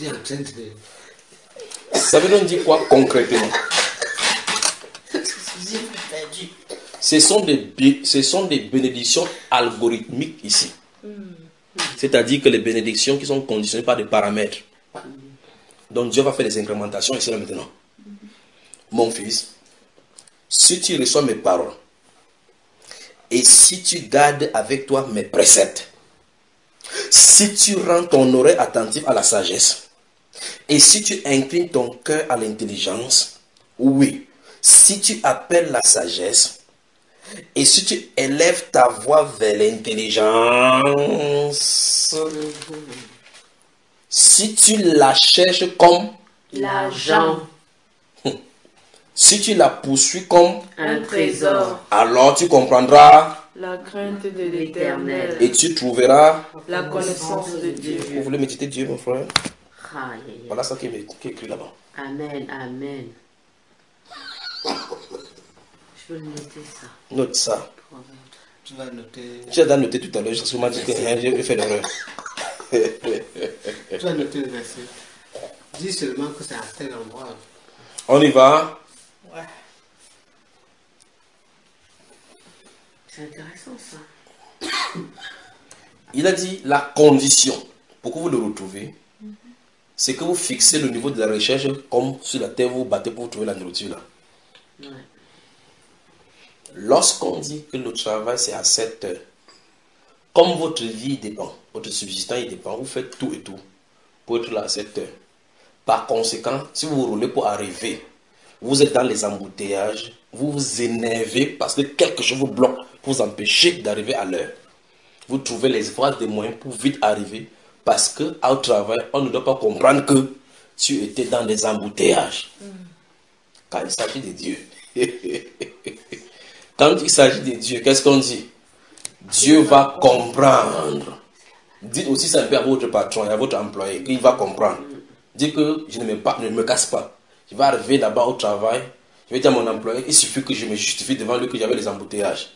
Ça veut donc dire quoi concrètement? Ce sont, des, ce sont des bénédictions algorithmiques ici. C'est-à-dire que les bénédictions qui sont conditionnées par des paramètres. Donc Dieu va faire des incrémentations ici là maintenant. Mon fils, si tu reçois mes paroles et si tu gardes avec toi mes préceptes, si tu rends ton oreille attentive à la sagesse et si tu inclines ton cœur à l'intelligence, oui, si tu appelles la sagesse, et si tu élèves ta voix vers l'intelligence, si tu la cherches comme l'argent, si tu la poursuis comme un trésor, alors tu comprendras la crainte de l'Éternel et tu trouveras la connaissance de Dieu. Vous voulez méditer Dieu, mon frère? Ah, yeah, yeah. Voilà ça qui est, qui est écrit là-bas. Amen, amen. Je veux noter ça. Note ça. Tu vas noter. Tu as noté tout à l'heure, je m'as dit que j'ai fait l'erreur. Tu vas noter le verset. Dis seulement que c'est à tel endroit. On y va. Ouais. C'est intéressant ça. Il a dit la condition pour que vous le retrouvez, mm-hmm. c'est que vous fixez le niveau de la recherche comme sur la terre vous battez pour trouver la nourriture là. Ouais. Lorsqu'on dit que le travail c'est à sept heures, comme votre vie dépend, votre subsistance il dépend, vous faites tout et tout pour être là à sept heures. Par conséquent, si vous roulez pour arriver, vous êtes dans les embouteillages, vous vous énervez parce que quelque chose vous bloque pour vous empêcher d'arriver à l'heure. Vous trouvez les voies des moyens pour vite arriver parce qu'au travail, on ne doit pas comprendre que tu étais dans les embouteillages. Mm. Quand il s'agit de Dieu. Quand il s'agit de Dieu, qu'est-ce qu'on dit? Dieu va comprendre. Dites aussi ça un peu à votre patron et à votre employé qu'il va comprendre. Dites que je ne me, pas, ne me casse pas. Je vais arriver là-bas au travail, Je vais dire à mon employeur, il suffit que je me justifie devant lui que j'avais les embouteillages.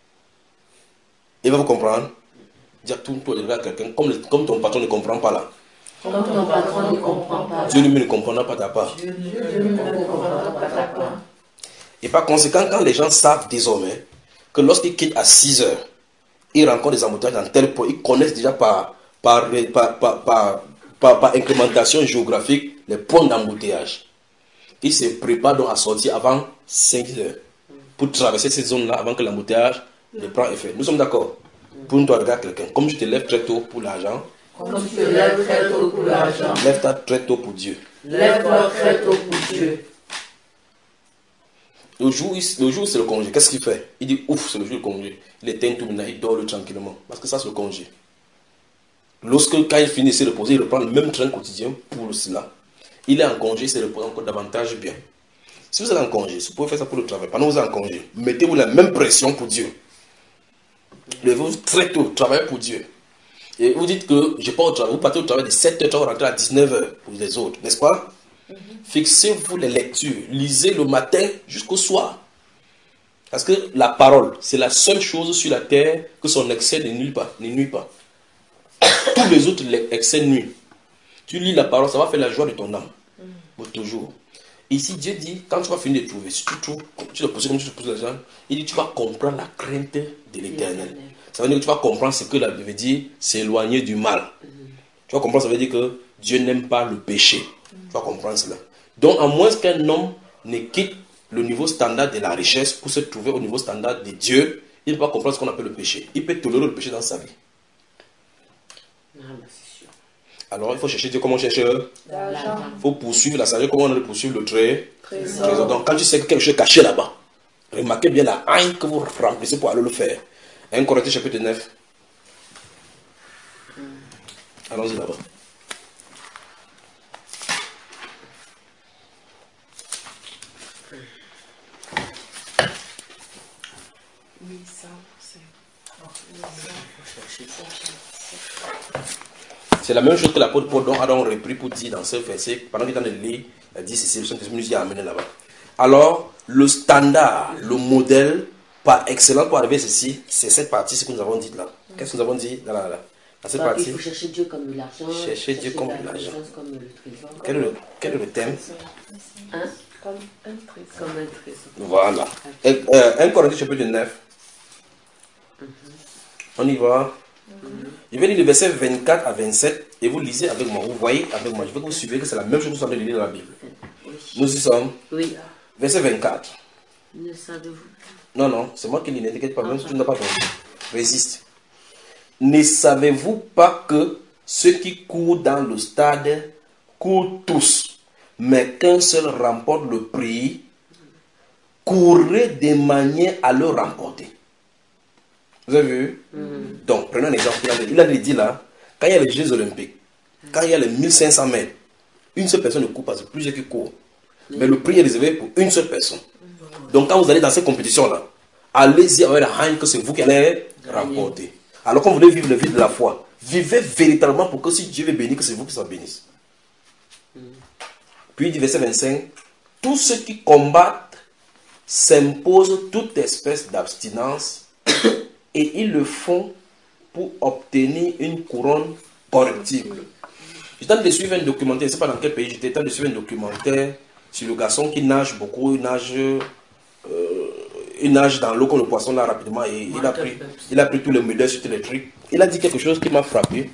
Il va vous comprendre. Dire tout le monde à quelqu'un, comme, le- comme ton patron ne comprend pas là. Comme ton patron ne comprend pas. Dieu lui-même ne comprendra pas ta part. Dieu ne comprendra pas ta part. Et par conséquent, quand les gens savent désormais que lorsqu'ils quittent à six heures, ils rencontrent des embouteillages dans tel point, ils connaissent déjà par, par, par, par, par, par, par incrémentation géographique les points d'embouteillage. Ils se préparent donc à sortir avant cinq heures pour traverser ces zones-là avant que l'embouteillage ne prenne effet. Nous sommes d'accord. Pour nous, toi, regarde quelqu'un. Comme je te lève très tôt pour l'argent, Comme tu te lèves très tôt pour l'argent, lève-toi très tôt pour Dieu. lève-toi très tôt pour Dieu. Le jour, il- le jour c'est le congé. Qu'est-ce qu'il fait? Il dit ouf, c'est le jour du congé. Il éteint tout maintenant, il dort le tranquillement. Parce que ça, c'est le congé. Lorsque, quand il finit de se reposer, il reprend le même train quotidien pour cela. Il est en congé, il se repose encore davantage bien. Si vous êtes en congé, vous pouvez faire ça pour le travail. Pendant que vous êtes en congé, mettez-vous la même pression pour Dieu. Levez-vous très tôt, travaillez pour Dieu. Et vous dites que je pars au travail, vous partez au travail de sept heures, vous rentrez à dix-neuf heures pour les autres, n'est-ce pas? Fixez-vous les lectures, lisez le matin jusqu'au soir. Parce que la parole, c'est la seule chose sur la terre que son excès ne nuit pas. Ne nuit pas. Tous les autres excès nuisent. Tu lis la parole, ça va faire la joie de ton âme. Pour toujours. Ici, Dieu dit, quand tu vas finir de trouver, si tu trouves, tu le poses comme tu te poses les gens, il dit, tu vas comprendre la crainte de l'éternel. Ça veut dire que tu vas comprendre ce que la Bible veut dire, s'éloigner du mal. Tu vas comprendre, ça veut dire que Dieu n'aime pas le péché. Tu vas comprendre cela. Donc, à moins qu'un homme ne quitte le niveau standard de la richesse pour se trouver au niveau standard de Dieu, il ne peut pas comprendre ce qu'on appelle le péché. Il peut tolérer le péché dans sa vie. Ah, bah, c'est sûr. Alors, il faut chercher Dieu. Comment on cherche? L'argent. Il faut poursuivre la sagesse. Comment on a poursuivre le trait? Trésor. Trésor. Donc, quand tu sais que quelque chose est caché là-bas, remarquez bien la haine que vous remplissez pour aller le faire. un Corinthiens chapitre neuf. Allons-y là-bas. Oui, ça, c'est. C'est la même chose que l'apôtre Paul a donc repris pour dire dans ce verset, pendant qu'il est en train de lire, il a dit c'est ce que nous a amené là-bas. Alors, le standard, le modèle par excellence pour arriver à ceci, c'est cette partie, ce que nous avons dit là. Qu'est-ce que nous avons dit dans, la, la, dans cette Bah, partie? il faut chercher Dieu comme l'argent. Chercher Dieu comme la l'argent. connaissance comme le trésor. Quel est le, quel est le thème? Hein? Comme un trésor. Comme un trésor. Voilà. Et, euh, un Corinthiens chapitre neuf. On y va. Je vais lire le verset vingt-quatre à vingt-sept et vous lisez avec moi. Vous voyez avec moi. Je veux que vous suivez que c'est la même chose que vous avez lire dans la Bible. Oui. Nous y sommes. Oui. Verset vingt-quatre. Ne savez-vous Non, non, c'est moi qui lis. N'inquiète pas, même si tu n'as pas compris. Résiste. Ne savez-vous pas que ceux qui courent dans le stade courent tous, mais qu'un seul remporte le prix? Courez de manière à le remporter. Vous avez vu? Mm. Donc, prenons un exemple. Il a, il a dit là, quand il y a les Jeux Olympiques, quand il y a les mille cinq cents mètres, une seule personne ne court pas, c'est plusieurs qui courent. Mm. Mais le prix est réservé pour une seule personne. Mm. Donc, quand vous allez dans ces compétitions-là, allez-y avec la haine que c'est vous qui allez remporter. Alors, quand vous voulez vivre la vie de la foi, vivez véritablement pour que si Dieu veut bénir, que c'est vous qui ça bénisse. Mm. Puis, il dit verset vingt-cinq, tous ceux qui combattent s'imposent toute espèce d'abstinence et ils le font pour obtenir une couronne corruptible. J'étais en train de suivre un documentaire, je ne sais pas dans quel pays j'étais, en train de suivre un documentaire sur le garçon qui nage beaucoup, il nage, euh, il nage dans l'eau comme le poisson là rapidement et il a, pris, il a pris tous les médailles sur tous les trucs. Il a dit quelque chose qui m'a frappé.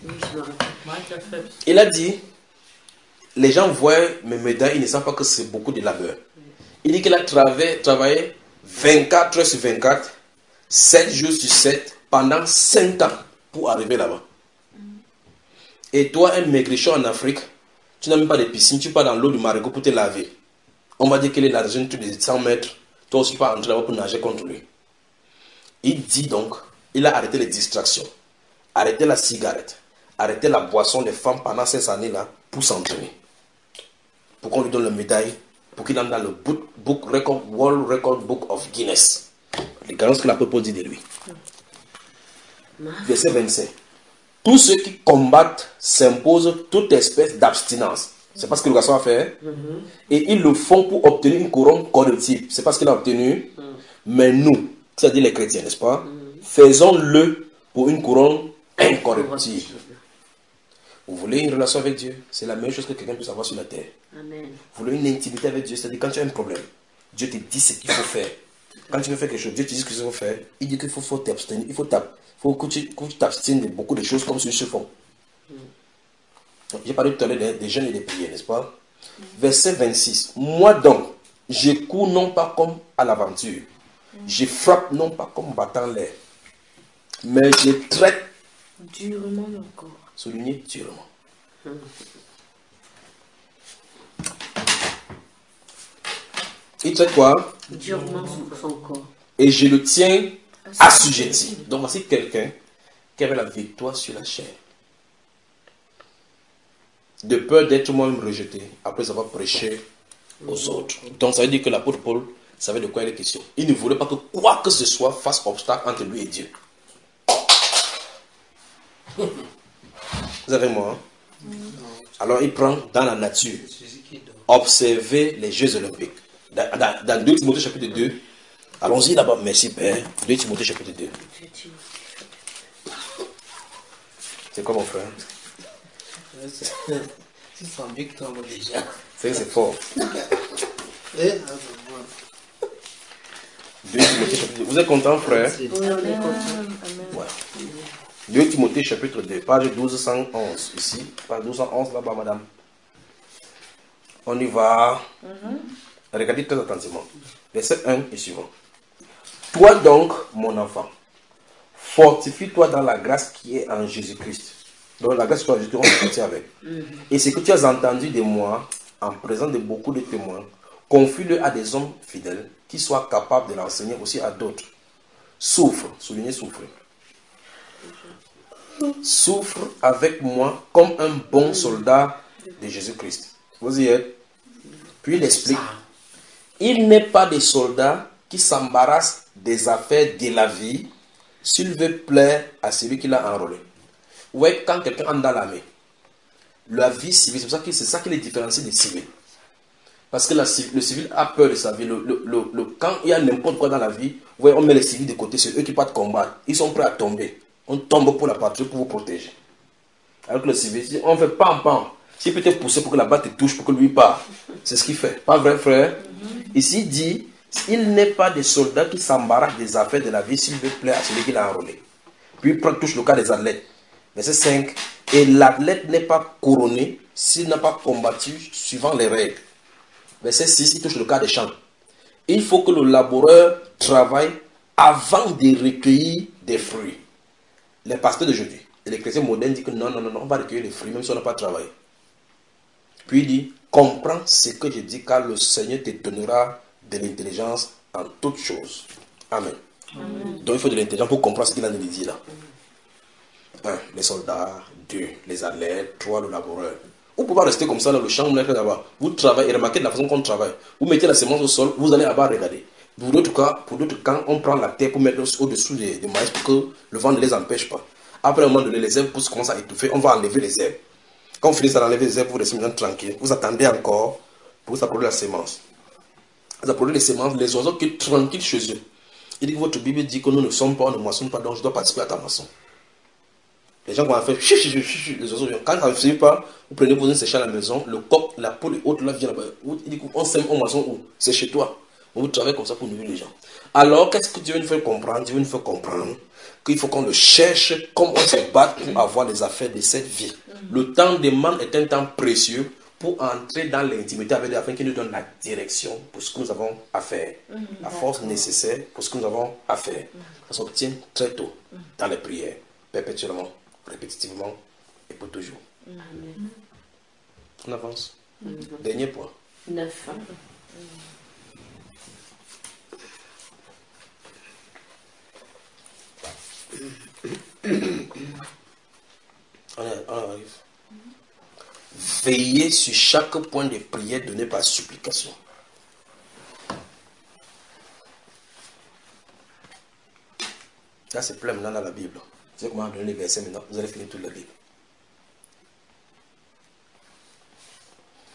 Il a dit, les gens voient mes médailles, ils ne savent pas que c'est beaucoup de labeur. Il dit qu'il a travaillé, travaillé vingt-quatre heures sur vingt-quatre, sept jours sur sept, pendant cinq ans pour arriver là-bas. Mm. Et toi, un maigrichon en Afrique, tu n'as même pas de piscine, tu pars dans l'eau du Marigot pour te laver. On va dire qu'il est là dans une truc de cent mètres, toi aussi tu peux entrer là-bas pour nager contre lui. Il dit donc, il a arrêté les distractions, arrêté la cigarette, arrêté la boisson des femmes pendant ces années-là pour s'entraîner. Pour qu'on lui donne la médaille, pour qu'il entre dans le book, book record, World Record Book of Guinness. Regardons ce que l'apôtre Paul dit de lui. Verset vingt-cinq. Tous ceux qui combattent s'imposent toute espèce d'abstinence. C'est pas ce que le garçon a fait. Mhm. Et ils le font pour obtenir une couronne corruptible. C'est pas ce qu'il a obtenu. Mhm. Mais nous, c'est-à-dire les chrétiens, n'est-ce pas? Mhm. Faisons-le pour une couronne incorruptible. Vous voulez une relation avec Dieu? C'est la meilleure chose que quelqu'un puisse avoir sur la terre. Amen. Vous voulez une intimité avec Dieu? C'est-à-dire quand tu as un problème, Dieu te dit ce qu'il faut faire. Quand tu veux faire quelque chose, Dieu te dit ce qu'il faut faire. Il dit qu'il faut, faut t'abstenir. Il faut, faut que tu que tu t'abstiennes de beaucoup de choses comme ceux-ci se font. Mm. J'ai parlé tout à l'heure des, des jeûnes et des prières, n'est-ce pas? Mm. Verset vingt-six. Moi donc, je cours non pas comme à l'aventure. Mm. Je frappe non pas comme battant l'air. Mais je traite durement mon corps. Souligner durement. Mm. Il traite quoi? Durement son corps. Et je le tiens assujetti. Donc voici quelqu'un qui avait la victoire sur la chair. De peur d'être moi-même rejeté après avoir prêché aux autres. Donc ça veut dire que l'apôtre Paul savait de quoi il est question. Il ne voulait pas que quoi que ce soit fasse obstacle entre lui et Dieu. Vous avez moi, hein? Alors il prend dans la nature, observer les Jeux Olympiques. Dans, dans, dans deux Timothée chapitre deux, allons-y là-bas, merci Père. deux Timothée chapitre deux. C'est quoi mon frère? C'est son victoire déjà. C'est c'est fort. deux Timothée chapitre deux. Vous êtes content, frère? Oui, on est content. Voilà. deux Timothée chapitre deux, page douze cent onze. Ici, page douze cent onze là-bas, madame. On y va. Mm-hmm. Regardez très attentivement. Verset un et suivant. Toi donc, mon enfant, fortifie-toi dans la grâce qui est en Jésus-Christ. Donc la grâce qui est en Jésus-Christ, on se contient avec. Mm-hmm. Et ce que tu as entendu de moi, en présence de beaucoup de témoins, confie-le à des hommes fidèles qui soient capables de l'enseigner aussi à d'autres. Souffre, soulignez souffre. Souffre avec moi comme un bon soldat de Jésus-Christ. Vous y êtes? Puis il explique. Il n'est pas des soldats qui s'embarrassent des affaires de la vie s'il veut plaire à celui qui l'a enrôlé. Vous voyez, quand quelqu'un entre dans l'armée, la vie civile, c'est ça qui, c'est ça qui les différencie des civils. Parce que la, le civil a peur de sa vie. Le, le, le, le, quand il y a n'importe quoi dans la vie, vous voyez, on met les civils de côté, c'est eux qui partent combattre. Ils sont prêts à tomber. On tombe pour la patrie, pour vous protéger. Alors que le civil, on fait pam pam. S'il peut te pousser pour que la balle te touche, pour que lui part. C'est ce qu'il fait. Pas vrai, frère? Mm-hmm. Ici, il dit, il n'est pas des soldats qui s'embarrassent des affaires de la vie s'il veut plaire à celui qui l'a enrôlé. Puis il prend, touche le cas des athlètes. Verset cinq. Et l'athlète n'est pas couronné s'il n'a pas combattu suivant les règles. Verset six. Il touche le cas des champs. Il faut que le laboureur travaille avant de recueillir des fruits. Les pasteurs d'aujourd'hui et les chrétiens modernes disent que non, non, non, on va recueillir les fruits même si on n'a pas travaillé. Puis il dit, comprends ce que je dis car le Seigneur te donnera de l'intelligence en toutes choses. Amen. Amen. Donc il faut de l'intelligence pour comprendre ce qu'il a de dire là. Un, les soldats. Deux, les athlètes. Trois, le laboureur. Vous ne pouvez pas rester comme ça dans le champ, vous n'êtes là-bas. Vous travaillez et remarquez de la façon qu'on travaille. Vous mettez la semence au sol, vous allez là-bas regarder. Pour d'autres cas, pour d'autres cas, on prend la terre pour mettre au-dessous des, des maïs pour que le vent ne les empêche pas. Après un moment donné, les herbes commencent à étouffer, on va enlever les herbes. Quand vous finissez d'enlever les herbes, vous restez maintenant tranquille. Vous attendez encore pour vous apporter la semence. Vous apportez les semences, les oiseaux qui sont tranquilles chez eux. Il dit que votre Bible dit que nous ne sommes pas, on ne moissonne pas, donc je dois participer à ta moisson. Les gens vont faire chut, chut, chut, chut, les oiseaux viennent. Quand ça ne suffit pas, vous prenez vos sécher à la maison, le coq, la poule et autres là viennent là-bas. Il dit qu'on sème en moisson où? C'est chez toi. Vous travaillez comme ça pour nourrir les gens. Alors, qu'est-ce que Dieu veut nous faire comprendre? Dieu veut nous faire comprendre qu'il faut qu'on le cherche comme on se bat pour avoir les affaires de cette vie. Mm-hmm. Le temps demande est un temps précieux pour entrer dans l'intimité avec Dieu afin qu'il nous donne la direction pour ce que nous avons à faire. Mm-hmm. La force nécessaire pour ce que nous avons à faire. Mm-hmm. Ça s'obtient très tôt mm-hmm. dans les prières, perpétuellement, répétitivement et pour toujours. Mm-hmm. On avance. Mm-hmm. Dernier point. Neuf. On arrive. Veillez sur chaque point de prière donné par supplication. Là, c'est plein maintenant dans la Bible. Vous savez comment donner les versets maintenant? Vous allez finir toute la Bible.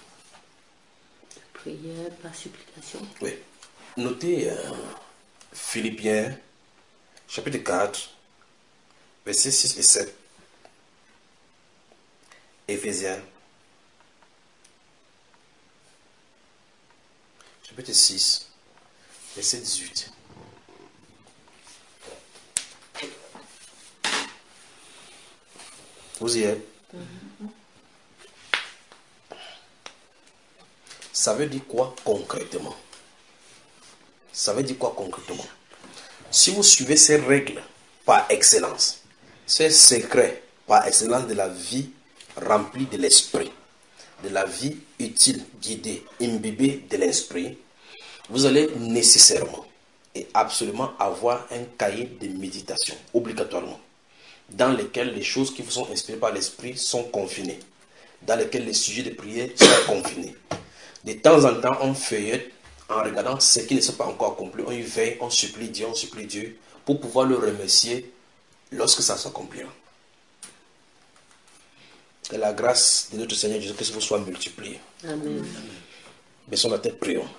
prière, par supplication. Oui. Notez euh, Philippiens, chapitre quatre, versets six et sept. Éphésiens, chapitre six, verset dix-huit. Vous y êtes? Mm-hmm. Ça veut dire quoi concrètement? Ça veut dire quoi concrètement? Si vous suivez ces règles par excellence, ces secrets par excellence de la vie remplie de l'esprit, de la vie utile, guidée, imbibée de l'esprit, vous allez nécessairement et absolument avoir un cahier de méditation, obligatoirement, dans lequel les choses qui vous sont inspirées par l'esprit sont confinées, dans lequel les sujets de prière sont confinés. De temps en temps, on feuillette en regardant ce qui ne sont pas encore accompli, on y veille, on supplie Dieu, on supplie Dieu pour pouvoir le remercier lorsque ça s'accomplira. Que la grâce de notre Seigneur Jésus-Christ vous soit multipliée. Amen. Baissons la tête, prions.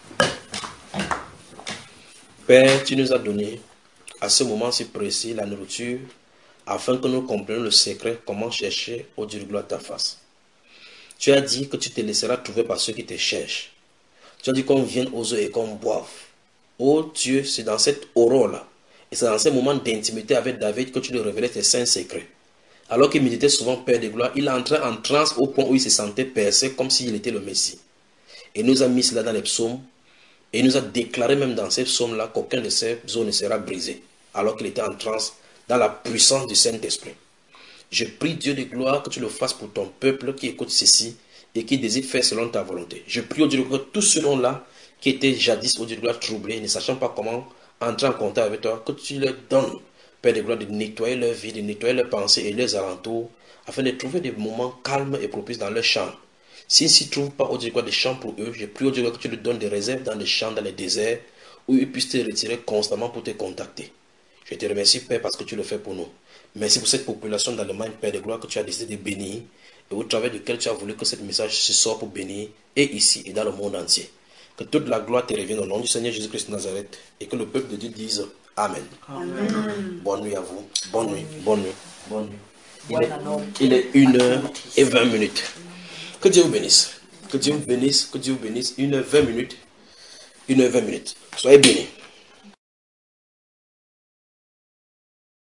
Père, tu nous as donné à ce moment si précis la nourriture afin que nous comprenions le secret, comment chercher au Dieu de gloire ta face. Tu as dit que tu te laisseras trouver par ceux qui te cherchent. Tu as dit qu'on vienne aux eaux et qu'on boive. Oh Dieu, c'est dans cette aurore-là, et c'est dans ces moments d'intimité avec David que tu lui révélais tes saints secrets. Alors qu'il méditait souvent Père de gloire, il entrait en transe au point où il se sentait percé comme s'il était le Messie. Et il nous a mis cela dans les psaumes, et il nous a déclaré même dans ces psaumes-là qu'aucun de ces eaux ne sera brisé, alors qu'il était en transe dans la puissance du Saint-Esprit. Je prie Dieu de gloire que tu le fasses pour ton peuple qui écoute ceci et qui désire faire selon ta volonté. Je prie au Dieu de gloire que tous ceux-là qui étaient jadis au Dieu de gloire troublés, ne sachant pas comment entrer en contact avec toi, que tu leur donnes, Père de gloire, de nettoyer leur vie, de nettoyer leurs pensées et leurs alentours, afin de trouver des moments calmes et propices dans leur champ. S'ils ne s'y trouvent pas au Dieu de gloire des champs pour eux, je prie au Dieu de gloire que tu leur donnes des réserves dans les champs, dans les déserts, où ils puissent te retirer constamment pour te contacter. Je te remercie, Père, parce que tu le fais pour nous. Merci pour cette population d'Allemagne, Père de gloire, que tu as décidé de bénir, et au travers duquel tu as voulu que ce message se sorte pour bénir, et ici et dans le monde entier. Que toute la gloire te revienne au nom du Seigneur Jésus-Christ de Nazareth, et que le peuple de Dieu dise Amen. Amen. Bonne nuit à vous. Bonne nuit. Bonne nuit. Bonne nuit. Il est, il est une heure et vingt minutes. Que Dieu vous bénisse. Que Dieu vous bénisse. Que Dieu vous bénisse. Une heure vingt minutes. Une heure vingt minutes. Soyez bénis.